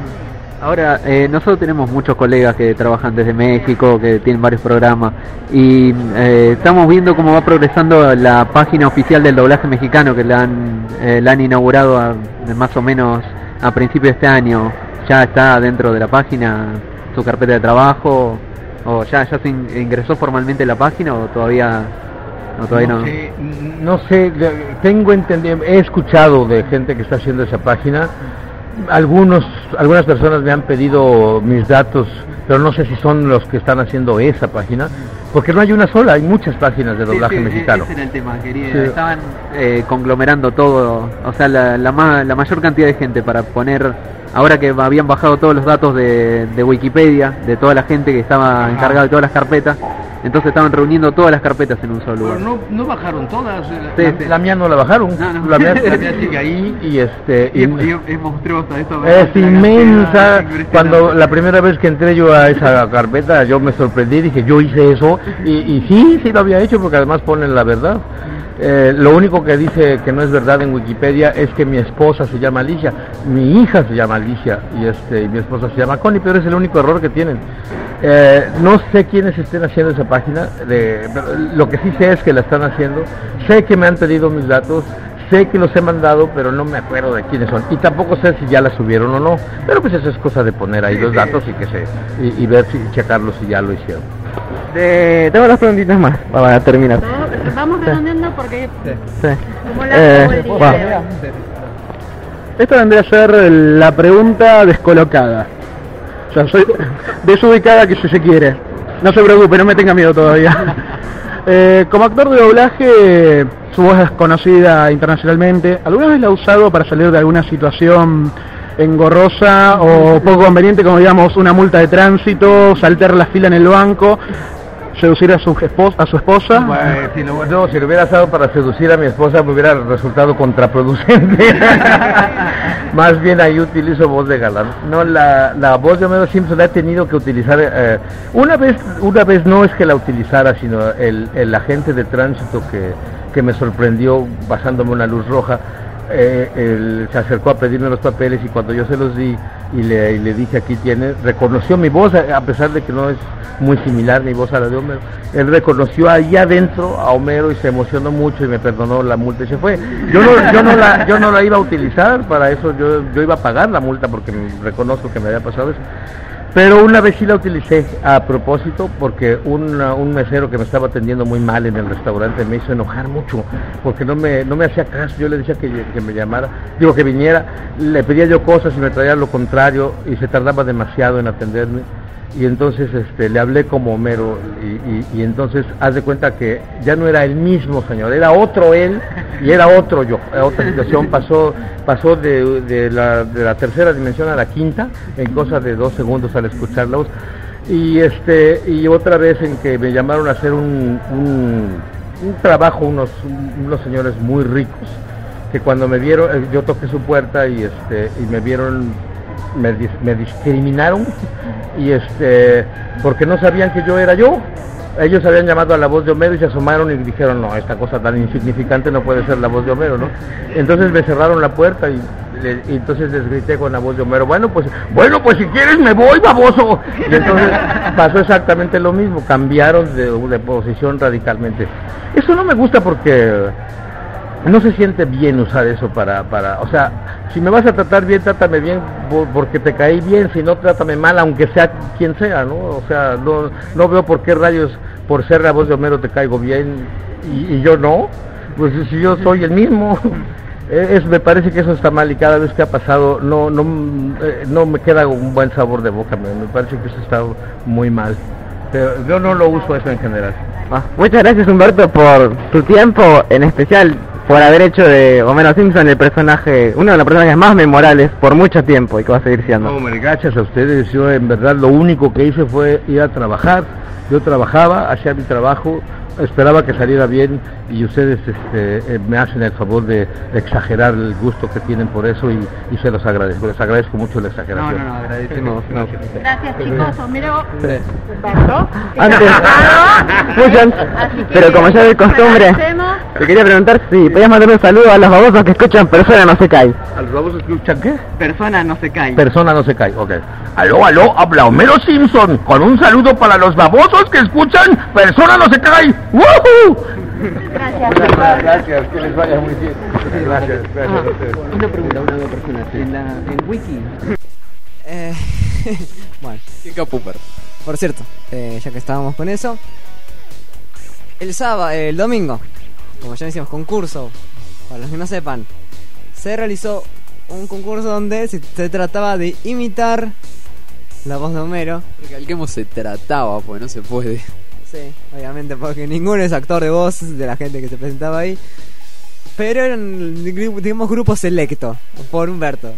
Ahora, eh, nosotros tenemos muchos colegas que trabajan desde México, que tienen varios programas, y eh, estamos viendo cómo va progresando la página oficial del doblaje mexicano, que la han, eh, la han inaugurado a, más o menos a principios de este año. ¿Ya está dentro de la página su carpeta de trabajo? ¿O ya, ya se in, ingresó formalmente en la página o todavía, o todavía no? No sé, no sé, tengo entendido, he escuchado de gente que está haciendo esa página. Algunos, algunas personas me han pedido mis datos, pero no sé si son los que están haciendo esa página, porque no hay una sola, hay muchas páginas de doblaje sí, sí, mexicano. Ese era el tema, quería, Sí. estaban eh, conglomerando todo, o sea, la, la, ma, la mayor cantidad de gente para poner, ahora que habían bajado todos los datos de, de Wikipedia, de toda la gente que estaba Ajá. encargada de todas las carpetas, entonces estaban reuniendo todas las carpetas en un solo lugar. Pero no, no bajaron todas, la, Sí, la, sí. la mía no la bajaron, No, no. La, mía, la mía sigue ahí y este... Y, y- y- es monstruosa esto. Es inmensa. Cuando la primera vez que entré yo a esa carpeta, yo me sorprendí, dije, yo hice eso, y, y sí, sí lo había hecho, porque además ponen la verdad. Eh, lo único que dice que no es verdad en Wikipedia es que mi esposa se llama Alicia, mi hija se llama Alicia, y este y mi esposa se llama Connie, pero es el único error que tienen. Eh, no sé quiénes estén haciendo esa página, de, pero lo que sí sé es que la están haciendo, sé que me han pedido mis datos, sé que los he mandado, pero no me acuerdo de quiénes son, y tampoco sé si ya la subieron o no, pero pues eso es cosa de poner ahí los datos y que se y, y ver si checarlos si ya lo hicieron. De, tengo dos preguntitas más para terminar. Vamos, vamos redondeando porque Sí. como la Eh, como el día va. de hoy. Esta vendría a ser la pregunta descolocada. O sea, soy desubicada que si se quiere. No se preocupe, no me tenga miedo todavía. Eh, como actor de doblaje, su voz es conocida internacionalmente. ¿Alguna vez la ha usado para salir de alguna situación engorrosa o poco conveniente, como digamos una multa de tránsito, saltar la fila en el banco, seducir a su, esposa, a su esposa? Bueno, si, lo, no, si lo hubiera estado para seducir a mi esposa me hubiera resultado contraproducente. Más bien ahí utilizo voz de galán. No, la, la voz de Homero Simpson la he tenido que utilizar eh, una vez, una vez no es que la utilizara, sino el, el agente de tránsito que, que me sorprendió pasándome una luz roja. Eh, él se acercó a pedirme los papeles y cuando yo se los di y le, y le dije aquí tiene, reconoció mi voz, a, a pesar de que no es muy similar mi voz a la de Homero. Él reconoció ahí adentro a Homero y se emocionó mucho y me perdonó la multa y se fue. Yo no, yo no la, yo no la iba a utilizar para eso, yo, yo iba a pagar la multa porque reconozco que me había pasado eso. Pero una vez sí la utilicé a propósito porque una, un mesero que me estaba atendiendo muy mal en el restaurante me hizo enojar mucho porque no me, no me hacía caso. Yo le decía que, que me llamara, digo que viniera, le pedía yo cosas y me traía lo contrario y se tardaba demasiado en atenderme. Y entonces este, le hablé como Homero y, y, y entonces haz de cuenta que ya no era el mismo señor, era otro él y era otro yo. Otra situación pasó pasó de, de, la, de la tercera dimensión a la quinta en cosa de dos segundos al escuchar la voz. Y este y otra vez en que me llamaron a hacer un, un, un trabajo unos, unos señores muy ricos que cuando me vieron, yo toqué su puerta y este y me vieron me, dis- me discriminaron y este porque no sabían que yo era yo. Ellos habían llamado a la voz de Homero y se asomaron y dijeron, no, esta cosa tan insignificante no puede ser la voz de Homero, ¿no? Entonces me cerraron la puerta y, le, y entonces les grité con la voz de Homero, bueno, pues bueno pues si quieres me voy, baboso. Y entonces pasó exactamente lo mismo, cambiaron de, de posición radicalmente. Eso no me gusta porque no se siente bien usar eso para, para, o sea, si me vas a tratar bien, trátame bien porque te caí bien, si no, trátame mal, aunque sea quien sea, ¿no? O sea, no, no veo por qué rayos, por ser la voz de Homero te caigo bien y, y yo no, pues si yo soy el mismo. Es, me parece que eso está mal y cada vez que ha pasado no, no, eh, no me queda un buen sabor de boca, me, me parece que eso está muy mal. Pero yo no lo uso eso en general. Ah, muchas gracias Humberto por tu tiempo, en especial por haber hecho de Homero Simpson el personaje, uno de los personajes más memorables por mucho tiempo y que va a seguir siendo. No, hombre, gracias a ustedes. Yo en verdad lo único que hice fue ir a trabajar. Yo trabajaba, hacía mi trabajo, esperaba que saliera bien y ustedes este, eh, me hacen el favor de, de exagerar el gusto que tienen por eso y, y se los agradezco. Les agradezco mucho la exageración. No, no, no, agradecemos. No. Gracias chicos, Homero. Sí. Humberto. Antes, muchas, pero como ya de costumbre, agradecemos. te quería preguntar si podías mandarle un saludo a los babosos que escuchan Persona No Se Cae. ¿A los babosos que escuchan qué? Persona No Se Cae. Persona No Se Cae, ok. Aló, aló, habla Homero Simpson, con un saludo para los babosos que escuchan Persona No Se Cae. ¡Woohoo! Gracias. Gracias, gracias, que les vaya muy bien. Gracias, gracias a ustedes. Una pregunta, una nueva persona. En la en Wiki. Eh, bueno. Qué capuper. Por cierto, eh, ya que estábamos con eso, el sábado, el domingo, como ya decíamos, concurso, para los que no sepan, se realizó un concurso donde se, se trataba de imitar la voz de Homero. Recalquemos se trataba, pues no se puede. Sí, obviamente, porque ninguno es actor de voz de la gente que se presentaba ahí. Pero eran, digamos, grupo selecto por Humberto.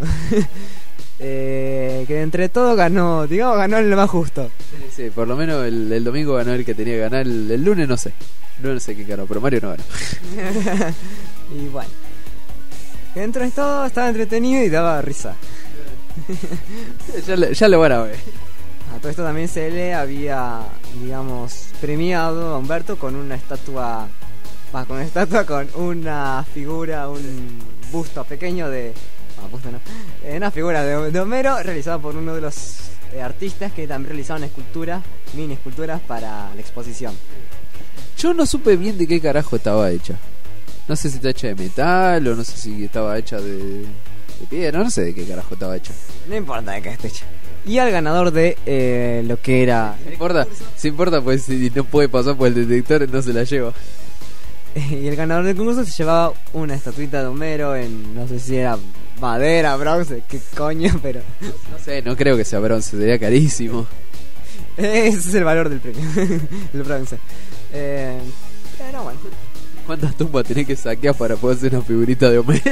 eh, que entre todo ganó, digamos, ganó el más justo. Sí, sí, por lo menos el, el domingo ganó el que tenía que ganar. El, el lunes no sé. El lunes no sé qué ganó, pero Mario no ganó. Y bueno, dentro de todo estaba entretenido y daba risa. ya, le, ya lo van a ver. A todo esto también se le había, digamos, premiado a Humberto con una estatua, más con una estatua, con una figura, un busto pequeño de, no, busto no, eh, una figura de, de Homero realizada por uno de los eh, artistas que también realizaban esculturas, mini esculturas para la exposición. Yo no supe bien de qué carajo estaba hecha. No sé si está hecha de metal o no sé si estaba hecha de, de piedra, no sé de qué carajo estaba hecha. No importa de qué esté hecha. Y al ganador de eh, lo que era... No importa, si importa, pues si no puede pasar por el detector, no se la lleva. Y el ganador del concurso se llevaba una estatuita de Homero en, no sé si era madera, bronce, qué coño, pero... No sé, no creo que sea bronce, sería carísimo. Ese es el valor del premio, el bronce. Eh, pero bueno. ¿Cuántas tumbas tenés que saquear para poder hacer una figurita de Homero?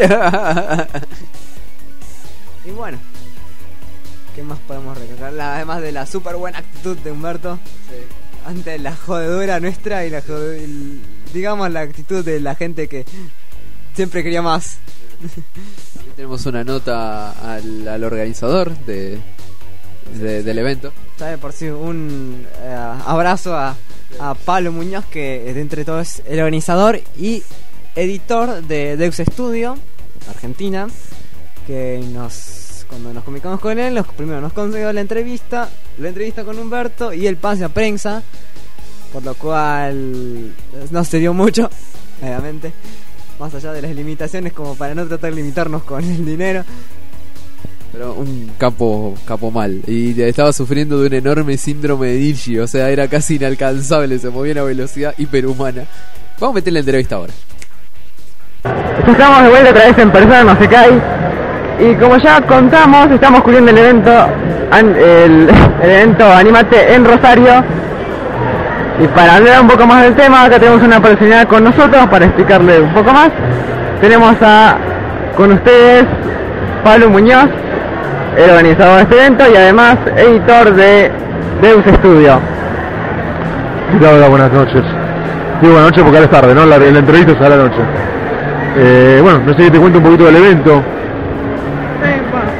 Y bueno, ¿qué más podemos recalcar? La, además de la súper buena actitud de Humberto, sí, ante la jodedura nuestra y la jode, el, digamos la actitud de la gente que siempre quería más. También tenemos una nota al, al organizador de, de, del evento. Sabe por sí un uh, abrazo a, a Pablo Muñoz, que de entre todos es el organizador y editor de Deus Studio Argentina, que nos, cuando nos comunicamos con él, los, primero nos consiguió la entrevista, la entrevista con Humberto y el pase a prensa, por lo cual no se dio mucho, obviamente, más allá de las limitaciones, como para no tratar de limitarnos con el dinero. Pero un capo, capo mal. Y estaba sufriendo de un enorme síndrome de Digi, o sea, era casi inalcanzable, se movía a una velocidad hiperhumana. Vamos a meterle la entrevista ahora. Estamos de vuelta otra vez en Persona No Se Cae. Y como ya contamos, estamos cubriendo el evento an, el, el evento Animate en Rosario. Y para hablar un poco más del tema, acá tenemos una personalidad con nosotros para explicarle un poco más. Tenemos a con ustedes Pablo Muñoz, el organizador de este evento y además editor de Deus Studio. Hola, hola, buenas noches. Digo buenas noches porque ahora es tarde, ¿no? La, la entrevista es a la noche. Eh, bueno, no sé si te cuento un poquito del evento.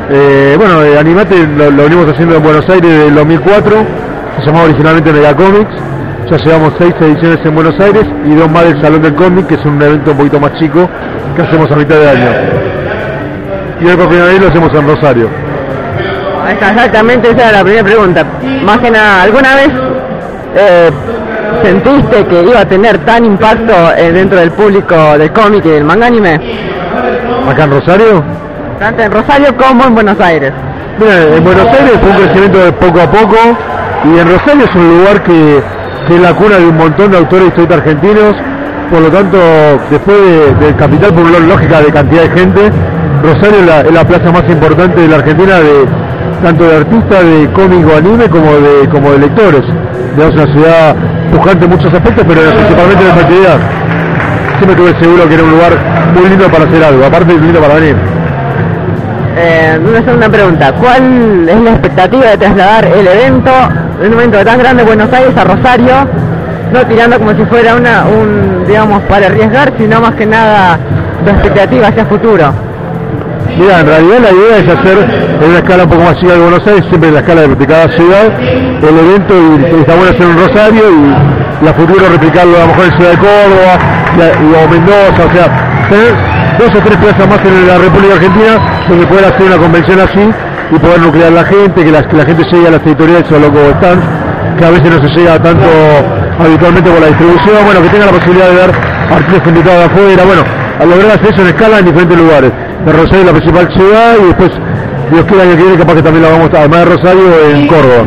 Eh, bueno, eh, Animate lo, lo venimos haciendo en Buenos Aires desde el dos mil cuatro, se llamaba originalmente Megacomics, ya llevamos seis ediciones en Buenos Aires y dos más del Salón del Cómic, que es un evento un poquito más chico que hacemos a mitad de año. Y hoy por primera vez lo hacemos en Rosario. Esta, exactamente, esa era la primera pregunta. Más que nada, ¿alguna vez eh, sentiste que iba a tener tan impacto eh, dentro del público del cómic y del manga anime? ¿Acá en Rosario? Tanto en Rosario como en Buenos Aires. Mira, en Buenos Aires fue un crecimiento de poco a poco, y en Rosario es un lugar que, que es la cuna de un montón de autores y historietas argentinos. Por lo tanto, después de, del Capital, por una lógica de cantidad de gente, Rosario es la, es la plaza más importante de la Argentina, de tanto de artistas de cómic o anime como de como de lectores. Es una ciudad pujante en muchos aspectos, pero principalmente en esa actividad. Siempre tuve seguro que era un lugar muy lindo para hacer algo, aparte de lindo para venir. Eh, una segunda pregunta, ¿cuál es la expectativa de trasladar el evento de un evento tan grande de Buenos Aires a Rosario, no tirando como si fuera una, un, digamos, para arriesgar, sino más que nada tu expectativa hacia futuro? Mira, en realidad la idea es hacer en una escala un poco más chica de Buenos Aires, siempre en la escala de, de cada ciudad, el evento, y está bueno hacer en Rosario y, y a futuro replicarlo a lo mejor en Ciudad de Córdoba y, y, o Mendoza, o sea, tener dos o tres plazas más en la República Argentina donde poder hacer una convención así y poder nuclear la gente, que la, que la gente llegue a las editoriales o loco stands, que a veces no se llega tanto habitualmente por la distribución, bueno, que tenga la posibilidad de ver artistas invitados de afuera, bueno, a lograr hacer eso en escala en diferentes lugares. De Rosario, la principal ciudad, y después, Dios quiera, el año que viene capaz que también la vamos a, además de Rosario, en Córdoba.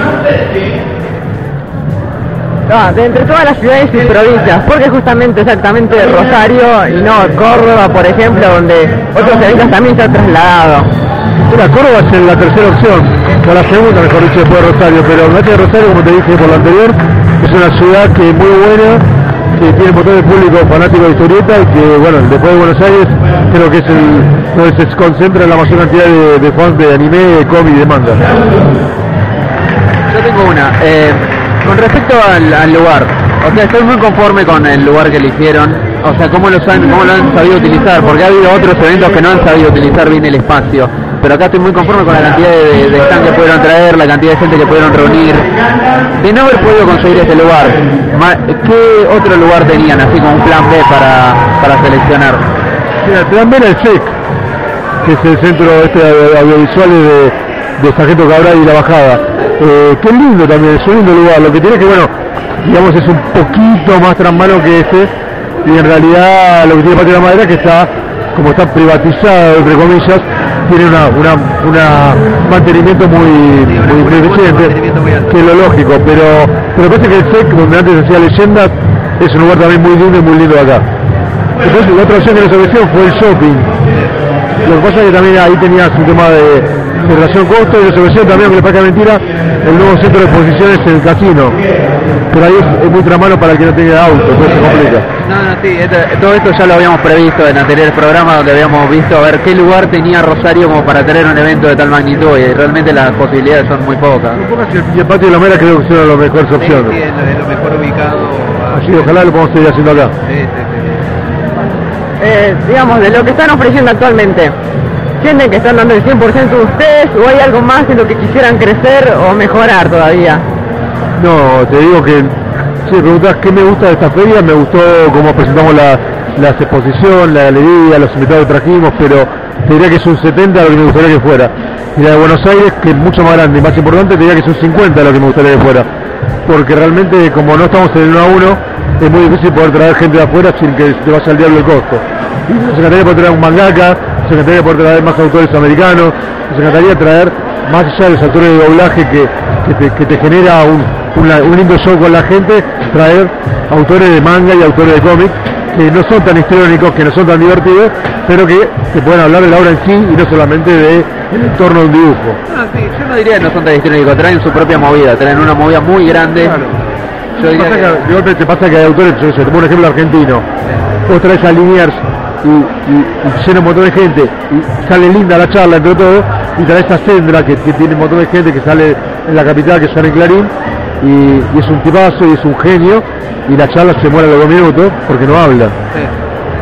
No, de entre todas las ciudades y provincias, ¿por qué justamente exactamente Rosario y no Córdoba, por ejemplo, donde otros eventos también se han trasladado? Mira, Córdoba es la tercera opción, o la segunda, mejor dicho, después de Rosario, pero el de Rosario, como te dije por lo anterior, es una ciudad que es muy buena, que tiene un montón de público fanático de historieta, y que, bueno, después de Buenos Aires, creo que es el donde se concentra la mayor cantidad de, de fans de anime, de cómic y de manga. Yo tengo una. Eh, con respecto al, al lugar, o sea, estoy muy conforme con el lugar que eligieron, o sea, cómo, los han, cómo lo han sabido utilizar, porque ha habido otros eventos que no han sabido utilizar bien el espacio, pero acá estoy muy conforme con la cantidad de, de stand que pudieron traer, la cantidad de gente que pudieron reunir. De no haber podido conseguir este lugar, ¿qué otro lugar tenían, así como un plan B para, para seleccionar? Mira, el plan B era el S E C, que es el centro este audiovisual de, de Sargento Cabral y La Bajada. Eh, qué lindo también, es un lindo lugar. Lo que tiene que, bueno, digamos, es un poquito más transmano que este, y en realidad lo que tiene Patio de la Madera es que está, como está privatizado, entre comillas, tiene una, una, una mantenimiento muy, muy, muy eficiente, que es lo lógico, pero, pero parece que el S E C, donde antes hacía leyendas, es un lugar también muy lindo y muy lindo de acá. Entonces la otra opción que nos ofreció fue el shopping. Lo que pasa es que también ahí tenías un tema de, de relación costo, y nos ofreció también, aunque le parezca mentira, el nuevo centro de exposiciones en el casino. Pero ahí es, es muy tramano para el que no tenga auto, entonces se complica. No, no, sí, esto, todo esto ya lo habíamos previsto en anteriores programas, donde habíamos visto a ver qué lugar tenía Rosario como para tener un evento de tal magnitud, y realmente las posibilidades son muy pocas. Y el Patio de la Mera creo que son las mejores opciones. Sí, sí, es lo mejor ubicado. Así, ojalá lo podamos seguir haciendo acá. Sí, sí, sí. Eh, digamos, de lo que están ofreciendo actualmente, ¿sienten que están dando el cien por ciento de ustedes, o hay algo más en lo que quisieran crecer o mejorar todavía? No, te digo que si me preguntas qué me gusta de esta feria, me gustó cómo presentamos la, la exposición, la galería, los invitados que trajimos, pero te diría que es un setenta lo que me gustaría que fuera. Y la de Buenos Aires, que es mucho más grande y más importante, te diría que es un cincuenta lo que me gustaría que fuera. Porque realmente, como no estamos en el uno a uno, es muy difícil poder traer gente de afuera sin que te vaya al diablo el costo. Y nos encantaría poder traer un mangaka, nos encantaría poder traer más autores americanos, nos encantaría traer, más allá de los actores de doblaje que, que, te, que te genera un, una, un lindo show con la gente, traer autores de manga y autores de cómic que no son tan histriónicos, que no son tan divertidos, pero que te pueden hablar de la obra en sí y no solamente del entorno de un dibujo. No, sí, yo no diría que no son tan histriónicos, traen su propia movida, traen una movida muy grande. Claro. Yo diría pasa que... que, de golpe te pasa que hay autores, yo sé, te pongo un ejemplo argentino, vos traes a Liniers y, y, y llena un montón de gente y sale linda la charla entre todos, y traes a Sendra que, que tiene un montón de gente que sale en la capital, que sale en Clarín, y, y es un tipazo y es un genio, y la charla se muere a los dos minutos porque no habla. Sí.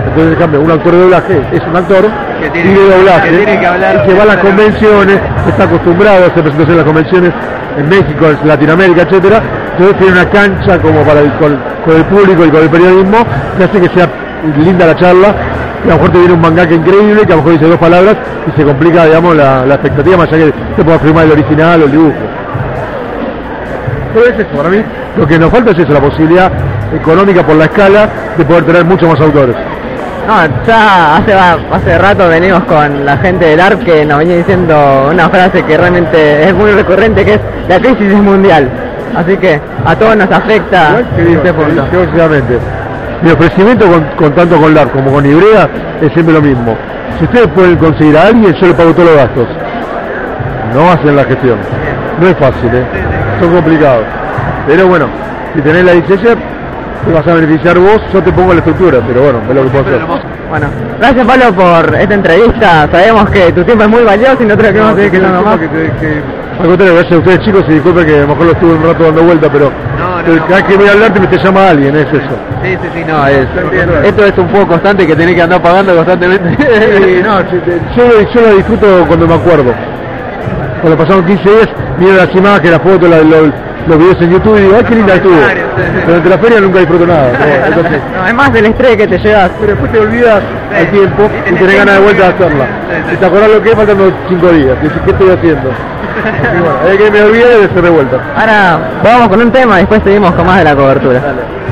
Entonces, en cambio, un actor de doblaje es un actor Que tiene- y de doblaje que tiene que hablar y que va a las de- convenciones, está acostumbrado a hacer presentaciones en las convenciones en México, en Latinoamérica, etcétera. Entonces tiene una cancha como para el, con, con el público y con el periodismo que hace que sea linda la charla. Y a lo mejor te viene un mangaka increíble que a lo mejor dice dos palabras y se complica, digamos, la, la expectativa, más allá que te pueda firmar el original o el dibujo. Pero es eso, para mí lo que nos falta es eso, la posibilidad económica por la escala de poder tener muchos más autores. No, ya hace, hace rato venimos con la gente del A R P que nos venía diciendo una frase que realmente es muy recurrente, que es la crisis es mundial. Así que a todos nos afecta este punto. Obviamente. Mi ofrecimiento con, con tanto con L A R como con Ibrea es siempre lo mismo. Si ustedes pueden conseguir a alguien, yo le pago todos los gastos. No hacen la gestión. No es fácil, ¿eh? Son complicados. Pero bueno, si tenés la licencia, te vas a beneficiar vos, yo te pongo la estructura, pero bueno, es lo que puedo hacer. Bueno, gracias Pablo por esta entrevista. Sabemos que tu tiempo es muy valioso y no te lo queremos seguir quedando más. Al contrario, gracias a ustedes chicos y disculpen que a lo mejor lo estuve un rato dando vuelta, pero pero cada vez que voy a hablarte me te llama alguien, es eso. Sí, sí, sí, no, es, esto es un juego constante que tenés que andar pagando constantemente. Sí, no, yo, yo lo disfruto cuando me acuerdo. Cuando pasaron quince días, miro las imágenes, las fotos, la- los, los videos en YouTube y digo, ay, qué linda estuvo. Durante la feria nunca disfruto nada. No, entonces, No, es más del estrés que te llevas. pero después te olvidas al tiempo y tenés ganas de vuelta de hacerla. Y te acordás lo que es faltando cinco días. Y decís, ¿qué estoy haciendo? Y bueno, hay que me olvide de hacer de vuelta. Ahora vamos con un tema y después seguimos con más de la cobertura.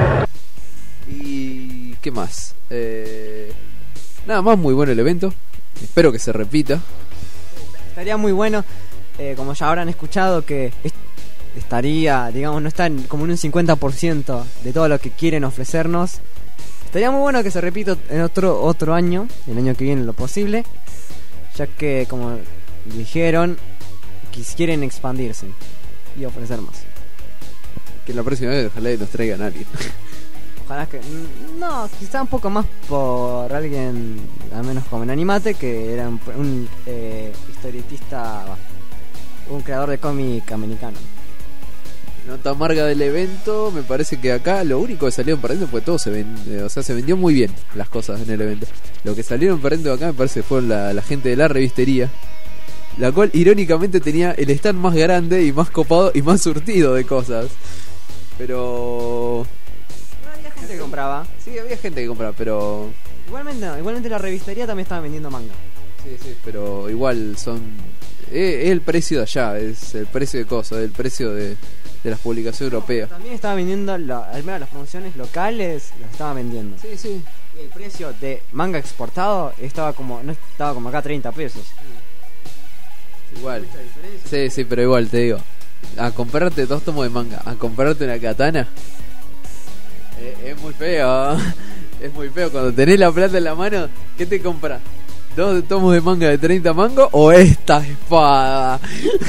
¿Y qué más? Eh, nada más, muy bueno el evento. Espero que se repita. Estaría muy bueno, eh, como ya habrán escuchado, que est- estaría, digamos, no está en- como en un cincuenta por ciento de todo lo que quieren ofrecernos. Estaría muy bueno que se repita en otro otro año, el año que viene lo posible, ya que, como dijeron, quis- quieren expandirse y ofrecer más. Que la próxima vez ojalá y nos traigan a alguien. Ojalá que... No, quizá un poco más por alguien, al menos como en Animate, que era un, un eh, historietista, un creador de cómic americano. Nota amarga del evento, me parece que acá lo único que salieron perdiendo fue todo se vendió, o sea, se vendió muy bien las cosas en el evento. Lo que salieron perdiendo acá me parece fue la, la gente de la revistería, la cual irónicamente tenía el stand más grande y más copado y más surtido de cosas. Pero Había gente que compraba. sí, había gente que compraba, pero Igualmente no, igualmente la revistería también estaba vendiendo manga. sí, sí, pero igual son es, es el precio de allá, es el precio de cosas, el precio de, de las publicaciones europeas. También estaba vendiendo, la, al menos las promociones locales, las estaba vendiendo. Sí, sí. Y el precio de manga exportado estaba como, no estaba como acá treinta pesos. Igual. Sí, sí, pero igual te digo, a comprarte dos tomos de manga, a comprarte una katana, eh, es muy feo. Es muy feo cuando tenés la plata en la mano. ¿Qué te compras? ¿Dos tomos de manga de treinta mangos o esta espada?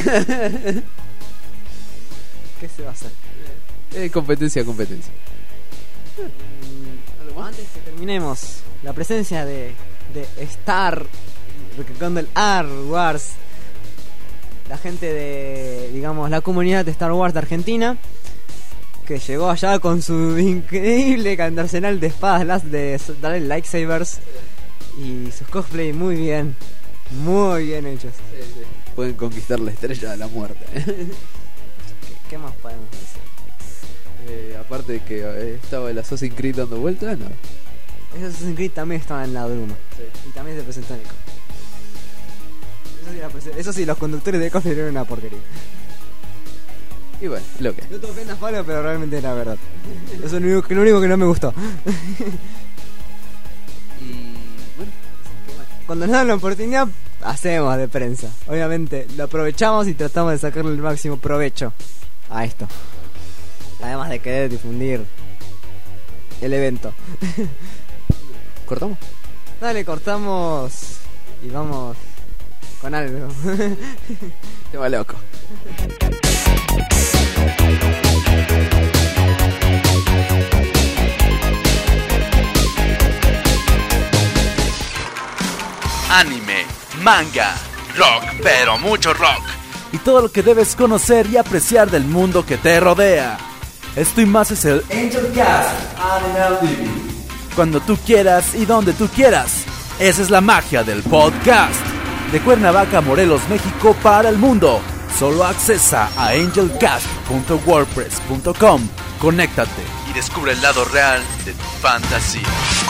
¿Qué se va a hacer? Eh, competencia, competencia. Antes que terminemos, la presencia de, de Star, recalcando el Star Wars, la gente de, digamos, la comunidad de Star Wars de Argentina, que llegó allá con su increíble arsenal de espadas las de darle lightsabers y sus cosplay muy bien, muy bien hechos. Pueden conquistar la estrella de la muerte. ¿Qué, qué más podemos decir? Eh, aparte de que eh, estaba el Assassin's Creed dando vueltas, no. Ese Assassin's Creed también estaba en la Bruma. Y también se presentó en el cosplay. Eso sí, la prese- eso sí, los conductores de cosplay eran una porquería. Y bueno, lo que. No te ofendas, Pablo, pero realmente era verdad. Eso es lo único, que- lo único que no me gustó. Y bueno, Cuando nos dan la oportunidad, hacemos de prensa. Obviamente, lo aprovechamos y tratamos de sacarle el máximo provecho a esto. Además de querer difundir el evento. ¿cortamos? Dale, cortamos y vamos con algo. Te va loco. Anime, manga, rock, pero mucho rock. Y todo lo que debes conocer y apreciar del mundo que te rodea. Esto y más es el Angel Cast Animal T V. cuando tú quieras y donde tú quieras. Esa es la magia del podcast. De Cuernavaca, Morelos, México para el mundo. Solo accesa a angelcast punto wordpress punto com. Conéctate y descubre el lado real de tu fantasía.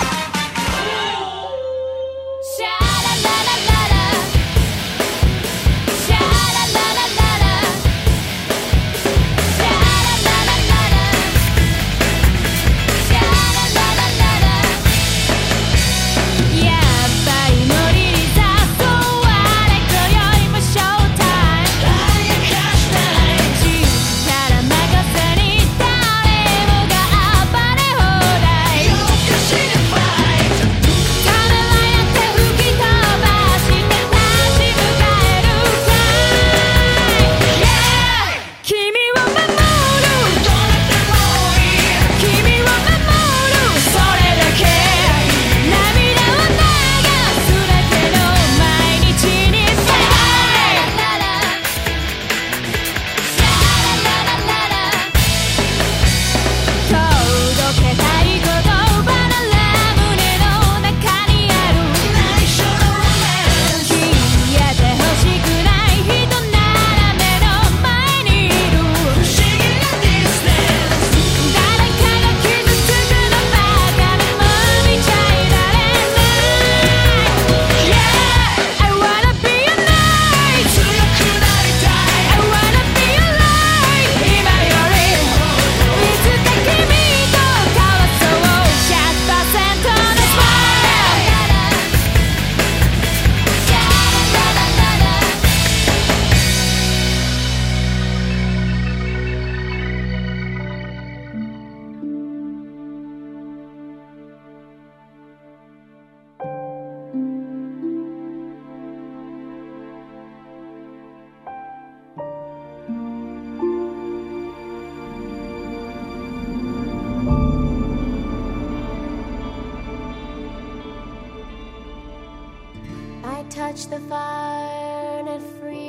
Touch the fire and it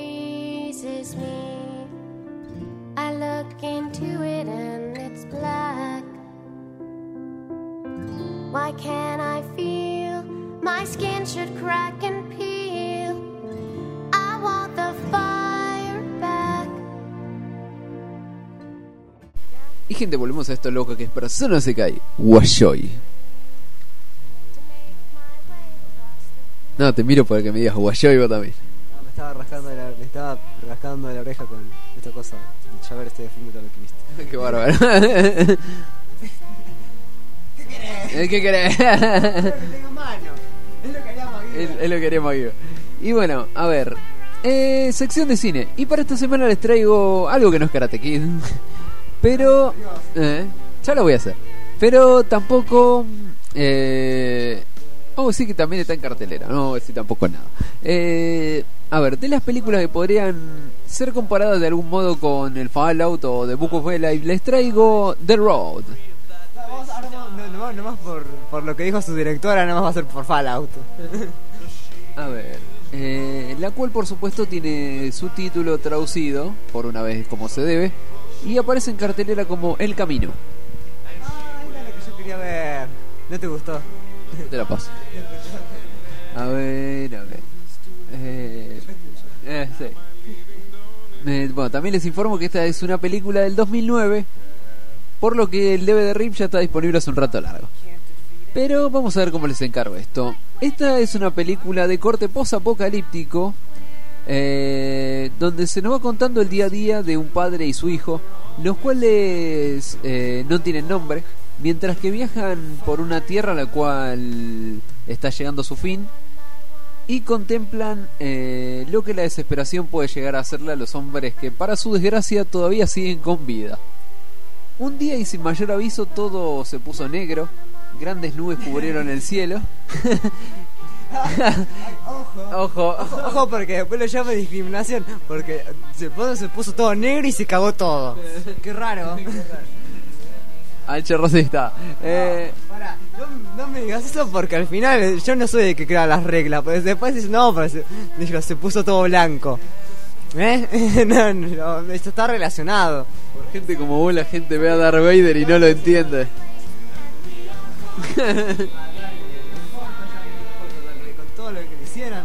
freezes me. I look into it and it's black. Why can't I feel my skin should crack and peel? I want the fire back. Y gente, volvemos a esto loco que es Persona Sekai Washoi. No, te miro para que me digas Washoi vos también. No, me estaba rascando la, me estaba rascando la oreja con esta cosa. Ya ver este film todo lo que viste. Qué bárbaro. ¿Qué querés? ¿Qué querés? Es lo que tengo mano. Es lo que haríamos aquí. Es, es lo que haríamos aquí. Y bueno, a ver. Eh, sección de cine. Y para esta semana les traigo algo que no es Karate Kid. Pero... Eh, ya lo voy a hacer. Pero tampoco... Eh... Vamos a decir que también está en cartelera, no vamos a decir tampoco nada. Eh, a ver, de las películas que podrían ser comparadas de algún modo con el Fallout o The Book of Eli, les traigo The Road. No, vamos, ahora no, no, no, no más por, por lo que dijo su directora, no más va a ser por Fallout. A ver, eh, la cual por supuesto tiene su título traducido, por una vez como se debe, y aparece en cartelera como El Camino. Ah, era lo que yo quería ver. ¿No te gustó? Te la paso. A ver, a ver. Eh, eh, sí. eh, bueno, también les informo que esta es una película del dos mil nueve, por lo que el D V D R I P ya está disponible hace un rato largo. Pero vamos a ver cómo les encargo esto. Esta es una película de corte post-apocalíptico, eh, donde se nos va contando el día a día de un padre y su hijo, los cuales eh, no tienen nombre, mientras que viajan por una tierra la cual está llegando a su fin y contemplan eh, lo que la desesperación puede llegar a hacerle a los hombres que, para su desgracia, todavía siguen con vida. Un día y sin mayor aviso todo se puso negro, grandes nubes cubrieron el cielo. Ojo, ojo, ojo, ojo, porque después lo llama discriminación, porque se puso, se puso todo negro y se cagó todo. Qué raro. Anche racista. Eh... No, para, no, no me digas eso porque al final yo no soy el que crea las reglas. Pues después dices, no, pero se, digo, se puso todo blanco. ¿Eh? no, no, no, esto está relacionado. Por gente como vos, la gente ve a Darth Vader y no lo entiende. Con todo lo que le hicieran.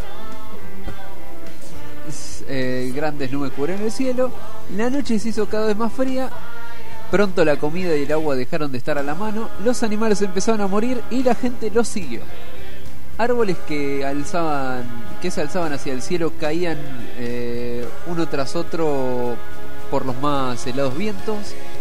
Eh, grandes nubes cubrieron el cielo. La noche se hizo cada vez más fría. Pronto la comida y el agua dejaron de estar a la mano. Los animales empezaron a morir y la gente los siguió. Árboles que alzaban, que se alzaban hacia el cielo caían eh, uno tras otro por los más helados vientos.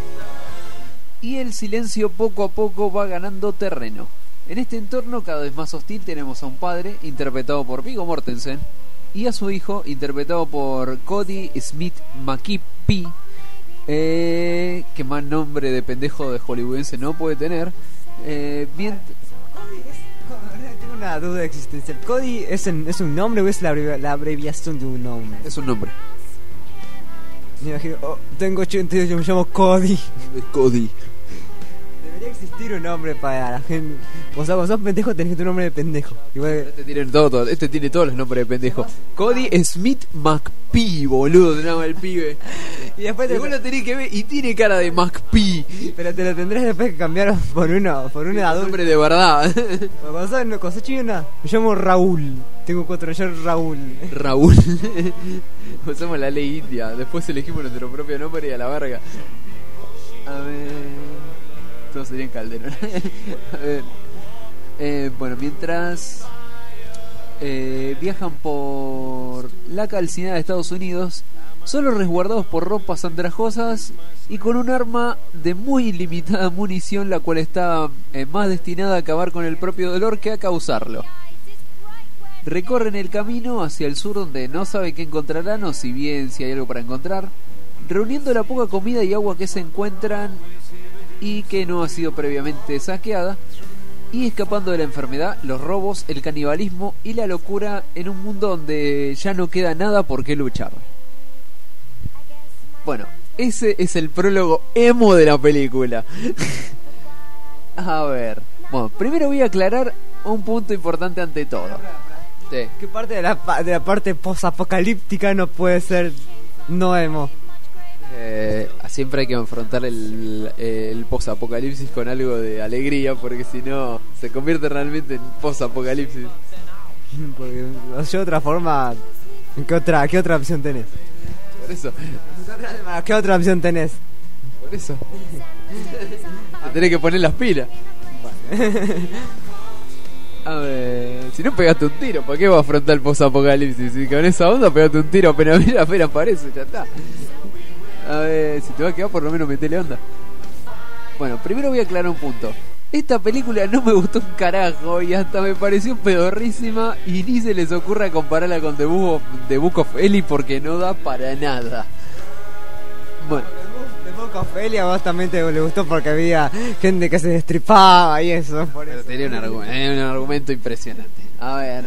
Y el silencio poco a poco va ganando terreno. En este entorno cada vez más hostil tenemos a un padre, interpretado por Viggo Mortensen, y a su hijo, interpretado por Cody Smith McKee, eh, que más nombre de pendejo de hollywoodense no puede tener. Eh, bien... Tengo una duda existencial. ¿Cody es, en, es un nombre o es la, abrevi- la abreviación de un nombre? Es un nombre. Me imagino, oh, tengo ochenta y ocho, yo me llamo Cody. Cody. Debería existir un nombre para la gente. O sea, cuando sos pendejo tenés que tener un nombre de pendejo. Igual... Este tiene, todo, todo, este tiene todos los nombres de pendejo. Cody Smith McPhee, boludo, se llama el pibe. Y después te... Igual lo tenés que ver y tiene cara de McPhee. Pero te lo tendrás después que cambiar por uno, por un adulto. Nombre de verdad. Cuando sos, cuando sos chino, me llamo Raúl. Tengo cuatro años, Raúl. Raúl. Usamos la ley india. Después elegimos nuestro propio nombre y a la verga. A ver. Todos serían Calderón. A ver. Eh, bueno, mientras eh, viajan por la calcinada de Estados Unidos, solo resguardados por ropas andrajosas y con un arma de muy limitada munición, la cual está eh, más destinada a acabar con el propio dolor que a causarlo. Recorren el camino hacia el sur, donde no sabe qué encontrarán o si bien si hay algo para encontrar, reuniendo la poca comida y agua que se encuentran y que no ha sido previamente saqueada, y escapando de la enfermedad, los robos, el canibalismo y la locura en un mundo donde ya no queda nada por qué luchar. Bueno, ese es el prólogo emo de la película. A ver, bueno, primero voy a aclarar un punto importante ante todo. Sí. ¿Qué parte de la, de la parte post-apocalíptica no puede ser no emo? Eh, siempre hay que enfrentar el, el post-apocalipsis con algo de alegría, porque si no se convierte realmente en post-apocalipsis. Porque yo de otra forma, ¿qué otra, qué otra opción tenés? Por eso. ¿Qué otra opción tenés? Por eso. Te tenés que poner las pilas. A ver, si no pegaste un tiro, ¿para qué vas a afrontar el post-apocalipsis? Si con esa onda pegaste un tiro, apenas mira, apenas aparece, ya está. A ver, si te va a quedar, por lo menos metele onda. Bueno, primero voy a aclarar un punto. Esta película no me gustó un carajo y hasta me pareció pedorrísima, y ni se les ocurra compararla con The Book of, The Book of Eli, porque no da para nada. Bueno, The Book of Eli a vos también te le gustó porque había gente que se destripaba y eso. Por eso. Tenía un, argumento, un argumento impresionante. A ver.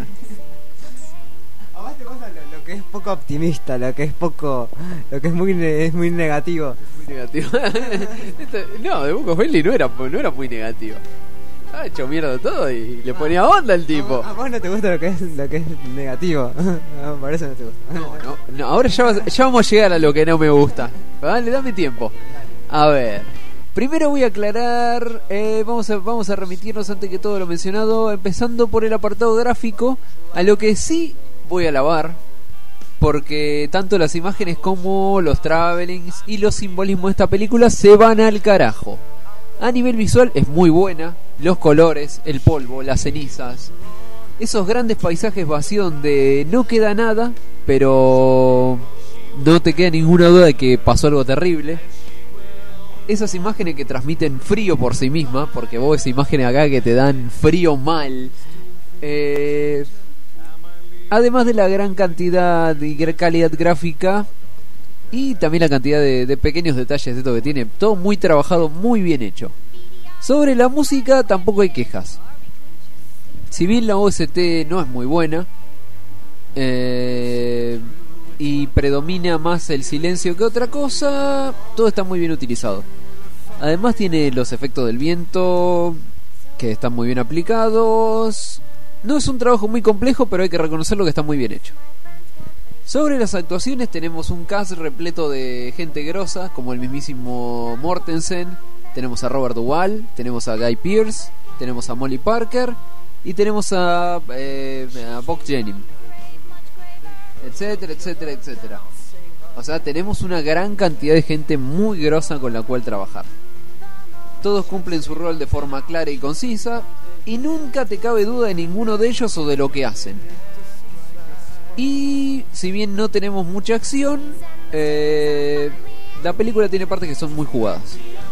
A vos te gusta lo, lo que es poco optimista, lo que es poco, lo que es muy ne- es muy negativo. Muy negativo. Esto, no, The Book of Eli no era, no era muy negativo. Ha hecho mierda todo y le ponía onda al tipo. A, a vos no te gusta lo que es lo que es negativo. No, por eso no te gusta. No, no, no, ahora ya, ya vamos a llegar a lo que no me gusta. Dale, dame tiempo. A ver, primero voy a aclarar, eh, vamos a vamos a remitirnos antes que todo lo mencionado, empezando por el apartado gráfico, a lo que sí voy a alabar, porque tanto las imágenes como los travelings y los simbolismos de esta película se van al carajo. A nivel visual es muy buena, los colores, el polvo, las cenizas, esos grandes paisajes vacíos donde no queda nada, pero no te queda ninguna duda de que pasó algo terrible. Esas imágenes que transmiten frío por sí mismas, porque vos ves imágenes acá que te dan frío mal. Eh, además de la gran cantidad y calidad gráfica, y también la cantidad de, de pequeños detalles de esto que tiene, todo muy trabajado, muy bien hecho. Sobre la música tampoco hay quejas. Si bien la O S T no es muy buena, eh, y predomina más el silencio que otra cosa, todo está muy bien utilizado. Además tiene los efectos del viento, que están muy bien aplicados. No es un trabajo muy complejo, pero hay que reconocerlo que está muy bien hecho. Sobre las actuaciones tenemos un cast repleto de gente grosa, como el mismísimo Mortensen. Tenemos a Robert Duvall, tenemos a Guy Pearce, tenemos a Molly Parker y tenemos a, eh, a Bob Jennings, etcétera, etcétera, etcétera. O sea, tenemos una gran cantidad de gente muy grosa con la cual trabajar. Todos cumplen su rol de forma clara y concisa y nunca te cabe duda de ninguno de ellos o de lo que hacen. Y si bien no tenemos mucha acción, eh, la película tiene partes que son muy jugadas.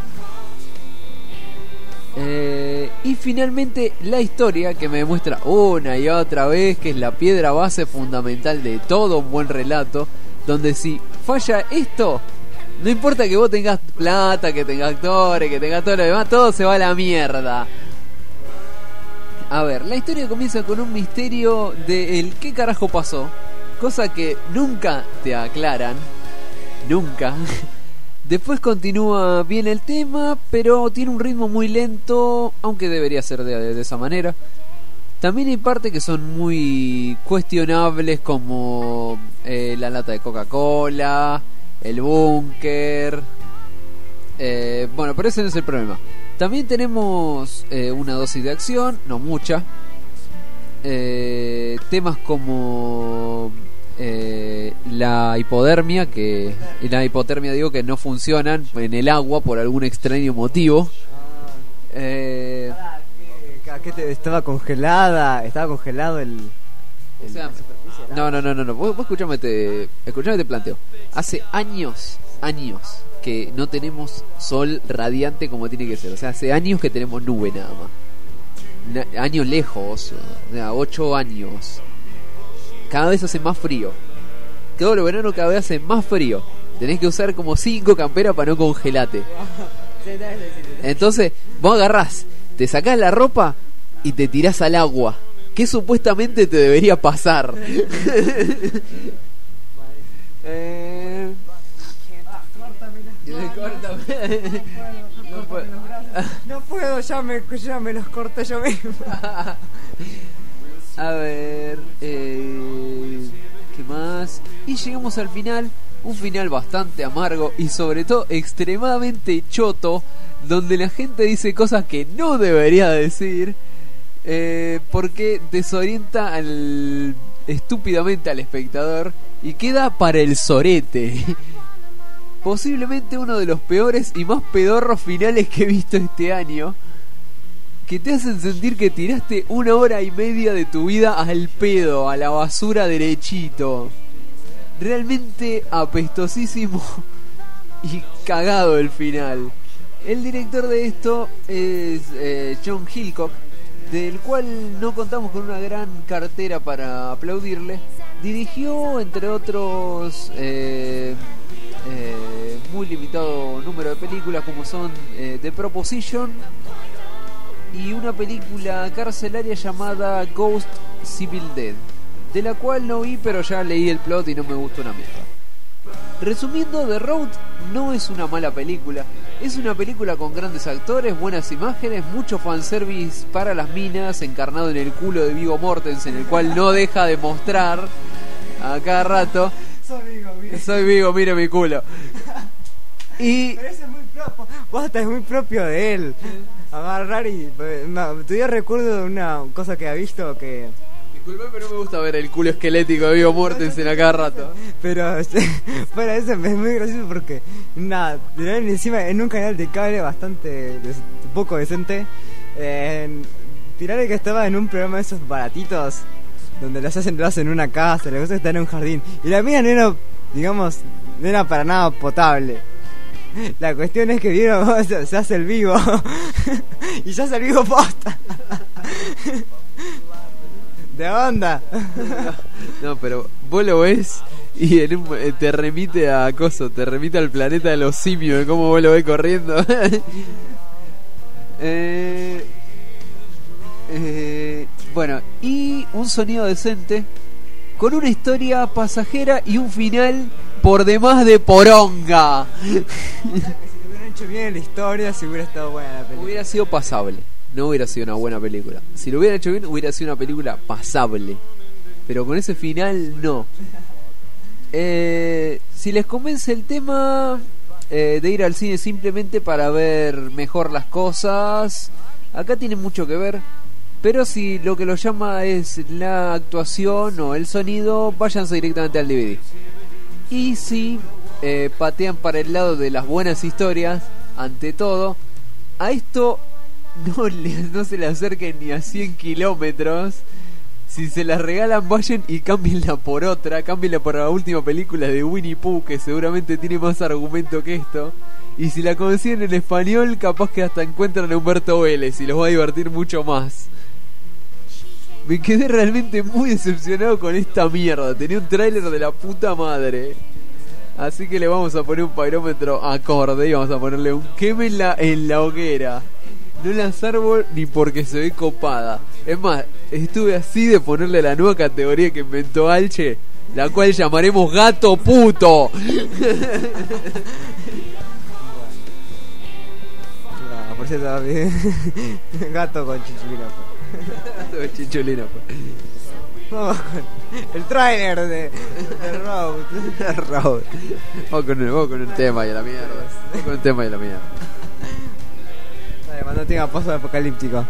Eh, y finalmente la historia, que me demuestra una y otra vez que es la piedra base fundamental de todo un buen relato, donde si falla esto, no importa que vos tengas plata, que tengas actores, que tengas todo lo demás, todo se va a la mierda. A ver, la historia comienza con un misterio de el qué carajo pasó, cosa que nunca te aclaran, nunca. Después continúa bien el tema, pero tiene un ritmo muy lento, aunque debería ser de, de esa manera. También hay partes que son muy cuestionables, como eh, la lata de Coca-Cola, el búnker. Eh, bueno, pero ese no es el problema. También tenemos eh, una dosis de acción, no mucha. Eh, temas como eh, la hipotermia, que la hipotermia digo que no funcionan en el agua por algún extraño motivo. Eh, ¿Qué te, estaba congelada? Estaba congelado el. el o sea, no, no, no, no, no. Vos, vos escuchame, te, escuchame te planteo. Hace años, años que no tenemos sol radiante como tiene que ser. O sea, hace años que tenemos nube nada más. Na, años lejos, o sea, ocho años. Cada vez hace más frío. Todo el verano cada vez hace más frío. Tenés que usar como cinco camperas para no congelarte. Entonces, vos agarrás, te sacás la ropa y te tirás al agua, que supuestamente te debería pasar. eh... No puedo, no puedo, ya me, ya me los corté yo mismo. A ver, eh, ¿qué más? Y llegamos al final, un final bastante amargo y sobre todo extremadamente choto, donde la gente dice cosas que no debería decir, eh, porque desorienta al, estúpidamente al espectador y queda para el sorete. Posiblemente uno de los peores y más pedorros finales que he visto este año, que te hacen sentir que tiraste una hora y media de tu vida al pedo, a la basura derechito. Realmente apestosísimo y cagado el final. El director de esto es eh, John Hillcock, del cual no contamos con una gran cartera para aplaudirle. Dirigió, entre otros, eh, eh, muy limitado número de películas, como son eh, The Proposition y una película carcelaria llamada Ghost Civil Dead, de la cual no vi, pero ya leí el plot y no me gustó una mierda. Resumiendo, The Road no es una mala película. Es una película con grandes actores, buenas imágenes, mucho fanservice para las minas, encarnado en el culo de Viggo Mortensen, el cual no deja de mostrar a cada rato. Soy Viggo, mira. Soy Viggo, mira mi culo. Y... Pero ese es muy propio, basta, es muy propio de él. Agarrar y... Todavía recuerdo de una cosa que ha visto que... Disculpe, pero no me gusta ver el culo esquelético de Viggo Mortensen a cada rato. Pero fuera eso es muy gracioso porque nada, tiraron encima en un canal de cable bastante des, poco decente. Eh, tiraron que estaba en un programa de esos baratitos donde las hacen, lo hacen en una casa, le gusta estar en un jardín. Y la mina no era, digamos, no era para nada potable. La cuestión es que vieron, se, se hace el vivo y se hace el vivo posta. ¿De onda? No, pero vos lo ves y en un, te remite a acoso, te remite al planeta de los simios, de cómo vos lo ves corriendo. eh, eh, bueno, y un sonido decente, con una historia pasajera y un final por demás de poronga. Si hubieran hecho bien la historia, si hubiera estado buena la película. Hubiera sido pasable. No hubiera sido una buena película. Si lo hubieran hecho bien, hubiera sido una película pasable. Pero con ese final, no. Eh, si les convence el tema eh, de ir al cine simplemente para ver mejor las cosas, acá tiene mucho que ver. Pero si lo que lo llama es la actuación o el sonido, váyanse directamente al D V D. Y si eh, patean para el lado de las buenas historias, ante todo, a esto no, le, no se le acerquen ni a cien kilómetros. Si se las regalan, vayan y cámbienla por otra. Cámbienla por la última película de Winnie Pooh, que seguramente tiene más argumento que esto. Y si la consiguen en español, capaz que hasta encuentran a Humberto Vélez y los va a divertir mucho más. Me quedé realmente muy decepcionado con esta mierda. Tenía un tráiler de la puta madre. Así que le vamos a poner un pyrómetro acorde y vamos a ponerle un quémela en la hoguera. No las árbol ni porque se ve copada. Es más, estuve así de ponerle la nueva categoría que inventó Alche, la cual llamaremos gato puto. No, por cierto, gato con chichulina. Gato con chichulina. Vamos con el trailer de, de Road. Road. Vamos con el, vamos con el tema y a la mierda. Vamos con el tema y a la mierda. Además no tenga paso apocalíptico.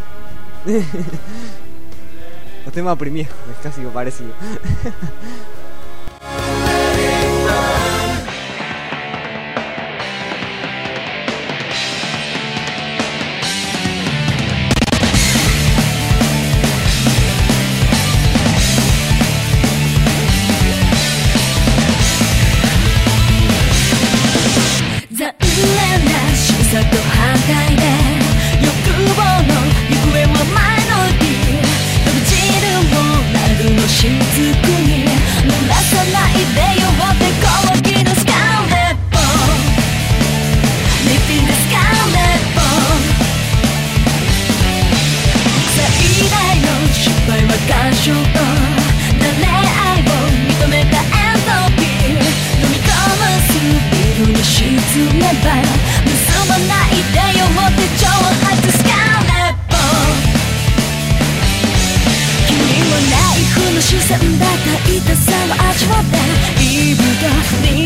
Los temas primieros, es casi parecido. 「痛さを味わって」「イブが